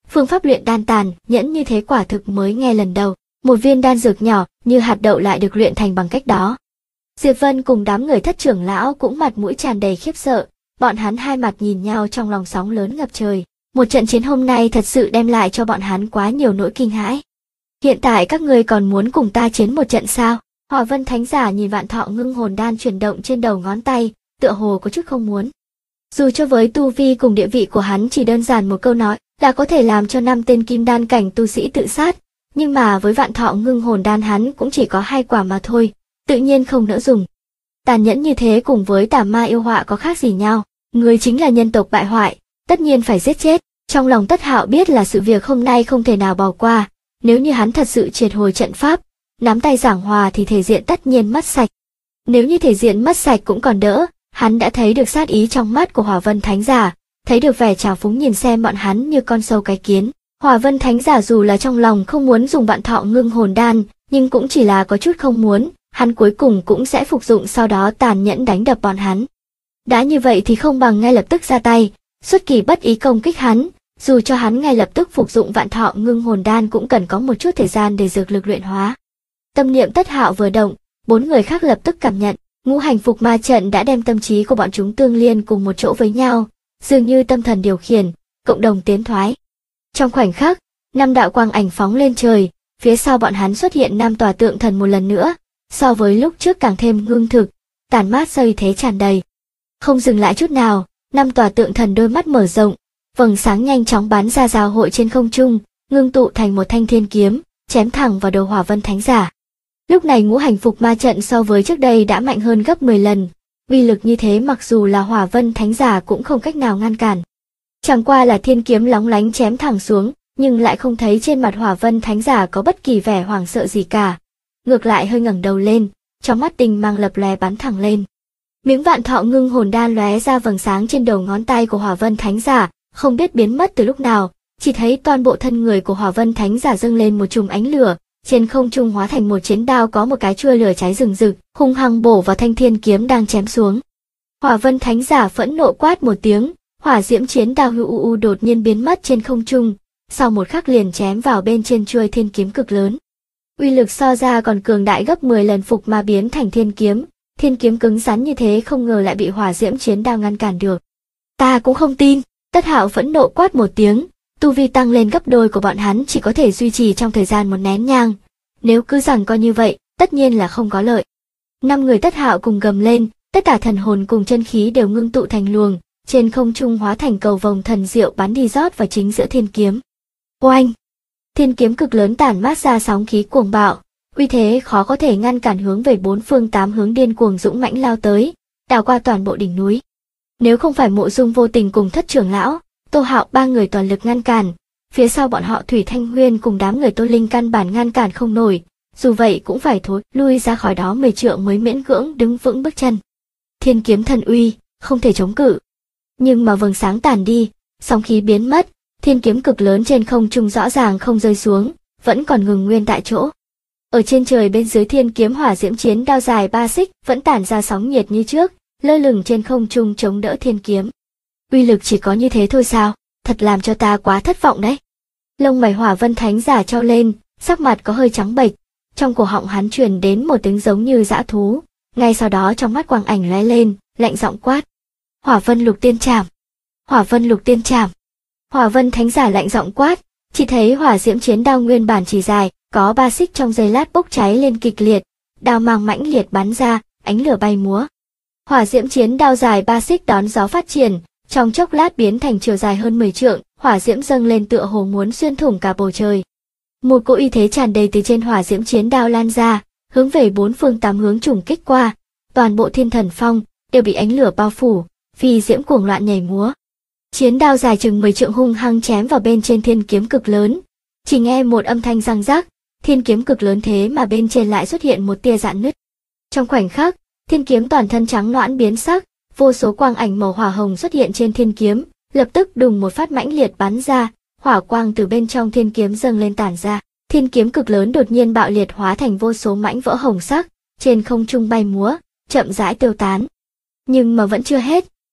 Phương pháp luyện đan tàn nhẫn như thế quả thực mới nghe lần đầu. Một viên đan dược nhỏ như hạt đậu lại được luyện thành bằng cách đó. Diệp Vân cùng đám người Thất trưởng lão cũng mặt mũi tràn đầy khiếp sợ, bọn hắn hai mặt nhìn nhau trong lòng sóng lớn ngập trời. Một trận chiến hôm nay thật sự đem lại cho bọn hắn quá nhiều nỗi kinh hãi. Hiện tại các ngươi còn muốn cùng ta chiến một trận sao? Hỏa Vân Thánh Giả nhìn Vạn Thọ ngưng hồn đan chuyển động trên đầu ngón tay, tựa hồ có chút không muốn. Dù cho với tu vi cùng địa vị của hắn chỉ đơn giản một câu nói là có thể làm cho 5 tên kim đan cảnh tu sĩ tự sát, nhưng mà với Vạn Thọ ngưng hồn đan hắn cũng chỉ có 2 quả mà thôi, tự nhiên không nỡ dùng. Tàn nhẫn như thế cùng với tà ma yêu họa có khác gì nhau, người chính là nhân tộc bại hoại, tất nhiên phải giết chết. Trong lòng Tất Hạo biết là sự việc hôm nay không thể nào bỏ qua, nếu như hắn thật sự triệt hồi trận pháp, nắm tay giảng hòa thì thể diện tất nhiên mất sạch. Nếu như thể diện mất sạch cũng còn đỡ, hắn đã thấy được sát ý trong mắt của Hỏa Vân Thánh Giả, thấy được vẻ trào phúng nhìn xem bọn hắn như con sâu cái kiến. Hỏa Vân Thánh Giả dù là trong lòng không muốn dùng Vạn Thọ ngưng hồn đan, nhưng cũng chỉ là có chút không muốn, hắn cuối cùng cũng sẽ phục dụng sau đó tàn nhẫn đánh đập bọn hắn. Đã như vậy thì không bằng ngay lập tức ra tay, xuất kỳ bất ý công kích hắn, dù cho hắn ngay lập tức phục dụng Vạn Thọ ngưng hồn đan cũng cần có một chút thời gian để dược lực luyện hóa. Tâm niệm Tất Hạo vừa động, 4 người khác lập tức cảm nhận, ngũ hành phục ma trận đã đem tâm trí của bọn chúng tương liên cùng một chỗ với nhau, dường như tâm thần điều khiển, cộng đồng tiến thoái. Trong khoảnh khắc, 5 đạo quang ảnh phóng lên trời, phía sau bọn hắn xuất hiện 5 tòa tượng thần một lần nữa, so với lúc trước càng thêm ngưng thực, tàn mát ra uy thế tràn đầy. Không dừng lại chút nào, 5 tòa tượng thần đôi mắt mở rộng, vầng sáng nhanh chóng bắn ra giao hội trên không trung, ngưng tụ thành một thanh thiên kiếm, chém thẳng vào đầu Hỏa Vân Thánh Giả. Lúc này ngũ hành phục ma trận so với trước đây đã mạnh hơn gấp 10 lần, uy lực như thế mặc dù là Hỏa Vân Thánh Giả cũng không cách nào ngăn cản. Chẳng qua là thiên kiếm lóng lánh chém thẳng xuống, nhưng lại không thấy trên mặt Hỏa Vân Thánh Giả có bất kỳ vẻ hoảng sợ gì cả. Ngược lại hơi ngẩng đầu lên, trong mắt tinh mang lập lòe bắn thẳng lên. Miếng Vạn Thọ ngưng hồn đan lóe ra vầng sáng trên đầu ngón tay của Hỏa Vân Thánh Giả, không biết biến mất từ lúc nào, chỉ thấy toàn bộ thân người của Hỏa Vân Thánh Giả dâng lên một chùm ánh lửa, trên không trung hóa thành một chiến đao có một cái chuôi lửa cháy rừng rực, hung hăng bổ vào thanh thiên kiếm đang chém xuống. Hỏa Vân Thánh Giả phẫn nộ quát một tiếng, hỏa diễm chiến đao hưu đột nhiên biến mất trên không trung, sau một khắc liền chém vào bên trên chuôi thiên kiếm cực lớn. Uy lực so ra còn cường đại gấp 10 lần phục ma biến thành thiên kiếm cứng rắn như thế không ngờ lại bị hỏa diễm chiến đao ngăn cản được. Ta cũng không tin. Tất Hạo phẫn nộ quát một tiếng, tu vi tăng lên gấp đôi của bọn hắn chỉ có thể duy trì trong thời gian một nén nhang. Nếu cứ rằng coi như vậy, tất nhiên là không có lợi. 5 người Tất Hạo cùng gầm lên, tất cả thần hồn cùng chân khí đều ngưng tụ thành luồng, trên không trung hóa thành cầu vồng thần diệu bắn đi rót vào chính giữa thiên kiếm. Oanh! Thiên kiếm cực lớn tản mát ra sóng khí cuồng bạo, uy thế khó có thể ngăn cản hướng về 4 phương 8 hướng điên cuồng dũng mãnh lao tới, đảo qua toàn bộ đỉnh núi. Nếu không phải Mộ Dung Vô Tình cùng Thất trưởng lão, Tô Hạo 3 người toàn lực ngăn cản, phía sau bọn họ Thủy Thanh Huyên cùng đám người Tô Linh căn bản ngăn cản không nổi, dù vậy cũng phải thối lui ra khỏi đó 10 trượng mới miễn cưỡng đứng vững bước chân. Thiên kiếm thần uy, không thể chống cự. Nhưng mà vầng sáng tàn đi, sóng khí biến mất, thiên kiếm cực lớn trên không trung rõ ràng không rơi xuống, vẫn còn ngừng nguyên tại chỗ. Ở trên trời bên dưới thiên kiếm hỏa diễm chiến đao dài 3 xích vẫn tản ra sóng nhiệt như trước, lơ lửng trên không trung chống đỡ thiên kiếm. Uy lực chỉ có như thế thôi sao, thật làm cho ta quá thất vọng đấy. Lông mày Hỏa Vân Thánh Giả trao lên, sắc mặt có hơi trắng bệch, trong cổ họng hắn truyền đến một tiếng giống như dã thú, ngay sau đó trong mắt quang ảnh lóe lên, lạnh giọng quát: Hỏa Vân Lục Tiên Trảm! Hỏa Vân Lục Tiên Trảm! Hỏa Vân Thánh Giả lạnh giọng quát, chỉ thấy hỏa diễm chiến đao nguyên bản chỉ dài, có 3 xích trong giây lát bốc cháy lên kịch liệt, đao mang mãnh liệt bắn ra, ánh lửa bay múa. Hỏa diễm chiến đao dài 3 xích đón gió phát triển, trong chốc lát biến thành chiều dài hơn 10 trượng, hỏa diễm dâng lên tựa hồ muốn xuyên thủng cả bầu trời. Một cỗ uy thế tràn đầy từ trên hỏa diễm chiến đao lan ra, hướng về 4 phương 8 hướng trùng kích qua, toàn bộ Thiên Thần Phong đều bị ánh lửa bao phủ, phi diễm cuồng loạn nhảy múa. Chiến đao dài chừng 10 trượng hung hăng chém vào bên trên thiên kiếm cực lớn, chỉ nghe một âm thanh răng rắc, thiên kiếm cực lớn thế mà bên trên lại xuất hiện một tia rạn nứt. Trong khoảnh khắc, thiên kiếm toàn thân trắng nõn biến sắc, vô số quang ảnh màu hỏa hồng xuất hiện trên thiên kiếm, lập tức đùng một phát mãnh liệt bắn ra, hỏa quang từ bên trong thiên kiếm dâng lên tản ra, thiên kiếm cực lớn đột nhiên bạo liệt hóa thành vô số mảnh vỡ hồng sắc, trên không trung bay múa, chậm rãi tiêu tán. Nhưng mà vẫn chưa hết,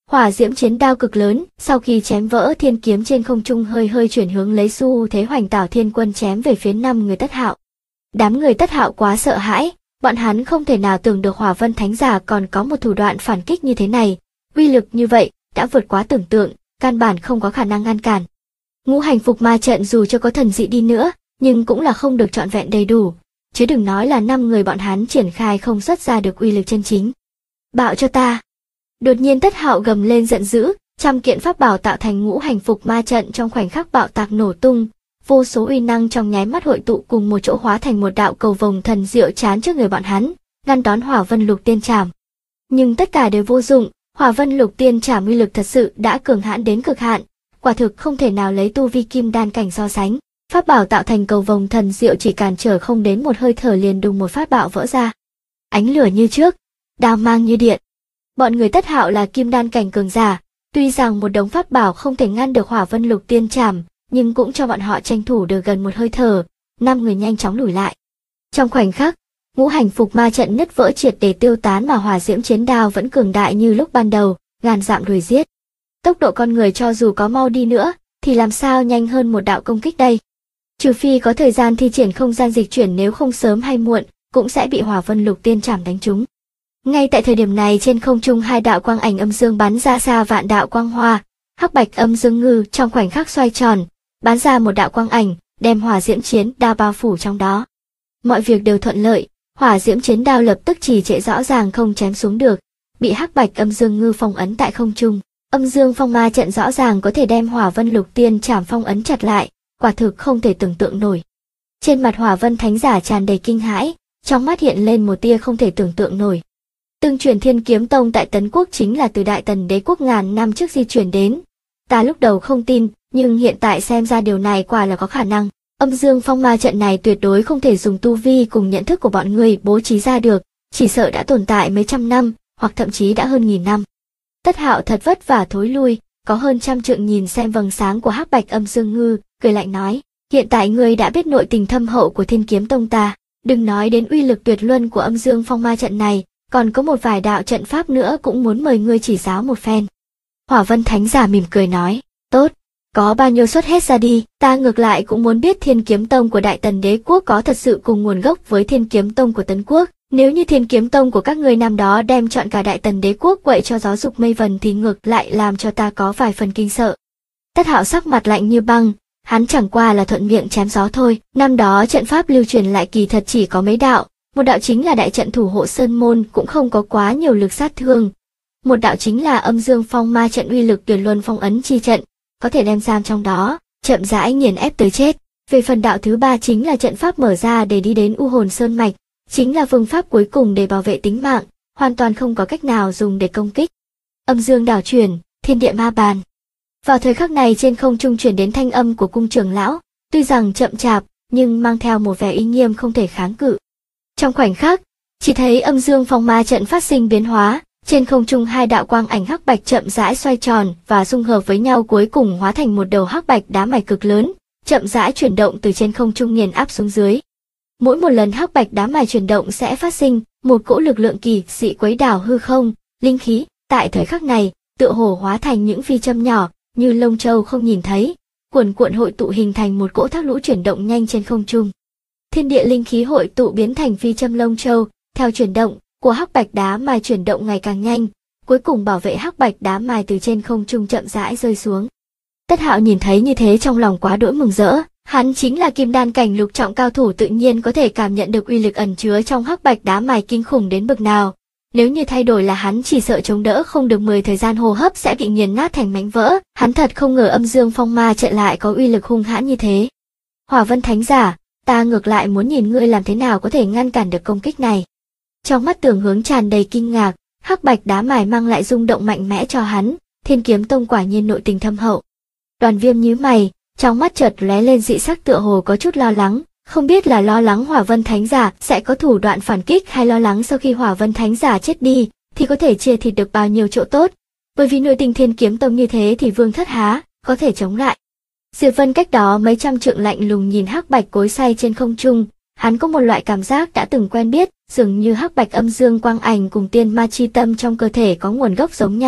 Hỏa diễm chiến đao cực lớn, sau khi chém vỡ thiên kiếm trên không trung hơi hơi chuyển hướng lấy xu thế hoành tảo thiên quân chém về phía 5 người Tất Hạo. Đám người Tất Hạo quá sợ hãi, bọn hắn không thể nào tưởng được Hỏa Vân Thánh Giả còn có một thủ đoạn phản kích như thế này, uy lực như vậy đã vượt quá tưởng tượng, căn bản không có khả năng ngăn cản. Ngũ hành phục ma trận dù cho có thần dị đi nữa, nhưng cũng là không được trọn vẹn đầy đủ, chứ đừng nói là 5 người bọn hắn triển khai không xuất ra được uy lực chân chính. Bạo cho ta! Đột nhiên Tất Hạo gầm lên giận dữ, trăm kiện pháp bảo tạo thành ngũ hành phục ma trận trong khoảnh khắc bạo tạc nổ tung, vô số uy năng trong nháy mắt hội tụ cùng một chỗ hóa thành một đạo cầu vồng thần diệu chán trước người bọn hắn, ngăn đón Hỏa Vân Lục Tiên Trảm. Nhưng tất cả đều vô dụng, Hỏa Vân Lục Tiên Trảm uy lực thật sự đã cường hãn đến cực hạn, quả thực không thể nào lấy tu vi kim đan cảnh so sánh. Pháp bảo tạo thành cầu vồng thần diệu chỉ cản trở không đến một hơi thở liền đùng một phát bạo vỡ ra. Ánh lửa như trước, đao mang như điện. Bọn người Tất Hạo là kim đan cảnh cường giả, tuy rằng một đống pháp bảo không thể ngăn được Hỏa Vân Lục Tiên Trảm, nhưng cũng cho bọn họ tranh thủ được gần một hơi thở, 5 người nhanh chóng lùi lại. Trong khoảnh khắc, ngũ hành phục ma trận nứt vỡ triệt để tiêu tán mà hỏa diễm chiến đao vẫn cường đại như lúc ban đầu, ngàn dặm đuổi giết. Tốc độ con người cho dù có mau đi nữa, thì làm sao nhanh hơn một đạo công kích đây? Trừ phi có thời gian thi triển không gian dịch chuyển, nếu không sớm hay muộn cũng sẽ bị Hỏa Vân Lục Tiên Trảm đánh trúng. Ngay tại thời điểm này trên không trung 2 đạo quang ảnh âm dương bắn ra xa vạn đạo quang hoa, hắc bạch âm dương ngư trong khoảnh khắc xoay tròn, bắn ra một đạo quang ảnh, đem hỏa diễm chiến đao bao phủ trong đó. Mọi việc đều thuận lợi, hỏa diễm chiến đao lập tức trì trệ rõ ràng không chém xuống được, bị hắc bạch âm dương ngư phong ấn tại không trung. Âm dương phong ma trận rõ ràng có thể đem Hỏa Vân Lục Tiên Trảm phong ấn chặt lại, quả thực không thể tưởng tượng nổi. Trên mặt Hỏa Vân Thánh Giả tràn đầy kinh hãi, trong mắt hiện lên một tia không thể tưởng tượng nổi. Tương truyền Thiên Kiếm Tông tại Tấn Quốc chính là từ Đại Tần Đế quốc ngàn năm trước di chuyển đến. Ta lúc đầu không tin, nhưng hiện tại xem ra điều này quả là có khả năng. Âm dương phong ma trận này tuyệt đối không thể dùng tu vi cùng nhận thức của bọn người bố trí ra được, chỉ sợ đã tồn tại mấy trăm năm, hoặc thậm chí đã hơn 1000 năm. Tất Hạo thật vất vả thối lui, có hơn trăm trượng nhìn xem vầng sáng của hắc bạch âm dương ngư, cười lạnh nói, hiện tại ngươi đã biết nội tình thâm hậu của Thiên Kiếm Tông ta, đừng nói đến uy lực tuyệt luân của âm dương phong ma trận này, còn có một vài đạo trận pháp nữa cũng muốn mời ngươi chỉ giáo một phen. Hỏa Vân Thánh Giả mỉm cười nói, tốt, có bao nhiêu xuất hết ra đi, ta ngược lại cũng muốn biết Thiên Kiếm Tông của Đại Tần Đế quốc có thật sự cùng nguồn gốc với Thiên Kiếm Tông của Tấn Quốc. Nếu như Thiên Kiếm Tông của các ngươi năm đó đem chọn cả Đại Tần Đế quốc quậy cho gió dục mây vần thì ngược lại làm cho ta có vài phần kinh sợ. Tất Hạo sắc mặt lạnh như băng, hắn chẳng qua là thuận miệng chém gió thôi. Năm đó trận pháp lưu truyền lại kỳ thật chỉ có mấy đạo, một đạo chính là đại trận thủ hộ sơn môn cũng không có quá nhiều lực sát thương. Một đạo chính là âm dương phong ma trận uy lực tuyệt luân phong ấn chi trận, có thể đem giam trong đó, chậm rãi nghiền ép tới chết. Về phần đạo thứ ba chính là trận pháp mở ra để đi đến U Hồn Sơn mạch, chính là phương pháp cuối cùng để bảo vệ tính mạng, hoàn toàn không có cách nào dùng để công kích. Âm dương đảo chuyển, thiên địa ma bàn. Vào thời khắc này trên không trung chuyển đến thanh âm của cung trưởng lão, tuy rằng chậm chạp, nhưng mang theo một vẻ uy nghiêm không thể kháng cự. Trong khoảnh khắc, chỉ thấy âm dương phong ma trận phát sinh biến hóa, trên không trung 2 đạo quang ảnh hắc bạch chậm rãi xoay tròn và dung hợp với nhau cuối cùng hóa thành một đầu hắc bạch đá mài cực lớn, chậm rãi chuyển động từ trên không trung nghiền áp xuống dưới. Mỗi một lần hắc bạch đá mài chuyển động sẽ phát sinh một cỗ lực lượng kỳ dị quấy đảo hư không, linh khí, tại thời khắc này, tựa hồ hóa thành những phi châm nhỏ, như lông châu không nhìn thấy, cuồn cuộn hội tụ hình thành một cỗ thác lũ chuyển động nhanh trên không trung. Thiên địa linh khí hội tụ biến thành phi châm lông châu, theo chuyển động của hắc bạch đá mài chuyển động ngày càng nhanh, cuối cùng bảo vệ hắc bạch đá mài từ trên không trung chậm rãi rơi xuống. Tất Hạo nhìn thấy như thế trong lòng quá đỗi mừng rỡ, hắn chính là kim đan cảnh lục trọng cao thủ tự nhiên có thể cảm nhận được uy lực ẩn chứa trong hắc bạch đá mài kinh khủng đến bậc nào. Nếu như thay đổi là hắn chỉ sợ chống đỡ không được 10 thời gian hô hấp sẽ bị nghiền nát thành mảnh vỡ, hắn thật không ngờ âm dương phong ma trận lại có uy lực hung hãn như thế. Hỏa Vân Thánh Giả, ta ngược lại muốn nhìn ngươi làm thế nào có thể ngăn cản được công kích này. Trong mắt Tưởng Hướng tràn đầy kinh ngạc, hắc bạch đá mài mang lại rung động mạnh mẽ cho hắn, Thiên Kiếm Tông quả nhiên nội tình thâm hậu. Đoàn Viêm nhíu mày, trong mắt chợt lóe lên dị sắc tựa hồ có chút lo lắng, không biết là lo lắng Hỏa Vân Thánh Giả sẽ có thủ đoạn phản kích hay lo lắng sau khi Hỏa Vân Thánh Giả chết đi thì có thể chia thịt được bao nhiêu chỗ tốt, bởi vì nội tình Thiên Kiếm Tông như thế thì Vương Thất há có thể chống lại. Diệp Vân cách đó mấy trăm trượng lạnh lùng nhìn hắc bạch cối xay trên không trung, hắn có một loại cảm giác đã từng quen biết, dường như hắc bạch âm dương quang ảnh cùng tiên ma chi tâm trong cơ thể có nguồn gốc giống nhau,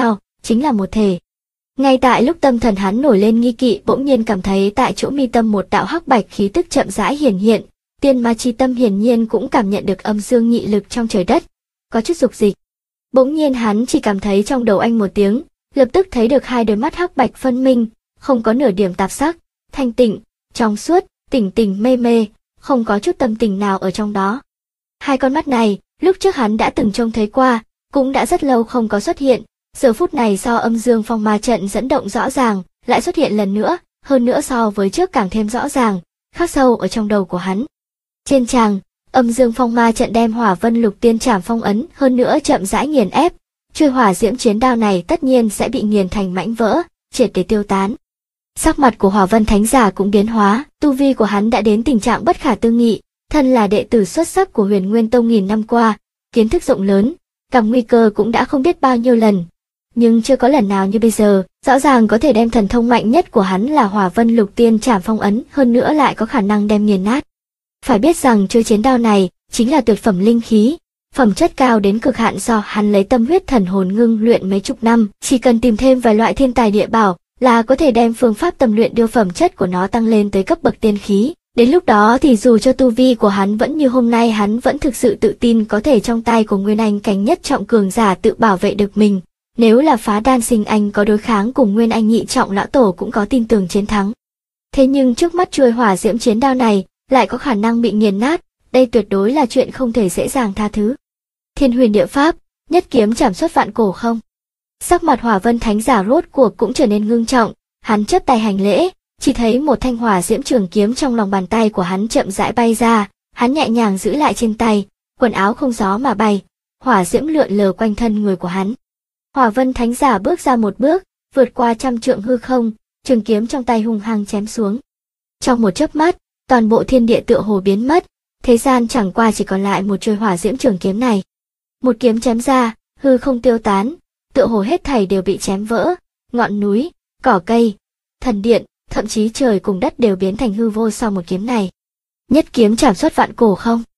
chính là một thể. Ngay tại lúc tâm thần hắn nổi lên nghi kỵ, bỗng nhiên cảm thấy tại chỗ mi tâm một đạo hắc bạch khí tức chậm rãi hiển hiện, tiên ma chi tâm hiển nhiên cũng cảm nhận được âm dương nhị lực trong trời đất, có chút dục dịch. Bỗng nhiên hắn chỉ cảm thấy trong đầu anh một tiếng, lập tức thấy được hai đôi mắt hắc bạch phân minh, không có nửa điểm tạp sắc, thanh tịnh, trong suốt, tỉnh tỉnh mê mê, không có chút tâm tình nào ở trong đó. Hai con mắt này, lúc trước hắn đã từng trông thấy qua, cũng đã rất lâu không có xuất hiện, giờ phút này do âm dương phong ma trận dẫn động rõ ràng, lại xuất hiện lần nữa, hơn nữa so với trước càng thêm rõ ràng, khắc sâu ở trong đầu của hắn. Trên tràng, âm dương phong ma trận đem Hỏa Vân Lục Tiên Trảm phong ấn, hơn nữa chậm rãi nghiền ép, chuôi hỏa diễm chiến đao này tất nhiên sẽ bị nghiền thành mảnh vỡ, triệt để tiêu tán. Sắc mặt của Hỏa Vân Thánh Giả cũng biến hóa, tu vi của hắn đã đến tình trạng bất khả tư nghị, thân là đệ tử xuất sắc của Huyền Nguyên Tông nghìn năm qua, kiến thức rộng lớn, càng nguy cơ cũng đã không biết bao nhiêu lần, nhưng chưa có lần nào như bây giờ, rõ ràng có thể đem thần thông mạnh nhất của hắn là Hỏa Vân Lục Tiên Trảm phong ấn, hơn nữa lại có khả năng đem nghiền nát. Phải biết rằng chuôi chiến đao này chính là tuyệt phẩm linh khí, phẩm chất cao đến cực hạn do hắn lấy tâm huyết thần hồn ngưng luyện mấy chục năm, chỉ cần tìm thêm vài loại thiên tài địa bảo là có thể đem phương pháp tâm luyện đưa phẩm chất của nó tăng lên tới cấp bậc tiên khí. Đến lúc đó thì dù cho tu vi của hắn vẫn như hôm nay, hắn vẫn thực sự tự tin có thể trong tay của Nguyên Anh cảnh nhất trọng cường giả tự bảo vệ được mình. Nếu là Phá Đan Sinh Anh có đối kháng cùng Nguyên Anh nhị trọng lão tổ cũng có tin tưởng chiến thắng. Thế nhưng trước mắt chuôi hỏa diễm chiến đao này lại có khả năng bị nghiền nát, đây tuyệt đối là chuyện không thể dễ dàng tha thứ. Thiên Huyền Địa Pháp, nhất kiếm chảm xuất vạn cổ không? Sắc mặt Hỏa Vân Thánh Giả rốt cuộc cũng trở nên ngưng trọng, hắn chắp tay hành lễ, chỉ thấy một thanh hỏa diễm trường kiếm trong lòng bàn tay của hắn chậm rãi bay ra, hắn nhẹ nhàng giữ lại trên tay, quần áo không gió mà bay, hỏa diễm lượn lờ quanh thân người của hắn. Hỏa Vân Thánh Giả bước ra một bước, vượt qua trăm trượng hư không, trường kiếm trong tay hung hăng chém xuống. Trong một chớp mắt, toàn bộ thiên địa tựa hồ biến mất, thế gian chẳng qua chỉ còn lại một chuôi hỏa diễm trường kiếm này. Một kiếm chém ra, hư không tiêu tán, tựa hồ hết thảy đều bị chém vỡ, ngọn núi, cỏ cây, thần điện, thậm chí trời cùng đất đều biến thành hư vô sau một kiếm này. Nhất kiếm chảm xuất vạn cổ không?